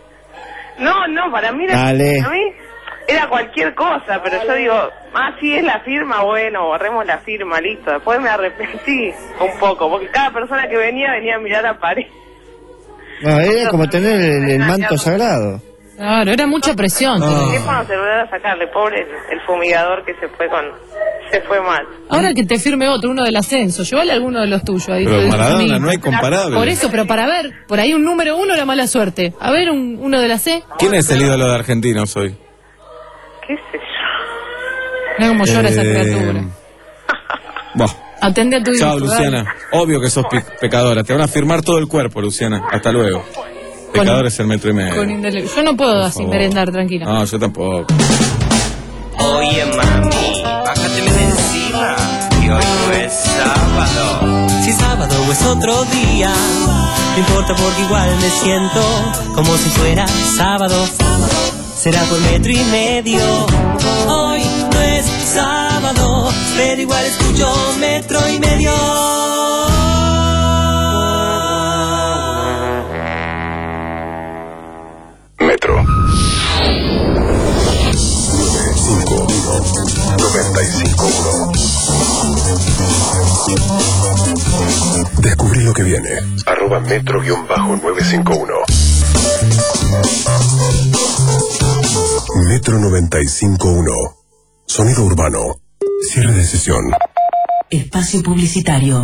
No, no, para mí era, Dale. para mí era cualquier cosa, pero yo digo, ah, sí es la firma, bueno, borremos la firma, listo. Después me arrepentí un poco, porque cada persona que venía venía a mirar la pared. No, era como tener el, el manto sagrado. Claro, era mucha presión. El teléfono celular a sacarle, pobre el, el fumigador que se fue con se fue mal. Ahora que te firme otro, uno del ascenso, llévale alguno de los tuyos. Ahí Pero de Maradona no hay comparable. Por eso, pero para ver, por ahí un número uno era mala suerte. A ver, un, uno de la C. ¿Quién es el ídolo de argentinos hoy? ¿Qué sé yo? Mira cómo llora esa Eh, criatura. Buah. Atende a tu hijo. Chao, Luciana. Obvio que sos pe- pecadora. Te van a firmar todo el cuerpo, Luciana. Hasta luego. Pecador es el metro y medio. Con indele- Yo no puedo así favor. merendar tranquila. No, yo tampoco. Oye mami, bájateme de encima, que hoy no es sábado. Si sábado es otro día, no importa porque igual me siento como si fuera sábado. Será por metro y medio. Hoy no es sábado, pero igual escucho metro y medio. Metro. cinco noventa y cinco uno. Descubrí lo que viene. Arroba metro guión bajo nueve cinco uno. Metro noventa y cinco uno. Sonido urbano. Cierre de sesión. Espacio publicitario.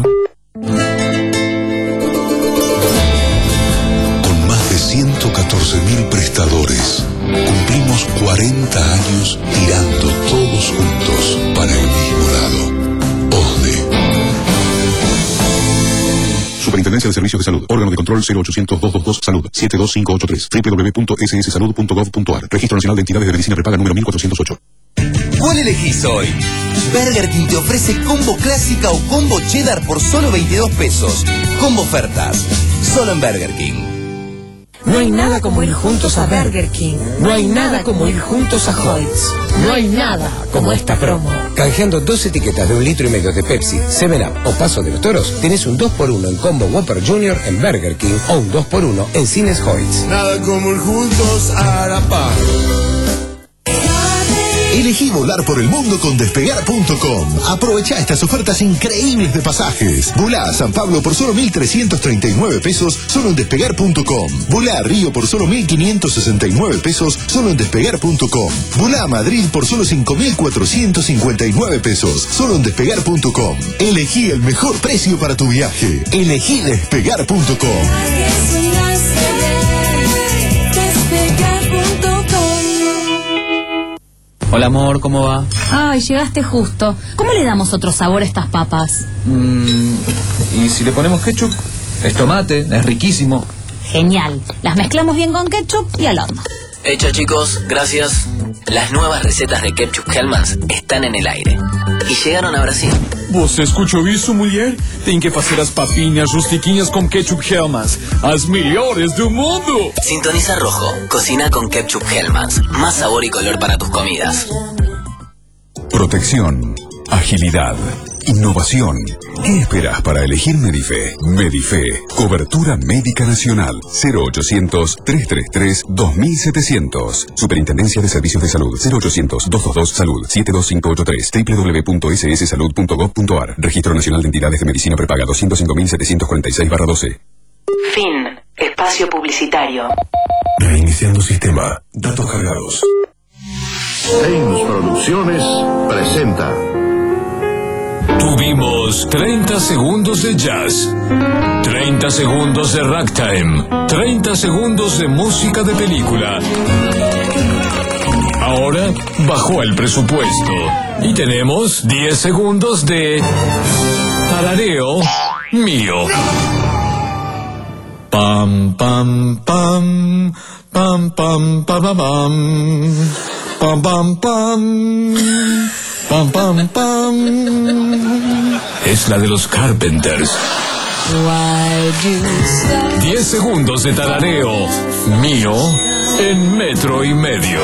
Con más de ciento catorce mil prestadores, cumplimos cuarenta años tirando todos juntos para el mismo lado. OSDE. Superintendencia de Servicios de Salud. Órgano de control cero ochocientos, doscientos veintidós, Salud. siete dos cinco ocho tres. doble u doble u doble u punto ese ese salud punto gov punto a r. Registro Nacional de Entidades de Medicina Prepaga número mil cuatrocientos ocho. ¿Cuál elegís hoy? Burger King te ofrece combo clásica o combo cheddar por solo veintidós pesos. Combo ofertas. Solo en Burger King. No hay nada como ir juntos a Burger King. No hay nada como ir juntos a Hoyts. No hay nada como esta promo. Canjeando dos etiquetas de un litro y medio de Pepsi, seven up o Paso de los Toros, tenés un dos por uno en combo Whopper Junior en Burger King o un dos por uno en Cines Hoyts. Nada como ir juntos a la par. Elegí volar por el mundo con despegar punto com. Aprovecha estas ofertas increíbles de pasajes. Volá a San Pablo por solo mil trescientos treinta y nueve pesos solo en despegar punto com. Volá a Río por solo mil quinientos sesenta y nueve pesos solo en despegar punto com. Volá a Madrid por solo cinco mil cuatrocientos cincuenta y nueve pesos solo en despegar punto com. Elegí el mejor precio para tu viaje. Elegí despegar punto com. Hola amor, ¿cómo va? Ay, llegaste justo. ¿Cómo le damos otro sabor a estas papas? Mm, ¿y si le ponemos ketchup? Es tomate, es riquísimo. Genial. Las mezclamos bien con ketchup y al horno. Hecho chicos, gracias. Las nuevas recetas de Ketchup Hellmann's están en el aire. Y llegaron a Brasil. Você escutou isso, mulher? Tem que fazer as papinhas rustiquinhas com Ketchup Hellmann's. As melhores do mundo. Sintoniza Rojo. Cocina con Ketchup Hellmann's. Más sabor y color para tus comidas. Protección, agilidad, innovación. ¿Qué esperas para elegir Medife? Medife, cobertura médica nacional. cero ochocientos, trescientos treinta y tres, dos mil setecientos. Superintendencia de Servicios de Salud. cero ochocientos, doscientos veintidós, Salud. siete dos cinco ocho tres. doble u doble u doble u punto ese ese salud punto gov punto a r. Registro Nacional de Entidades de Medicina Prepaga doscientos cinco mil setecientos cuarenta y seis barra doce. Fin. Espacio publicitario. Reiniciando sistema. Datos cargados. Ames Producciones presenta. Tuvimos treinta segundos de jazz, treinta segundos de ragtime, treinta segundos de música de película. Ahora bajó el presupuesto y tenemos diez segundos de tarareo mío. Pam, pam, pam, pam, pam, pam, pam, pam, pam, pam, pam. Pam, pam, pam. Es la de los Carpenters. Diez segundos de tarareo mío en metro y medio.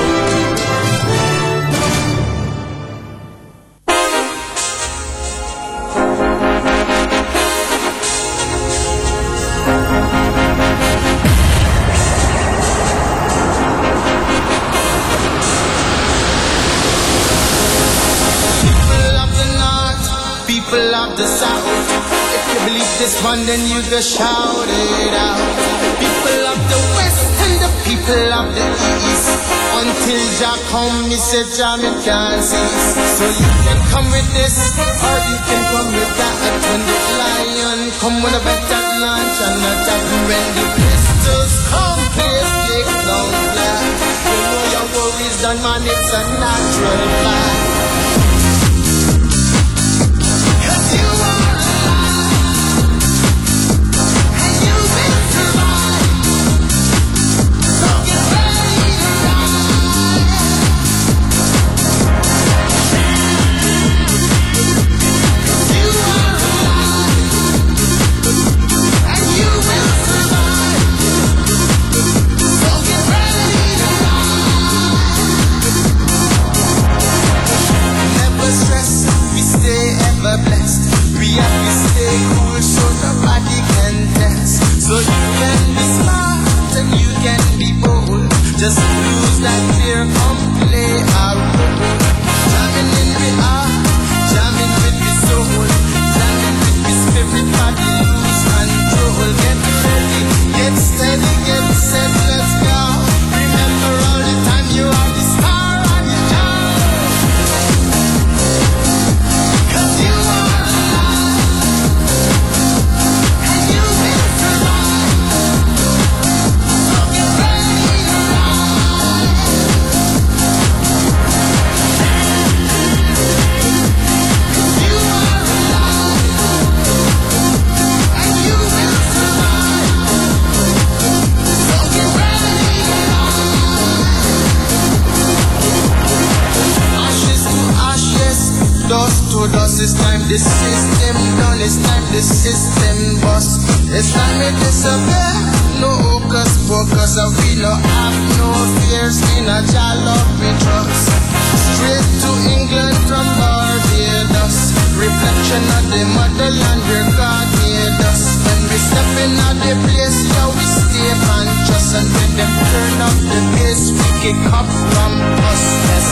People of the South, if you believe this one, then you go shout it out. People of the West and the people of the East, till Jah come, me say Jah me can't cease. So you can come with this, or you can come with that. When the lion come with a better lunch and attack, when the pistols come, please lick down flat. You know your worries done, man, it's a natural fact. Just lose that fear, come play our role. Jamming in the heart, jamming with the soul, jamming with the spirit, body lose control. Get ready, get steady, get set, let's go. Remember all the time you are the star of the show. 'Cause you are alive, and you will survive. So get ready. Dust to dust, it's time the system done, it's time the system bust. It's time it disappear, no hocus pocus, and we no have no fears, in a Jah love we trust. Straight to England from Barbados, reflection of the motherland where God made us. When we step in at the place, yeah we stay conscious, and when them turn up the bass, we kick up from us. Yes.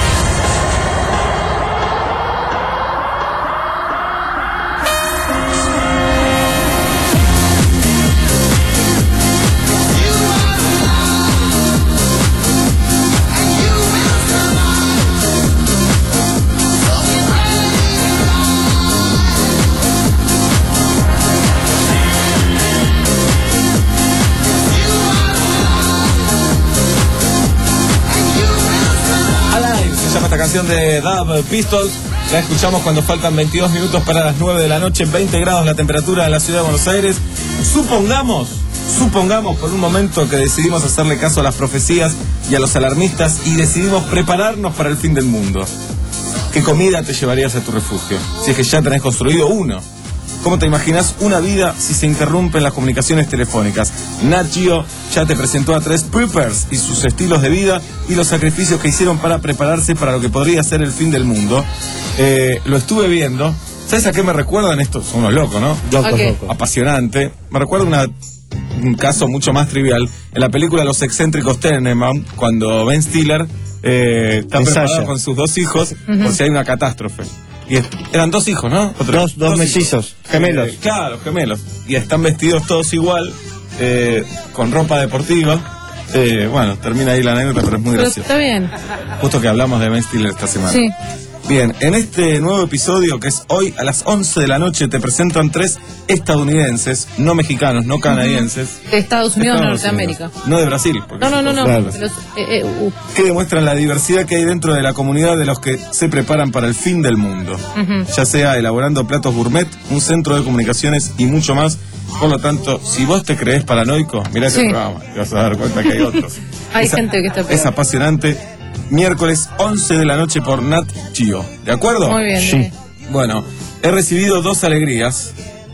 Esta canción de Dub Pistols la escuchamos cuando faltan veintidós minutos para las nueve de la noche, veinte grados la temperatura en la ciudad de Buenos Aires. Supongamos, supongamos por un momento que decidimos hacerle caso a las profecías y a los alarmistas y decidimos prepararnos para el fin del mundo. ¿Qué comida te llevarías a tu refugio? Si es que ya tenés construido uno. ¿Cómo te imaginas una vida si se interrumpen las comunicaciones telefónicas? Nat Geo ya te presentó a tres preppers y sus estilos de vida y los sacrificios que hicieron para prepararse para lo que podría ser el fin del mundo. Eh, lo estuve viendo. ¿Sabes a qué me recuerdan estos? Son unos locos, ¿no? Locos, okay. locos. Apasionante. Me recuerda una, un caso mucho más trivial. En la película Los excéntricos Tenenbaum, cuando Ben Stiller eh, está Ensaya. preparado con sus dos hijos uh-huh. por si hay una catástrofe. Y eran dos hijos, ¿no? Otro, dos, dos, dos mellizos, gemelos. Eh, claro, gemelos. Y están vestidos todos igual, eh, con ropa deportiva. Eh, bueno, termina ahí la anécdota, pero es muy pero gracioso. Está bien. Justo que hablamos de Ben Stiller esta semana. Sí. Bien, en este nuevo episodio, que es hoy a las once de la noche, te presentan tres estadounidenses, no mexicanos, no canadienses. De Estados Unidos, de Norteamérica. Unidos. No de Brasil. No, no, no, no. Claro. Los, eh, eh, uh. Que demuestran la diversidad que hay dentro de la comunidad de los que se preparan para el fin del mundo. Uh-huh. Ya sea elaborando platos gourmet, un centro de comunicaciones y mucho más. Por lo tanto, si vos te creés paranoico, mirá ese sí. programa, te vas a dar cuenta que hay otros. Hay es, gente que está peor. Es apasionante. Miércoles once de la noche por Nat Geo. ¿De acuerdo? Muy bien. Sí. Eh. Bueno, he recibido dos alegrías.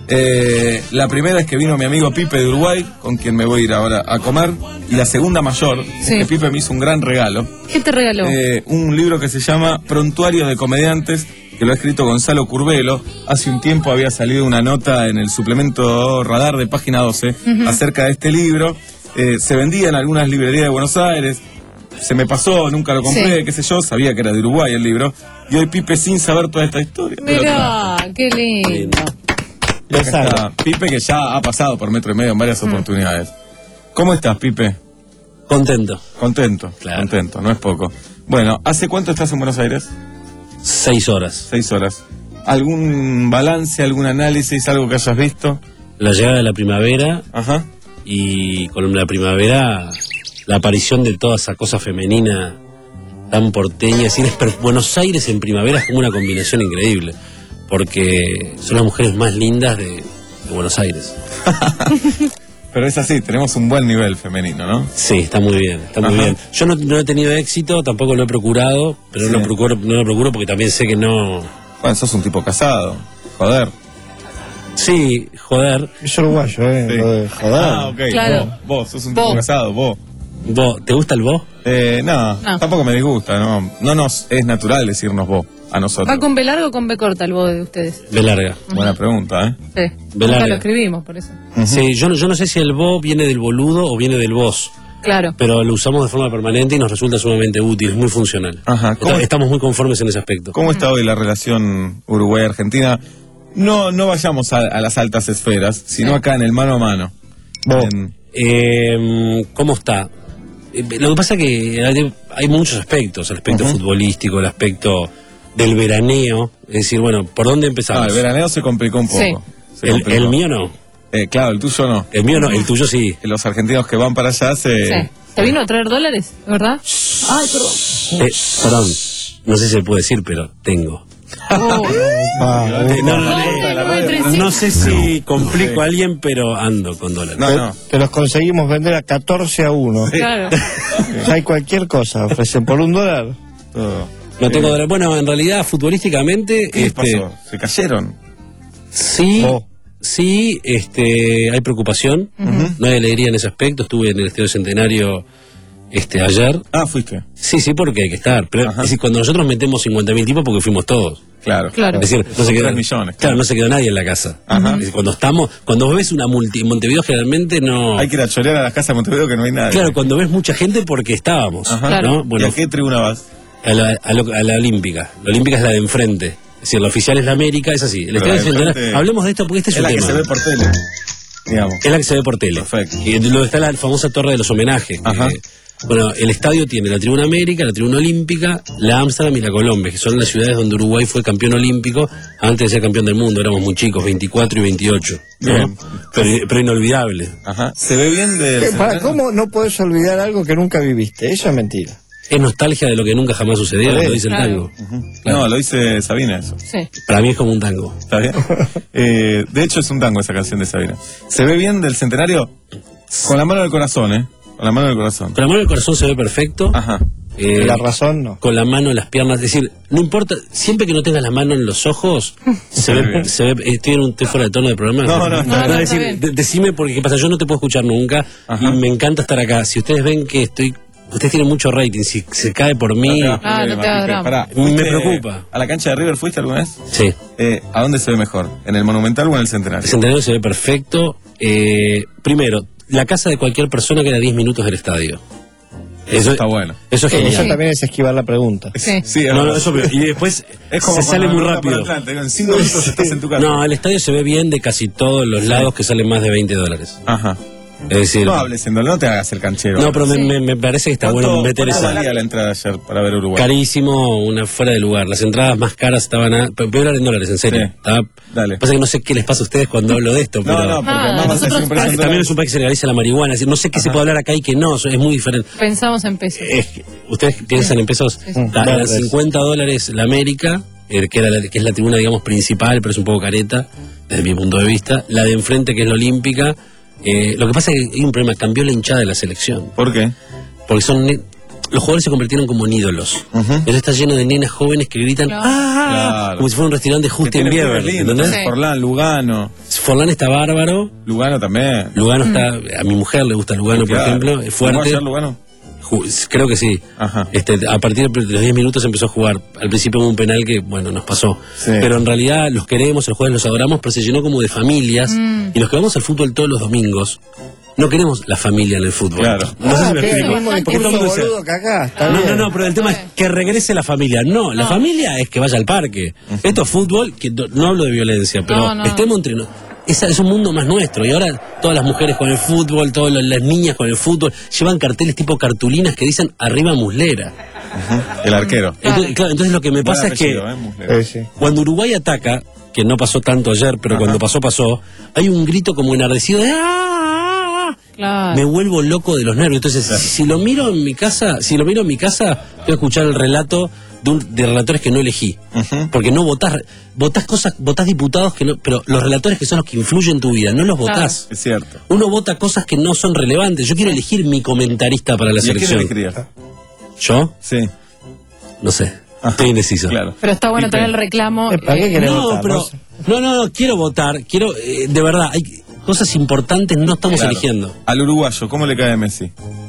Eh, la primera es que vino mi amigo Pipe de Uruguay, con quien me voy a ir ahora a comer. Y la segunda mayor sí. es que Pipe me hizo un gran regalo. ¿Qué te regaló? Eh, un libro que se llama Prontuario de Comediantes, que lo ha escrito Gonzalo Curbelo. Hace un tiempo había salido una nota en el suplemento Radar de Página doce uh-huh. acerca de este libro. Eh, se vendía en algunas librerías de Buenos Aires. Se me pasó, nunca lo compré, sí. qué sé yo, sabía que era de Uruguay el libro. Y hoy Pipe, sin saber toda esta historia. Mirá, qué lindo. Acá está Pipe, que ya ha pasado por Metro y Medio en varias uh-huh. oportunidades. ¿Cómo estás, Pipe? Contento. Contento, claro. Contento, no es poco. Bueno, ¿hace cuánto estás en Buenos Aires? Seis horas. Seis horas. ¿Algún balance, algún análisis, algo que hayas visto? La llegada de la primavera. Ajá. Y con la primavera, la aparición de toda esa cosa femenina tan porteña. Es decir, es Buenos Aires en primavera es como una combinación increíble. Porque son las mujeres más lindas de, de Buenos Aires. Pero es así, tenemos un buen nivel femenino, ¿no? Sí, está muy bien, está muy Ajá. bien. Yo no, no he tenido éxito, tampoco lo he procurado, pero sí. no, lo procuro, no lo procuro porque también sé que no... Bueno, sos un tipo casado, joder. Sí, joder. Es uruguayo, ¿eh? Sí. Lo de joder. Ah, ok. Claro. Vos, vos sos un Vos. tipo casado, vos. ¿Vos? ¿Te gusta el vos? Eh, no, No. tampoco me disgusta, no. No nos es natural decirnos vos a nosotros. ¿Va con B larga o con B corta el voz de ustedes? B larga. Buena pregunta, ¿eh? Sí. B Nunca larga. lo escribimos, por eso. Uh-huh. Sí, yo, no- yo no sé si el vos viene del boludo o viene del vos, Claro. pero lo usamos de forma permanente y nos resulta sumamente útil, es muy funcional. Ajá. ¿Cómo, Está- Estamos muy conformes en ese aspecto. cómo está hoy la relación Uruguay-Argentina? No, no vayamos a, a las altas esferas, sino Sí. acá en el mano a mano. Vos. En- Eh, ¿Cómo está? Eh, Lo que pasa es que hay, hay muchos aspectos, el aspecto Ujú. futbolístico, el aspecto del veraneo, es decir, bueno, ¿por dónde empezamos? Ah, el veraneo se complicó un poco. Sí. Se el, complicó. el mío no, Eh, claro, el tuyo no. el mío no, el tuyo sí. Los argentinos que van para allá se... Sí. ¿Te vino a traer dólares, verdad? Ay, perdón. Eh, perdón, no sé si se puede decir, pero tengo. Oh. Ah, Eh, no, no, Ay, eh, no me no, trece. no sé si complico a alguien, pero ando con dólares. No, no. te los conseguimos vender a catorce a uno. Claro. Ya hay cualquier cosa, ofrecen por un dólar. Todo. No tengo dólares. Bueno, en realidad, futbolísticamente, ¿Qué les este, pasó? ¿Se cayeron? sí, Vos. sí, este, hay preocupación, no hay alegría en ese aspecto. Estuve en el Estadio Centenario este, ayer. Ah, fuiste. Sí, sí, porque hay que estar. Pero Ajá. es decir, cuando nosotros metemos cincuenta mil tipos, porque fuimos todos. Claro. Claro. Es decir, no se quedó, Tres millones. claro, no se quedó nadie en la casa. Ajá. Es decir, cuando estamos, cuando ves una multi, en Montevideo generalmente no. Hay que ir a chorear a las casas de Montevideo que no hay nadie. Claro, cuando ves mucha gente porque estábamos. Ajá. Claro. ¿no? ¿Y Bueno, a qué tribuna vas? a la, a, lo- a la Olímpica. La Olímpica es la de enfrente. Es decir, la oficial es la América, es así. El Pero Estadio la de Centenario- enfrente- Hablemos de esto porque este es, Es un la que tema. se ve por tele, digamos. Es la que se ve por tele. Perfecto. Y donde está la famosa torre de los homenajes. que- Ajá. bueno, el estadio tiene la tribuna América, la tribuna Olímpica, la Ámsterdam y la Colombia, que son las ciudades donde Uruguay fue campeón olímpico antes de ser campeón del mundo. Éramos muy chicos, veinticuatro y veintiocho. ¿no? Bien. Pero, pero inolvidable. Ajá. ¿Se ve bien de... Eh, para, ¿Cómo no podés olvidar algo que nunca viviste? Eso es mentira. Es nostalgia de lo que nunca jamás sucedió, Joder. lo dice el Claro. tango. No, lo dice Sabina eso. Sí. Para mí es como un tango. ¿Está bien? Eh, de hecho es un tango esa canción de Sabina. ¿Se ve bien del centenario? Con la mano del corazón, ¿eh? Con la mano del corazón. Con la mano del corazón se ve perfecto. Ajá. Eh, La razón no. Con la mano en las piernas, es decir, no importa, siempre que no tengas la mano en los ojos, se ve ve, bien. se ve, eh, estoy, en un, estoy fuera de tono de programa. No, no, no, no, es está decir, bien. de- decime porque qué pasa, yo no te puedo escuchar nunca Ajá. y me encanta estar acá. Si ustedes ven que estoy, ustedes tienen mucho rating, si se cae por mí, No te hagas Ah, no te problema, hagas Pipe. drama. Pará, Me ¿fuiste preocupa. ¿A la cancha de River fuiste alguna vez? sí. Eh, ¿A dónde se ve mejor? ¿En el Monumental o en el Centenario? El Centenario se ve perfecto. Eh, primero, la casa de cualquier persona queda diez minutos del estadio. Eso está bueno. Eso es Eso genial. también es esquivar la pregunta. Sí. Sí, es No, no, verdad. eso, pero- y después Es como se sale cuando muy ruta por rápido. Atlanta, en cinco minutos estás en tu casa. No, el estadio se ve bien de casi todos los lados que salen más de veinte dólares. Ajá. Es decir, No hables en dólar, no te hagas el canchero. no, pero me, Sí. me- me parece que está ¿Cuánto- bueno meter cuánto esa. valía la entrada ayer para ver Uruguay? Carísimo, una fuera de lugar. Las entradas más caras estaban a. Pero voy a hablar en dólares, en serio. Sí. Estaba- Dale. Pasa que no sé qué les pasa a ustedes cuando hablo de esto, pero. No, no, porque Ah, además vas a decir nosotros- un precio en También dólares. es un país que se legaliza la marihuana. Es decir, no sé qué se puede hablar acá y que no, es muy diferente. Pensamos en pesos. Es que ustedes piensan en pesos. Sí, sí. Ta- eran Verdes. cincuenta dólares la América, eh, que, era la, que es la tribuna, digamos, principal, pero es un poco careta, desde mi punto de vista. La de enfrente, que es la Olímpica. Eh, lo que pasa es que hay un problema, cambió la hinchada de la selección. ¿Por qué? Porque son ne- los jugadores se convirtieron como en ídolos. Ujú. Eso está lleno de nenas jóvenes que gritan Claro. ¡ah! Claro. Como si fuera un restaurante Que Justin tiene Bieber, pibes lindos, ¿entendés? Sí. Forlán, Lugano. Forlán está bárbaro, Lugano también. Lugano está, a mi mujer le gusta Lugano, por Claro. ejemplo, es ¿Jugó fuerte. ayer Lugano? Ju- Creo que sí. Ajá. Este, a partir de los diez minutos empezó a jugar. Al principio hubo un penal que, bueno, nos pasó. Sí. Pero en realidad los queremos, los jueves los adoramos, pero se llenó como de familias. Mm. Y los que vamos al fútbol todos los domingos, no queremos la familia en el fútbol. Claro. No sé Ah, si me que es explico. el mismo Porque todo el discurso mundo dice, boludo que acá. Está no, bien. no, no, pero el tema es que regrese la familia. No, la No. familia es que vaya al parque. Esto es fútbol, que no, no hablo de violencia, pero No, no. estemos entre no- esa es un mundo más nuestro. Y ahora todas las mujeres con el fútbol, todas las niñas con el fútbol, llevan carteles tipo cartulinas que dicen arriba Muslera. Uh-huh. El arquero. Entonces, claro, entonces lo que me pasa es que eh, sí. cuando Uruguay ataca, que no pasó tanto ayer, pero Ajá. cuando pasó, pasó, hay un grito como enardecido de ¡ah! Claro. Me vuelvo loco de los nervios. Entonces, claro. si, si lo miro en mi casa, si lo miro en mi casa, voy a escuchar el relato de, un, de relatores que no elegí. Uh-huh. Porque no votás, votás cosas, votás diputados que no, pero los relatores que son los que influyen en tu vida, no los votás. Claro. Es cierto. Uno vota cosas que no son relevantes. Yo quiero elegir mi comentarista para la ¿Y selección. ¿A quién elegirías? ¿Yo? Sí. No sé. Estoy indeciso. Claro. Pero está bueno tener el reclamo. ¿Para qué querés no, votar? pero, no, no, no, quiero votar. Quiero, eh, de verdad, hay cosas importantes, no estamos claro. eligiendo. Al uruguayo, ¿cómo le cae a Messi?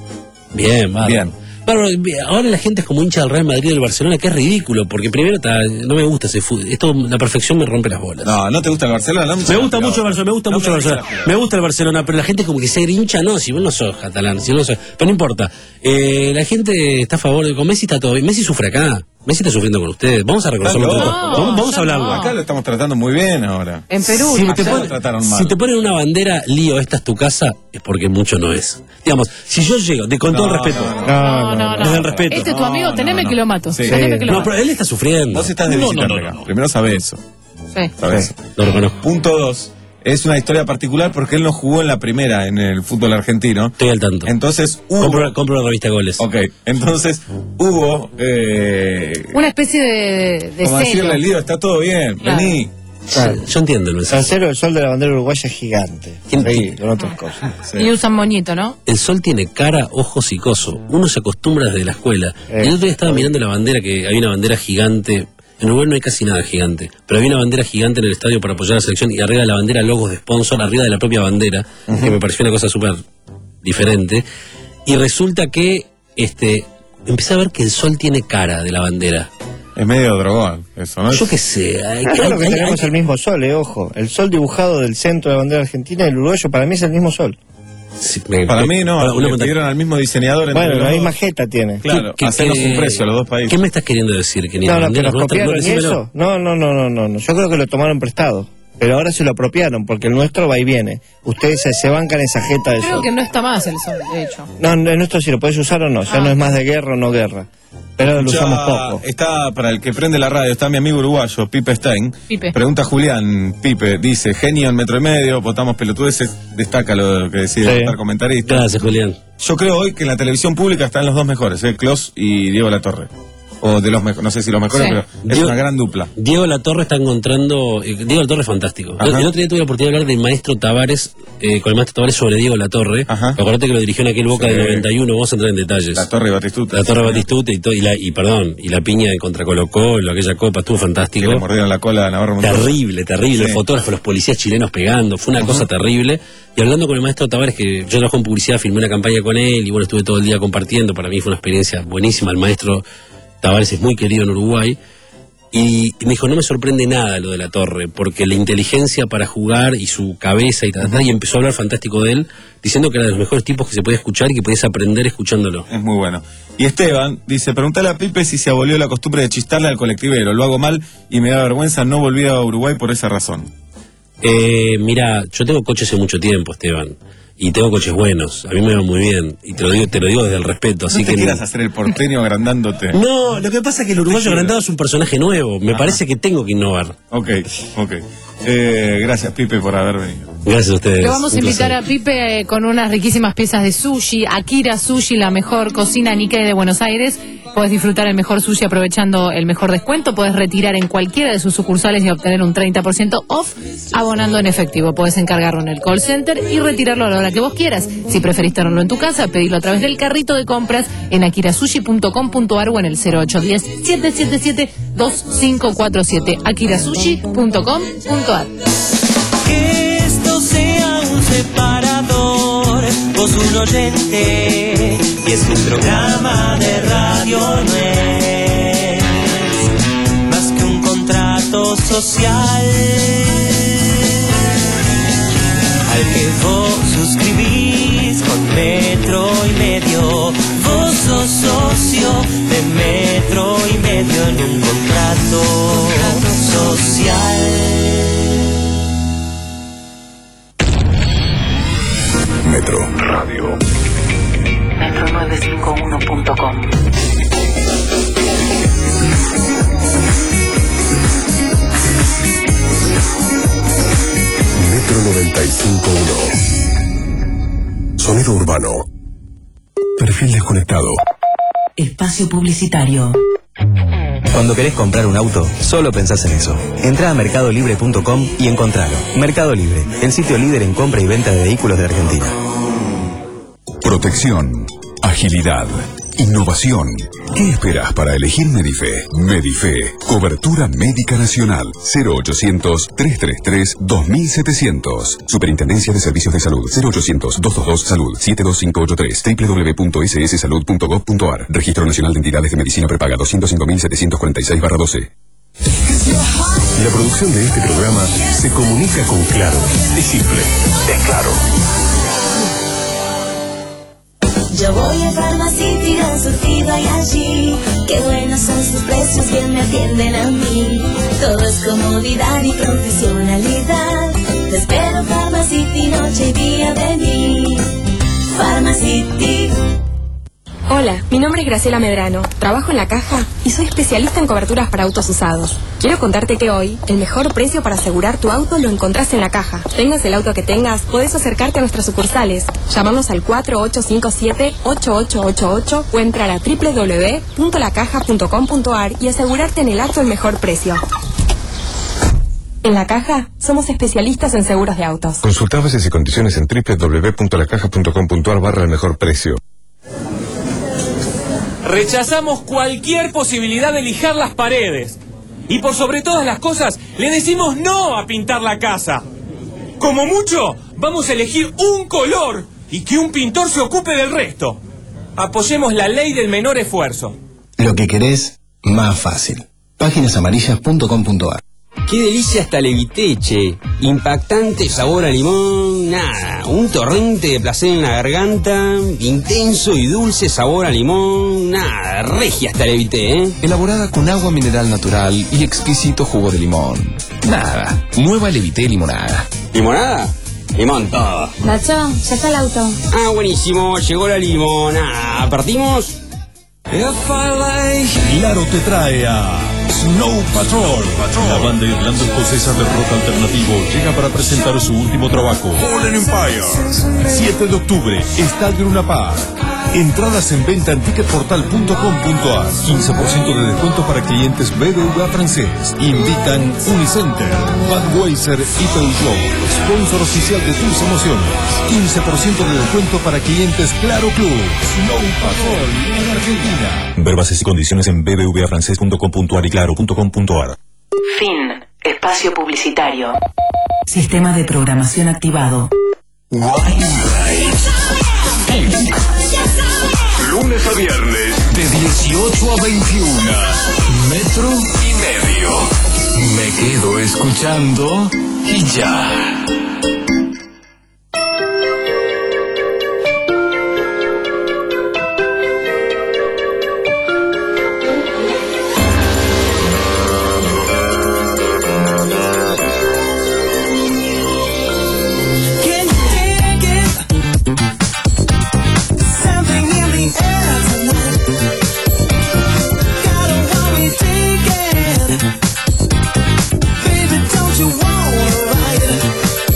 Bien, vale. Bien. Claro, ahora la gente es como hincha del Real Madrid y del Barcelona, que es ridículo, porque primero ta, no me gusta ese fútbol. Esto, la perfección me rompe las bolas. No, ¿no te gusta el Barcelona? No, me gusta mucho el Barcelona, me gusta no mucho el Barcelona. Me gusta el Barcelona, pero la gente como que se hincha, no, si vos no sos catalán, si vos no sos... Pero no importa. Eh, la gente está a favor de... Con Messi está todo bien. Messi sufre acá. Messi está sufriendo con ustedes. Vamos a reconocerlo. No, no, vamos vamos a hablarlo. No. Acá lo estamos tratando muy bien ahora. En Perú. Si, no, te, pon, si te ponen una bandera, lío, esta es tu casa, es porque mucho no es. Digamos, si yo llego, de, con no, todo el respeto. No, no, no. no, Desde el respeto. Este es tu amigo, no, teneme no, que lo mato. Sí. Teneme que lo no, mato. pero él está sufriendo. Vos estás de no, visita no, acá. no, no. Primero sabe eso. Sí. Sabe eso. Lo reconozco. Punto dos. Es una historia particular porque él no jugó en la primera en el fútbol argentino. Estoy al tanto. Entonces hubo... Compro, compro la revista Goles. Ok, entonces hubo... Eh, una especie de... de como decirle al lío, está todo bien, claro. Vení. Claro. Yo entiendo el mensaje. El cero, el sol de la bandera uruguaya es gigante. Sí, con otras cosas. Sí. Y usan moñito, ¿no? El sol tiene cara, ojos y coso. Uno se acostumbra desde la escuela. Eh, el otro día estaba mirando la bandera, que hay una bandera gigante... En Uruguay no hay casi nada gigante, pero había una bandera gigante en el estadio para apoyar a la selección y arriba de la bandera logos de sponsor, arriba de la propia bandera, uh-huh. que me pareció una cosa súper diferente. Y resulta que este empecé a ver que el sol tiene cara de la bandera. Es medio drogón, eso, ¿no? Yo qué sé. Hay, claro hay, que hay, tenemos hay, el mismo sol, eh, ojo. El sol dibujado del centro de la bandera argentina y el uruguayo para mí es el mismo sol. Sí, me, para mí no, para, le pidieron al mismo diseñador. Bueno, la dos. misma jeta tiene. Claro, ¿Qué, hacernos qué, un precio a los dos países. ¿Qué me estás queriendo decir? Que ni no, la no, que nos no copiaron está, y eso. No, no, no, no, no, no. Yo creo que lo tomaron prestado. Pero ahora se lo apropiaron, porque el nuestro va y viene. Ustedes se, se bancan esa jeta de sol. Creo que no está más el sol, de hecho. No, el nuestro sí lo puedes usar o no. Ya ah. no es más de guerra o no guerra. Pero lo ya usamos poco. Está, para el que prende la radio, está mi amigo uruguayo, Pipe Stein. Pipe. Pregunta a Julián, Pipe, dice, genio en metro y medio, votamos pelotudeces, destaca lo que decide sí. votar comentarista. Gracias, Julián. Yo creo hoy que en la televisión pública están los dos mejores, eh, Clos y Diego Latorre. O de los mejores, no sé si los mejores, sí. pero es Diego, una gran dupla. Diego Latorre está encontrando. Eh, Diego Latorre es fantástico. El, el otro día tuve la oportunidad de hablar del maestro Tavares, eh, con el maestro Tavares sobre Diego Latorre. Acordate que lo dirigió en aquel Boca sí. del noventa y uno, vamos a entrar en detalles. La Torre y Batistuta. La Torre sí. Batistuta y, to, y, la, y perdón, y la piña de contra Colo Colo, aquella copa, estuvo fantástico. Que le mordieron la cola a Navarro Montoya. Terrible, terrible. Sí. El fotógrafo, los policías chilenos pegando, fue una uh-huh. cosa terrible. Y hablando con el maestro Tavares, que yo trabajo en publicidad, filmé una campaña con él y bueno, estuve todo el día compartiendo. Para mí fue una experiencia buenísima. El maestro Tavares es muy querido en Uruguay y, y me dijo, no me sorprende nada lo de la Torre, porque la inteligencia para jugar y su cabeza y tal, uh-huh. y empezó a hablar fantástico de él, diciendo que era de los mejores tipos que se podía escuchar y que podías aprender escuchándolo. Es muy bueno. Y Esteban dice, preguntale a Pipe si se abolió la costumbre de chistarle al colectivero, lo hago mal y me da vergüenza, no volví a Uruguay por esa razón. Eh, mira, yo tengo coches hace mucho tiempo, Esteban. Y tengo coches buenos, a mí me va muy bien. Y te lo digo, te lo digo desde el respeto. Así no te que quieras hacer el porteño agrandándote. No, lo que pasa es que el uruguayo agrandado es un personaje nuevo. Me Ajá. parece que tengo que innovar. Ok, ok. Eh, gracias, Pipe, por haber venido. Gracias a ustedes. Le vamos a invitar a Pipe con unas riquísimas piezas de sushi. Akira Sushi, la mejor cocina Nikkei de Buenos Aires. Puedes disfrutar el mejor sushi aprovechando el mejor descuento. Puedes retirar en cualquiera de sus sucursales y obtener un treinta por ciento off abonando en efectivo. Puedes encargarlo en el call center y retirarlo a la hora que vos quieras. Si preferís tenerlo en tu casa, pedirlo a través del carrito de compras en akirasushi punto com punto ar o en el cero ocho uno cero, siete siete siete, dos cinco cuatro siete. akirasushi punto com punto ar. Que esto sea un separador, vos un oyente, y es un programa de radio, no es más que un contrato social al que vos suscribís con metro y medio. Vos sos socio de metro y medio en un contrato social. radio. metro novecientos cincuenta y uno punto com. Metro noventa y cinco punto uno. Sonido urbano. Perfil desconectado. Espacio publicitario. Cuando querés comprar un auto, solo pensás en eso. Entrá a mercado libre punto com y encontralo. Mercado Libre, el sitio líder en compra y venta de vehículos de Argentina. Protección, agilidad, innovación. ¿Qué esperas para elegir Medife? Medife, cobertura médica nacional. cero ochocientos, trescientos treinta y tres, dos mil setecientos. Superintendencia de Servicios de Salud. cero ochocientos, doscientos veintidós, salud. siete dos cinco ocho tres. doble u doble u doble u punto ese ese salud punto gov punto a r. Registro Nacional de Entidades de Medicina Prepaga doscientos cinco mil setecientos cuarenta y seis barra doce. La producción de este programa se comunica con Claro. Es simple. Es Claro. Yo voy a Pharmacity, dan surtido hay allí. Qué buenos son sus precios, bien me atienden a mí. Todo es comodidad y profesionalidad. Te espero Pharmacity, noche y día de mí. Pharmacity. Hola, mi nombre es Graciela Medrano, trabajo en La Caja y soy especialista en coberturas para autos usados. Quiero contarte que hoy, el mejor precio para asegurar tu auto lo encontrás en La Caja. Tengas el auto que tengas, podés acercarte a nuestras sucursales. Llamarnos al cuatro ocho cinco siete, ocho ocho ocho ocho o entrar a doble u doble u doble u punto la caja punto com punto a r y asegurarte en el acto el mejor precio. En La Caja, somos especialistas en seguros de autos. Consulta bases y condiciones en doble u doble u doble u punto la caja punto com punto a r barra el mejor precio. Rechazamos cualquier posibilidad de lijar las paredes. Y por sobre todas las cosas, le decimos no a pintar la casa. Como mucho, vamos a elegir un color y que un pintor se ocupe del resto. Apoyemos la ley del menor esfuerzo. Lo que querés, más fácil. páginas amarillas punto com punto a r. ¡Qué delicia esta Levité, che! Impactante sabor a limón, nada, un torrente de placer en la garganta, intenso y dulce sabor a limón, nada, regia esta Levité, ¿eh? Elaborada con agua mineral natural y exquisito jugo de limón. Nada, nueva Levité limonada. ¿Limonada? Limón todo. Nacho, ya está el auto. Ah, buenísimo, llegó la limonada. ¿Partimos? Claro te trae a Snow Patrol. La banda irlanda escocesa de rock alternativo llega para presentar su último trabajo, Fallen Empire. siete de octubre, Estadio Luna Park. Entradas en venta en ticketportal punto com punto a r. quince por ciento de descuento para clientes B B V A francés. Invitan Unicenter, Budweiser y Peugeot, sponsor oficial de tus emociones. quince por ciento de descuento para clientes Claro Club. Snow Patrol en Argentina. Ver bases y condiciones en b b v a francés punto com punto a r y claro punto com punto a r. Fin. Espacio publicitario. Sistema de programación activado. Lunes a viernes, de dieciocho a veintiuno. Metro y medio. Me quedo escuchando y ya. Baby, don't you wanna ride?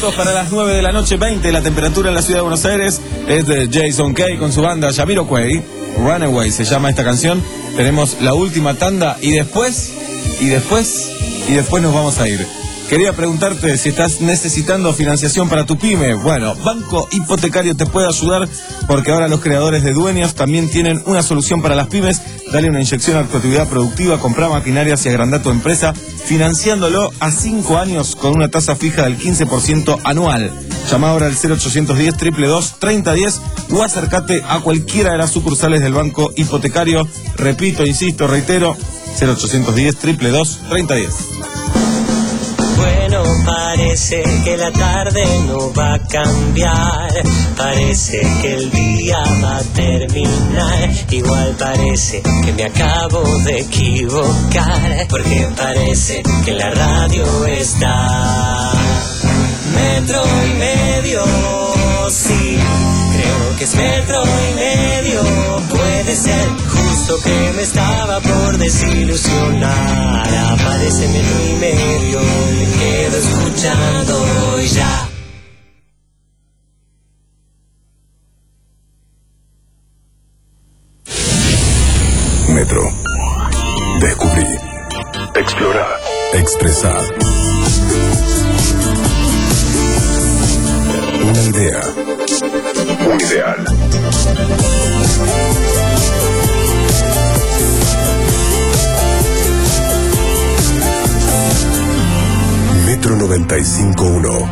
minutos para las nueve de la noche, veinte. La temperatura en la ciudad de Buenos Aires es de Jason Kay con su banda Jamiroquai. Runaway se llama esta canción. Tenemos la última tanda y después, y después, y después nos vamos a ir. Quería preguntarte si estás necesitando financiación para tu pyme. Bueno, Banco Hipotecario te puede ayudar porque ahora los creadores de Dueños también tienen una solución para las pymes. Dale una inyección a tu actividad productiva, compra maquinarias y agranda tu empresa financiándolo a cinco años con una tasa fija del quince por ciento anual. Llama ahora al cero ochocientos diez, dos dos dos, treinta diez o acércate a cualquiera de las sucursales del Banco Hipotecario. Repito, insisto, reitero, cero ochocientos diez, dos dos dos, treinta diez. Bueno, parece que la tarde no va a cambiar, parece que el día va a terminar, igual parece que me acabo de equivocar, porque parece que la radio está metro y medio, sí, creo que es metro y medio, puede ser justo que me estaba por desilusionar, aparece metro y medio, me quedo escuchando y ya. Metro. Descubrí. Explora. Expresar. Una idea. Un ideal. Metro noventa y cinco punto uno.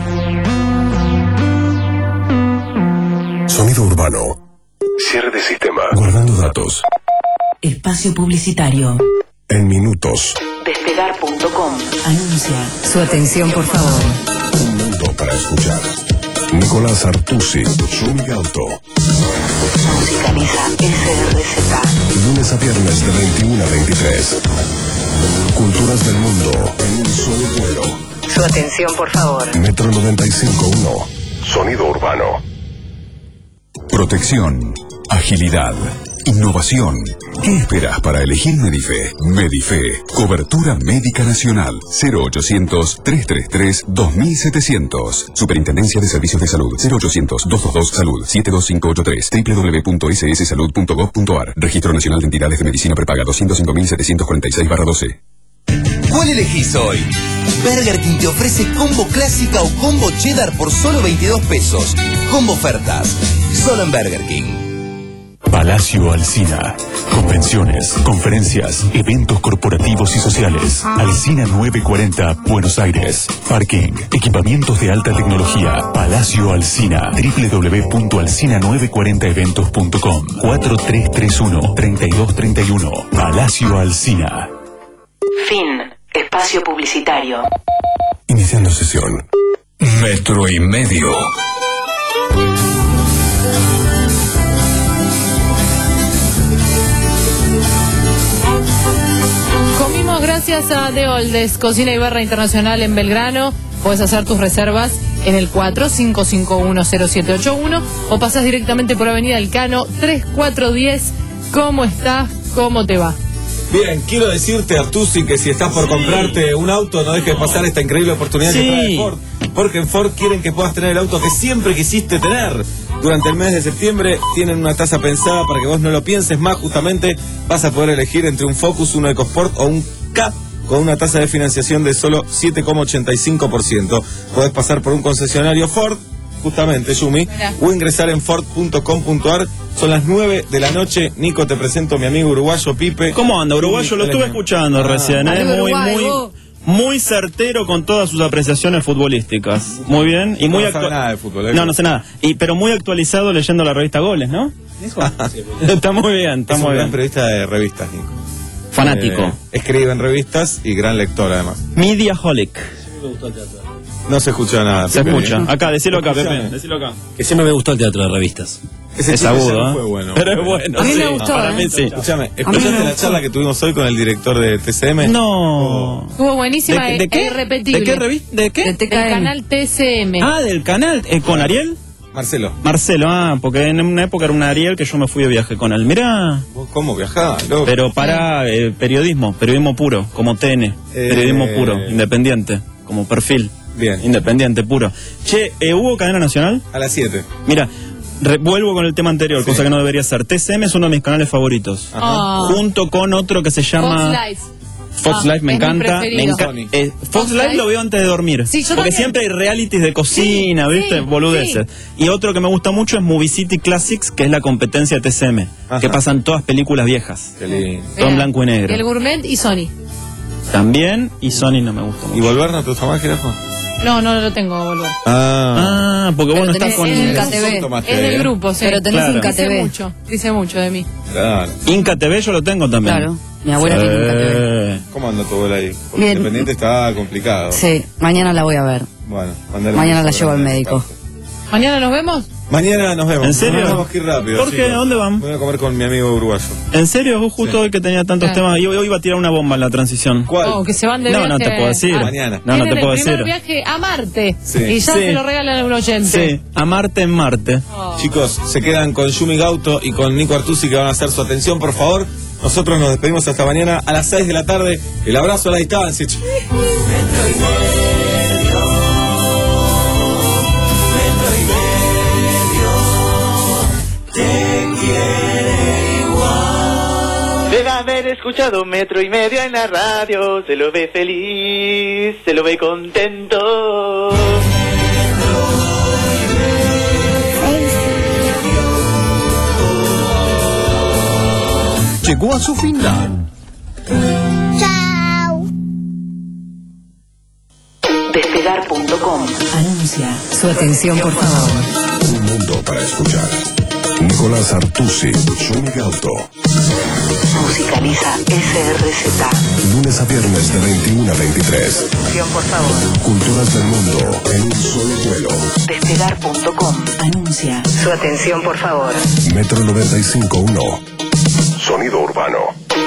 Sonido urbano. Cierre de sistema. Guardando datos. Espacio publicitario. En minutos. Despegar punto com. Anuncia. Su atención, por favor. Un mundo para escuchar. Nicolás Artusi, Yumi Auto. Musicaliza S R Z. Lunes a viernes de veintiuno a veintitrés. Culturas del mundo en un solo vuelo. Su atención, por favor. Metro noventa y cinco punto uno. Sonido urbano. Protección. Agilidad. Innovación. ¿Qué esperas para elegir Medife? Medife. Cobertura médica nacional. cero ochocientos, trescientos treinta y tres, dos mil setecientos. Superintendencia de Servicios de Salud. cero ochocientos, doscientos veintidós, salud. siete dos cinco ocho tres. doble u doble u doble u punto ese ese salud punto gov punto a r. Registro Nacional de Entidades de Medicina Prepaga doscientos cinco mil setecientos cuarenta y seis barra doce. ¿Cuál elegís hoy? Burger King te ofrece combo clásica o combo cheddar por solo veintidós pesos. Combo ofertas. Solo en Burger King. Palacio Alsina. Convenciones, conferencias, eventos corporativos y sociales. Alsina novecientos cuarenta, Buenos Aires. Parking, equipamientos de alta tecnología. Palacio Alsina. doble u doble u doble u punto alsina novecientos cuarenta eventos punto com. cuatro tres tres uno, tres dos tres uno. Palacio Alsina. Fin. Espacio publicitario. Iniciando sesión. Metro y medio. Comimos gracias a The Oldes, Cocina y Barra Internacional en Belgrano. Puedes hacer tus reservas en el cuatro cinco cinco uno cero siete ocho uno o pasas directamente por Avenida Elcano tres cuatro uno cero. ¿Cómo estás? ¿Cómo te va? Bien, quiero decirte, Artusi, que si estás por comprarte un auto, no dejes pasar esta increíble oportunidad Sí. que trae Ford. Porque en Ford quieren que puedas tener el auto que siempre quisiste tener. Durante el mes de septiembre tienen una tasa pensada para que vos no lo pienses más. Justamente vas a poder elegir entre un Focus, un EcoSport o un K con una tasa de financiación de solo siete coma ochenta y cinco por ciento. Podés pasar por un concesionario Ford, justamente, Yumi, o ingresar en ford punto com punto a r. Son las nueve de la noche. Nico, te presento a mi amigo uruguayo, Pipe. ¿Cómo anda, uruguayo? Lo estuve escuchando Ah. recién, ¿eh? Arriba Muy, Uruguay, muy, vos. muy certero con todas sus apreciaciones futbolísticas. Muy bien. Y muy No sabe actua- nada de fútbol, ¿eh? No, no sé nada. Y, pero muy actualizado leyendo la revista Goles, ¿no? Está muy bien, está Es muy un bien. gran periodista de revistas, Nico. Fanático. Eh, escribe en revistas y gran lector, además. Mediaholic. No se escucha nada. Se Pepe. escucha. Acá, decilo acá, Escuchame. Pepe. Decilo acá. Que siempre me gustó el teatro de revistas. Ese Es chiste agudo, ya no ¿eh? fue bueno. Pero es bueno. A mí sí. me gustó, Para ¿eh? mí sí. Escúchame, A mí ¿escuchaste me la gustó. charla que tuvimos hoy con el director de T C M? No. Estuvo buenísima ¿De- de e- qué? e irrepetible. ¿De qué revista? ¿De qué? Del canal T C M. Ah, del canal. eh, ¿Con Ariel? Marcelo. Marcelo, ah, porque en una época era una Ariel que yo me fui de viaje con él. Mirá. ¿Vos cómo viajás, loco? Pero para eh, periodismo, periodismo puro, como T N. Eh, Periodismo puro, independiente, como perfil. Bien. Independiente, puro. Che, eh, ¿hubo cadena nacional? A las siete. Mira, re- vuelvo con el tema anterior, sí. cosa que no debería ser. T C M es uno de mis canales favoritos. Ajá. Junto con otro que se llama... Fox Life. Fox Ah, Life me es mi encanta. Me preferido. enca- eh, Fox, Fox Life Life lo veo antes de dormir. Sí, yo porque también. siempre hay realities de cocina, Sí, ¿viste? sí, Boludeces. Y otro que me gusta mucho es Movie City Classics, que es la competencia de T C M. Ajá. Que pasan todas películas viejas. Qué lindo. Todo en blanco y negro. El Gourmet y Sony. También, y Sony no me gusta mucho. ¿Y volver no te gusta más, Jirafa? No, no lo tengo, boludo. Ah, Ah, porque vos no estás con... Es del K T V. Es del grupo, sí. Pero tenés Claro. Inca T Dice V. mucho, dice mucho de mí. Claro. Inca T V yo lo tengo también. Claro. Mi abuela tiene Inca T V. Eh, ¿Cómo anda tu abuela ahí? Porque Bien. Independiente está complicado. Sí, mañana la voy a ver. Bueno, mandale Mañana un la beso llevo al grande. médico. ¿Mañana nos vemos? Mañana nos vemos. ¿En serio? Nos vemos que ir rápido. ¿Por qué? chicos. ¿A dónde van? Voy a comer con mi amigo uruguayo. ¿En serio? Vos justo hoy que tenía tantos Ah. temas. Yo, yo iba a tirar una bomba en la transición. ¿Cuál? Oh, que se van de No, viaje. no te puedo decir. Ah, Mañana. No, no tienen te puedo el primer decir. viaje a Marte. Sí. Y ya Sí. se lo regalan a un oyente. Sí, a Marte en Marte. Oh. Chicos, se quedan con Yumi Gauto y con Nico Artusi que van a hacer su atención, por favor. Nosotros nos despedimos hasta mañana a las seis de la tarde. El abrazo a la distancia. ch- Debe haber escuchado metro y medio en la radio, se lo ve feliz, se lo ve contento. Llegó a su final. Chao. Despegar punto com anuncia. Su atención, por favor. Un mundo para escuchar. Nicolás Artusi, Yumi Gauto. Musicaliza S R Z. Lunes a viernes de veintiuno a veintitrés. Atención, por favor. Culturas del mundo en un solo vuelo. Despegar punto com anuncia. Su atención, por favor. Metro noventa y cinco punto uno. Sonido urbano.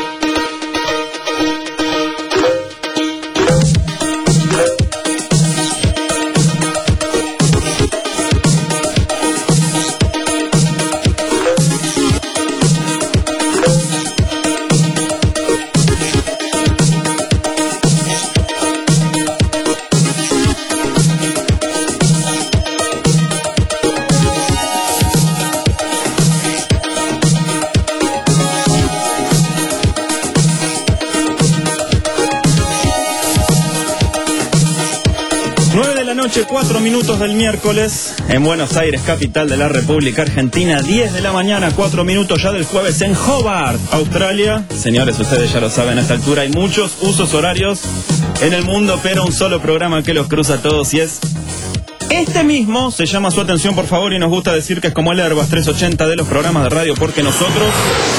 nueve de la noche, cuatro minutos del miércoles, en Buenos Aires, capital de la República Argentina. diez de la mañana, cuatro minutos ya del jueves en Hobart, Australia. Señores, ustedes ya lo saben, a esta altura hay muchos usos horarios en el mundo, pero un solo programa que los cruza a todos y es... Este mismo se llama Su Atención, por favor, y nos gusta decir que es como el Airbus trescientos ochenta de los programas de radio, porque nosotros...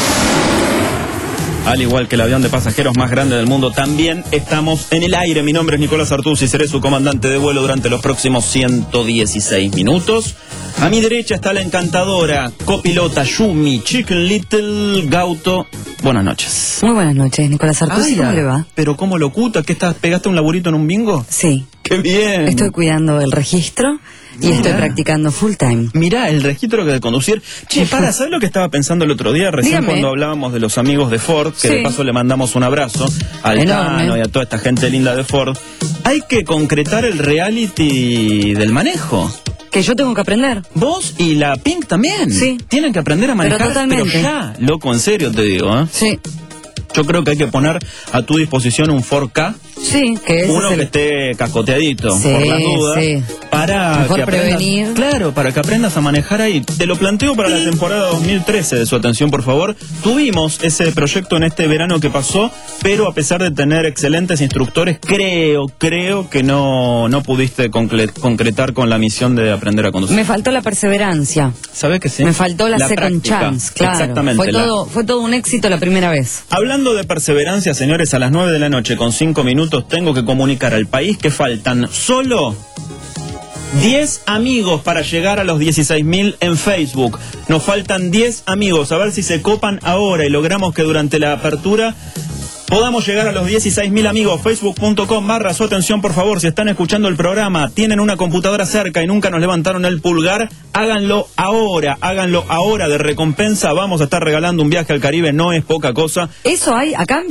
Al igual que el avión de pasajeros más grande del mundo, también estamos en el aire. Mi nombre es Nicolás Artusi y seré su comandante de vuelo durante los próximos ciento dieciséis minutos. A mi derecha está la encantadora copilota Yumi Chicken Little Gauto. Buenas noches. Muy buenas noches, Nicolás Artusi, ¿cómo le va? Pero ¿cómo locuta? ¿Qué estás? ¿Pegaste un laburito en un bingo? Sí. ¡Qué bien! Estoy cuidando el registro y Mirá. estoy practicando full time. Mirá, el registro que de conducir. Che, para, ¿sabes lo que estaba pensando el otro día? Recién Dígame. cuando hablábamos de los amigos de Ford, que Sí. de paso le mandamos un abrazo al Enorme. Tano y a toda esta gente linda de Ford. Hay que concretar el reality del manejo. Que yo tengo que aprender. Vos y la Pink también. Sí. Tienen que aprender a Pero manejar, totalmente. ya. Loco, en serio te digo, ¿eh? Sí. Yo creo que hay que poner a tu disposición un Ford K. Sí, que ese Uno es el... que esté cascoteadito, Sí, por las dudas, sí. para Mejor que aprendas, prevenir. claro, para que aprendas a manejar ahí. Te lo planteo para la temporada dos mil trece de Su Atención, por favor. Tuvimos ese proyecto en este verano que pasó, pero a pesar de tener excelentes instructores, creo, creo que no, no pudiste concle- concretar con la misión de aprender a conducir. Me faltó la perseverancia. ¿Sabes que sí? Me faltó la, second práctica. chance, claro. Exactamente. Fue la- todo, fue todo un éxito la primera vez. Hablando de perseverancia, señores, a las nueve de la noche con cinco minutos tengo que comunicar al país que faltan solo diez amigos para llegar a los dieciséis mil en Facebook. Nos faltan diez amigos, a ver si se copan ahora y logramos que durante la apertura podamos llegar a los dieciséis mil amigos. Facebook punto com barra Su Atención, por favor. Si están escuchando el programa, tienen una computadora cerca y nunca nos levantaron el pulgar, háganlo ahora, háganlo ahora de recompensa. Vamos a estar regalando un viaje al Caribe, no es poca cosa. ¿Eso hay a cambio?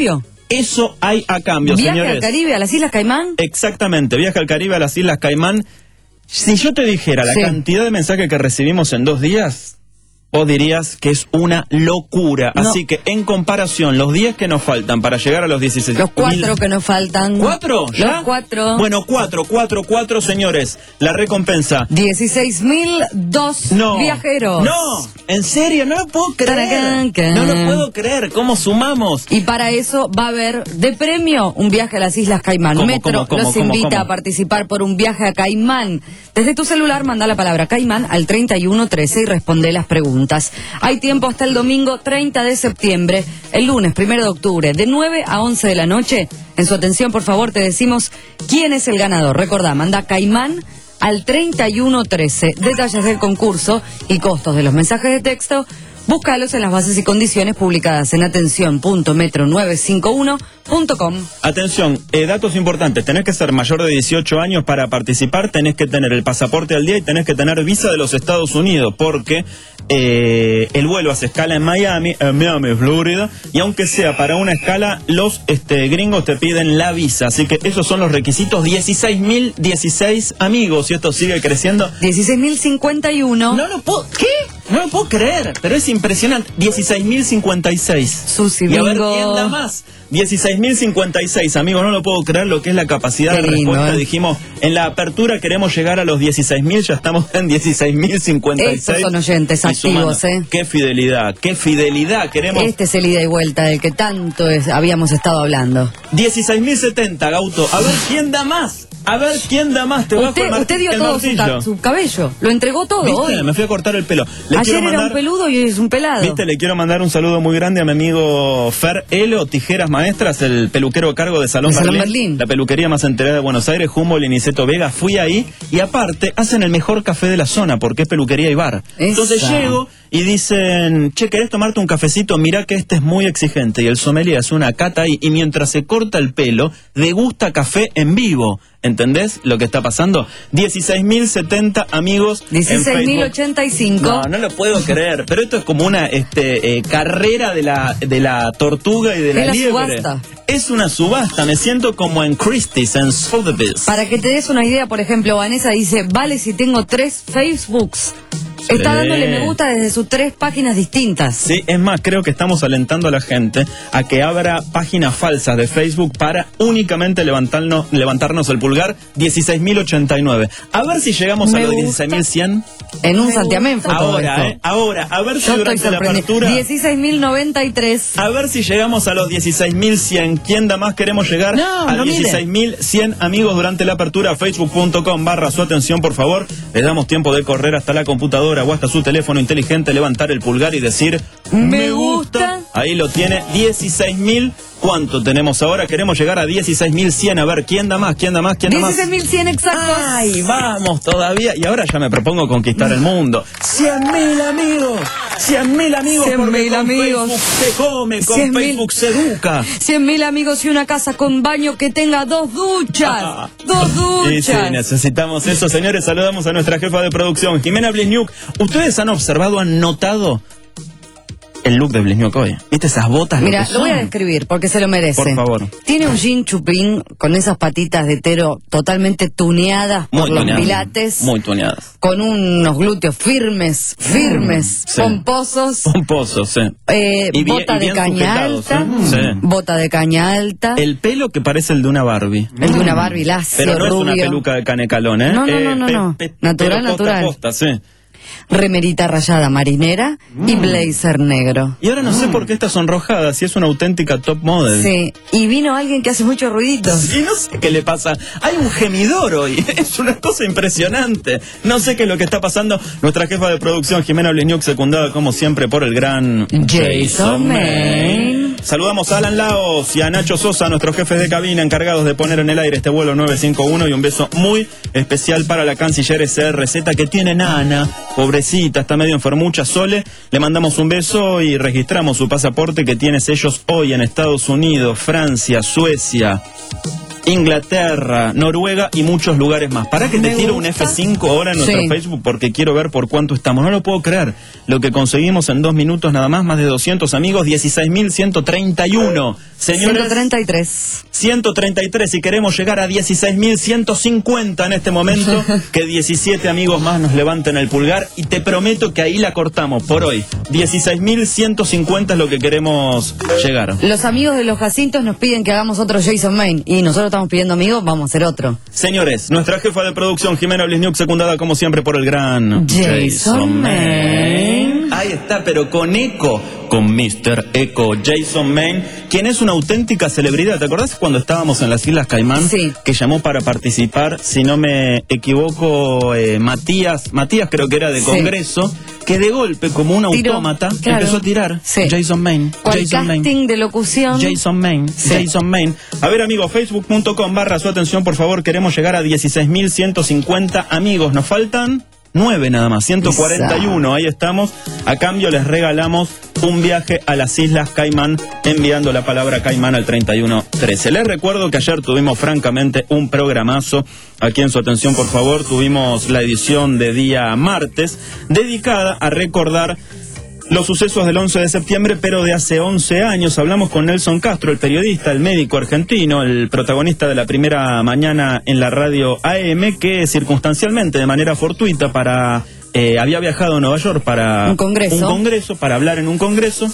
Eso hay a cambio, ¿Viaje señores. al Caribe, a las Islas Caimán? Exactamente, viaje al Caribe, a las Islas Caimán. Si yo te dijera la Sí. cantidad de mensajes que recibimos en dos días, vos dirías que es una locura. No. Así que en comparación, los días que nos faltan para llegar a los dieciséis Los cuatro mil... que nos faltan. ¿Cuatro? ¿Ya? Los cuatro. Bueno, cuatro, cuatro, cuatro, señores. La recompensa. dieciséis mil dos No. viajeros. No, en serio, no lo puedo creer. Taracán, can. No lo puedo creer. ¿Cómo sumamos? Y para eso va a haber de premio un viaje a las Islas Caimán. ¿Cómo, Metro cómo, cómo, los cómo, invita cómo? a participar por un viaje a Caimán. Desde tu celular manda la palabra Caimán al treinta y uno trece y responde las preguntas. Hay tiempo hasta el domingo treinta de septiembre, el lunes primero de octubre, de nueve a once de la noche. En su atención, por favor, te decimos quién es el ganador. Recordá, manda Caimán al treinta y uno trece. Detalles del concurso y costos de los mensajes de texto, búscalos en las bases y condiciones publicadas en atención punto metro novecientos cincuenta y uno punto com. Atención, eh, datos importantes. Tenés que ser mayor de dieciocho años para participar, tenés que tener el pasaporte al día y tenés que tener visa de los Estados Unidos, porque eh, el vuelo hace escala en Miami, en Miami, Florida, y aunque sea para una escala, los este, gringos te piden la visa. Así que esos son los requisitos. dieciséis mil dieciséis amigos, y esto sigue creciendo. dieciséis mil cincuenta y uno. No lo puedo... ¿Qué? No lo puedo creer, pero es impresionante. dieciséis mil cincuenta y seis. Susi, y a ver bingo. quién da más. dieciséis mil cincuenta y seis, amigos, no lo puedo creer lo que es la capacidad Qué de lindo, respuesta. ¿eh? Dijimos, en la apertura queremos llegar a los dieciséis mil, ya estamos en dieciséis mil cincuenta y seis. Estos son oyentes Y activos, sumando. ¿eh? Qué fidelidad, qué fidelidad queremos. Este es el ida y vuelta del que tanto es- habíamos estado hablando. dieciséis mil setenta, Gauto. A ver quién da más. A ver quién da más. Te bajo Usted, el mar- usted dio el todo su, martillo. ca- su cabello, lo entregó todo ¿Viste? hoy. Me fui a cortar el pelo. Le Ayer quiero era mandar- un peludo y hoy es un pelado. Viste, le quiero mandar un saludo muy grande a mi amigo Fer Elo, Tijeras Maestras, el peluquero a cargo de Salón, De Salón Berlín, Berlín. la peluquería más enterada de Buenos Aires, Humboldt y Niceto Vega. Fui ahí y aparte hacen el mejor café de la zona porque es peluquería y bar. Entonces Esa. llego y dicen, che, ¿querés tomarte un cafecito? Mirá que este es muy exigente. Y el sommelier hace una cata ahí y mientras se corta el pelo, degusta café en vivo. ¿Entendés lo que está pasando? dieciséis mil setenta amigos en dieciséis mil Facebook. ochenta y cinco. No, no lo puedo creer. Pero esto es como una este, eh, carrera de la, de la tortuga y de la Es la liebre. subasta. Es una subasta. Me siento como en Christie's, en Sotheby's. Para que te des una idea, por ejemplo, Vanessa dice, vale si tengo tres Facebooks. Está Sí. dándole me gusta desde sus tres páginas distintas. Sí, es más, creo que estamos alentando a la gente a que abra páginas falsas de Facebook para únicamente levantarnos, levantarnos el pulgar. dieciséis mil ochenta y nueve. A ver si llegamos Me a los gusta. dieciséis mil cien. En un santiamén fue todo Ahora, esto. eh, ahora, a ver si Yo estoy durante la sorprendida. apertura... dieciséis mil noventa y tres. A ver si llegamos a los dieciséis mil cien. ¿Quién da más? Queremos llegar No, a no mire. dieciséis mil cien amigos durante la apertura. Facebook punto com barra su atención, por favor. Les damos tiempo de correr hasta la computadora o hasta su teléfono inteligente, levantar el pulgar y decir Me gusta. Ahí lo tiene, dieciséis mil. ¿Cuánto tenemos ahora? Queremos llegar a dieciséis mil cien. A ver, ¿quién da más? ¿Quién da más? ¿Quién da más? dieciséis mil cien exactos. Ay, vamos todavía. Y ahora ya me propongo conquistar el mundo. cien mil amigos. cien mil amigos. cien porque mil con amigos. Facebook se come, con cien mil. Facebook se educa. cien mil amigos y una casa con baño que tenga dos duchas. Dos Y sí, duchas. necesitamos eso, señores. Saludamos a nuestra jefa de producción, Jimena Blizniuk. ¿Ustedes han observado, han notado el look de Blizniuk hoy? ¿Viste esas botas? Mira, que lo voy a son? describir porque se lo merece. Por favor. Tiene un jean chupín con esas patitas de tero totalmente tuneadas por Muy los tuneadas. pilates, Muy tuneadas. con unos glúteos firmes, firmes, Sí. pomposos, Pomposos, sí. eh, Y bien- bota y de bien caña sujetados, alta, ¿eh? Sí. bota de caña alta, el, El pelo que parece el de una Barbie. de una Barbie lacio, Pero no es una rubio, peluca de canecalón, ¿eh? No, no, Eh, no, no, pe- no. pe- Natural, pero posta natural. a posta, sí. remerita rayada marinera y blazer negro. Y ahora no sé por qué está sonrojada, si es una auténtica top model. Sí, y vino alguien que hace muchos ruiditos. Y no sé qué le pasa. Hay un gemidor hoy. Es una cosa impresionante. No sé qué es lo que está pasando. Nuestra jefa de producción, Jimena Blizniuk, secundada como siempre por el gran Jason Main. Saludamos a Alan Laos y a Nacho Sosa, nuestros jefes de cabina encargados de poner en el aire este vuelo nueve cinco uno, y un beso muy especial para la canciller S R Z que tiene nana, pobrecita, está medio enfermucha. Sole, le mandamos un beso y registramos su pasaporte que tiene sellos hoy en Estados Unidos, Francia, Suecia, Inglaterra, Noruega y muchos lugares más. Para que te tiro un F cinco ahora en nuestro Sí. Facebook porque quiero ver por cuánto estamos. No lo puedo creer. Lo que conseguimos en dos minutos nada más, más de doscientos amigos, dieciséis mil ciento treinta y uno. Señores, ciento treinta y tres. ciento treinta y tres y queremos llegar a dieciséis mil ciento cincuenta en este momento. Que diecisiete amigos más nos levanten el pulgar y te prometo que ahí la cortamos por hoy. dieciséis mil ciento cincuenta es lo que queremos llegar. Los amigos de los Jacintos nos piden que hagamos otro Jason Maine y nosotros estamos pidiendo amigos, vamos a hacer otro. Señores, nuestra jefa de producción, Jimena Blisniuk, secundada como siempre por el gran Jason Maine. Ahí está, pero con eco, con mister Eco, Jason Maine, quien es una auténtica celebridad. ¿Te acordás cuando estábamos en las Islas Caimán? Sí. Que llamó para participar, si no me equivoco, eh, Matías, Matías creo que era de Sí. Congreso, que de golpe, como un Tiró, autómata, claro. empezó a tirar. Sí. Jason Maine, ¿Cuál Jason Maine. casting de locución? Jason Maine, Sí. Jason Maine. A ver, amigos, facebook punto com barra su atención, por favor, queremos llegar a dieciséis mil ciento cincuenta amigos. Nos faltan nueve nada más, ciento cuarenta y uno, ahí estamos. A cambio les regalamos un viaje a las Islas Caimán, enviando la palabra Caimán al treinta y uno trece. Les recuerdo que ayer tuvimos francamente un programazo. Aquí en su atención, por favor, tuvimos la edición de día martes, dedicada a recordar los sucesos del once de septiembre, pero de hace once años. Hablamos con Nelson Castro, el periodista, el médico argentino, el protagonista de la primera mañana en la radio A M, que circunstancialmente, de manera fortuita, para eh, había viajado a Nueva York para Un congreso. un congreso, para hablar en un congreso,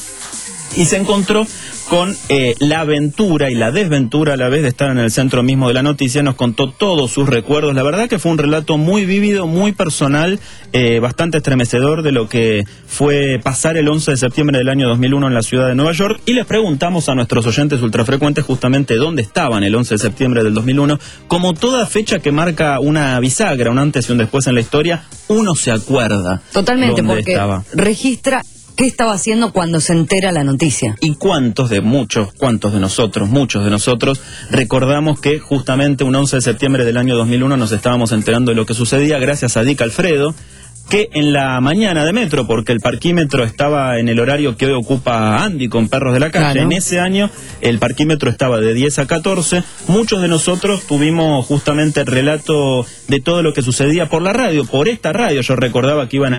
y se encontró con eh, la aventura y la desventura a la vez de estar en el centro mismo de la noticia. Nos contó todos sus recuerdos. La verdad que fue un relato muy vívido, muy personal, eh, bastante estremecedor de lo que fue pasar el once de septiembre del año dos mil uno en la ciudad de Nueva York. Y les preguntamos a nuestros oyentes ultrafrecuentes justamente dónde estaban el once de septiembre del dos mil uno. Como toda fecha que marca una bisagra, un antes y un después en la historia, uno se acuerda. Totalmente, dónde porque estaba. registra qué estaba haciendo cuando se entera la noticia. Y cuántos de muchos, cuántos de nosotros, muchos de nosotros, recordamos que justamente un once de septiembre del año dos mil uno nos estábamos enterando de lo que sucedía gracias a Dick Alfredo, que en la mañana de Metro, porque el parquímetro estaba en el horario que hoy ocupa Andy con Perros de la Calle, Claro. en ese año el parquímetro estaba de diez a catorce, muchos de nosotros tuvimos justamente el relato de todo lo que sucedía por la radio, por esta radio. Yo recordaba que iban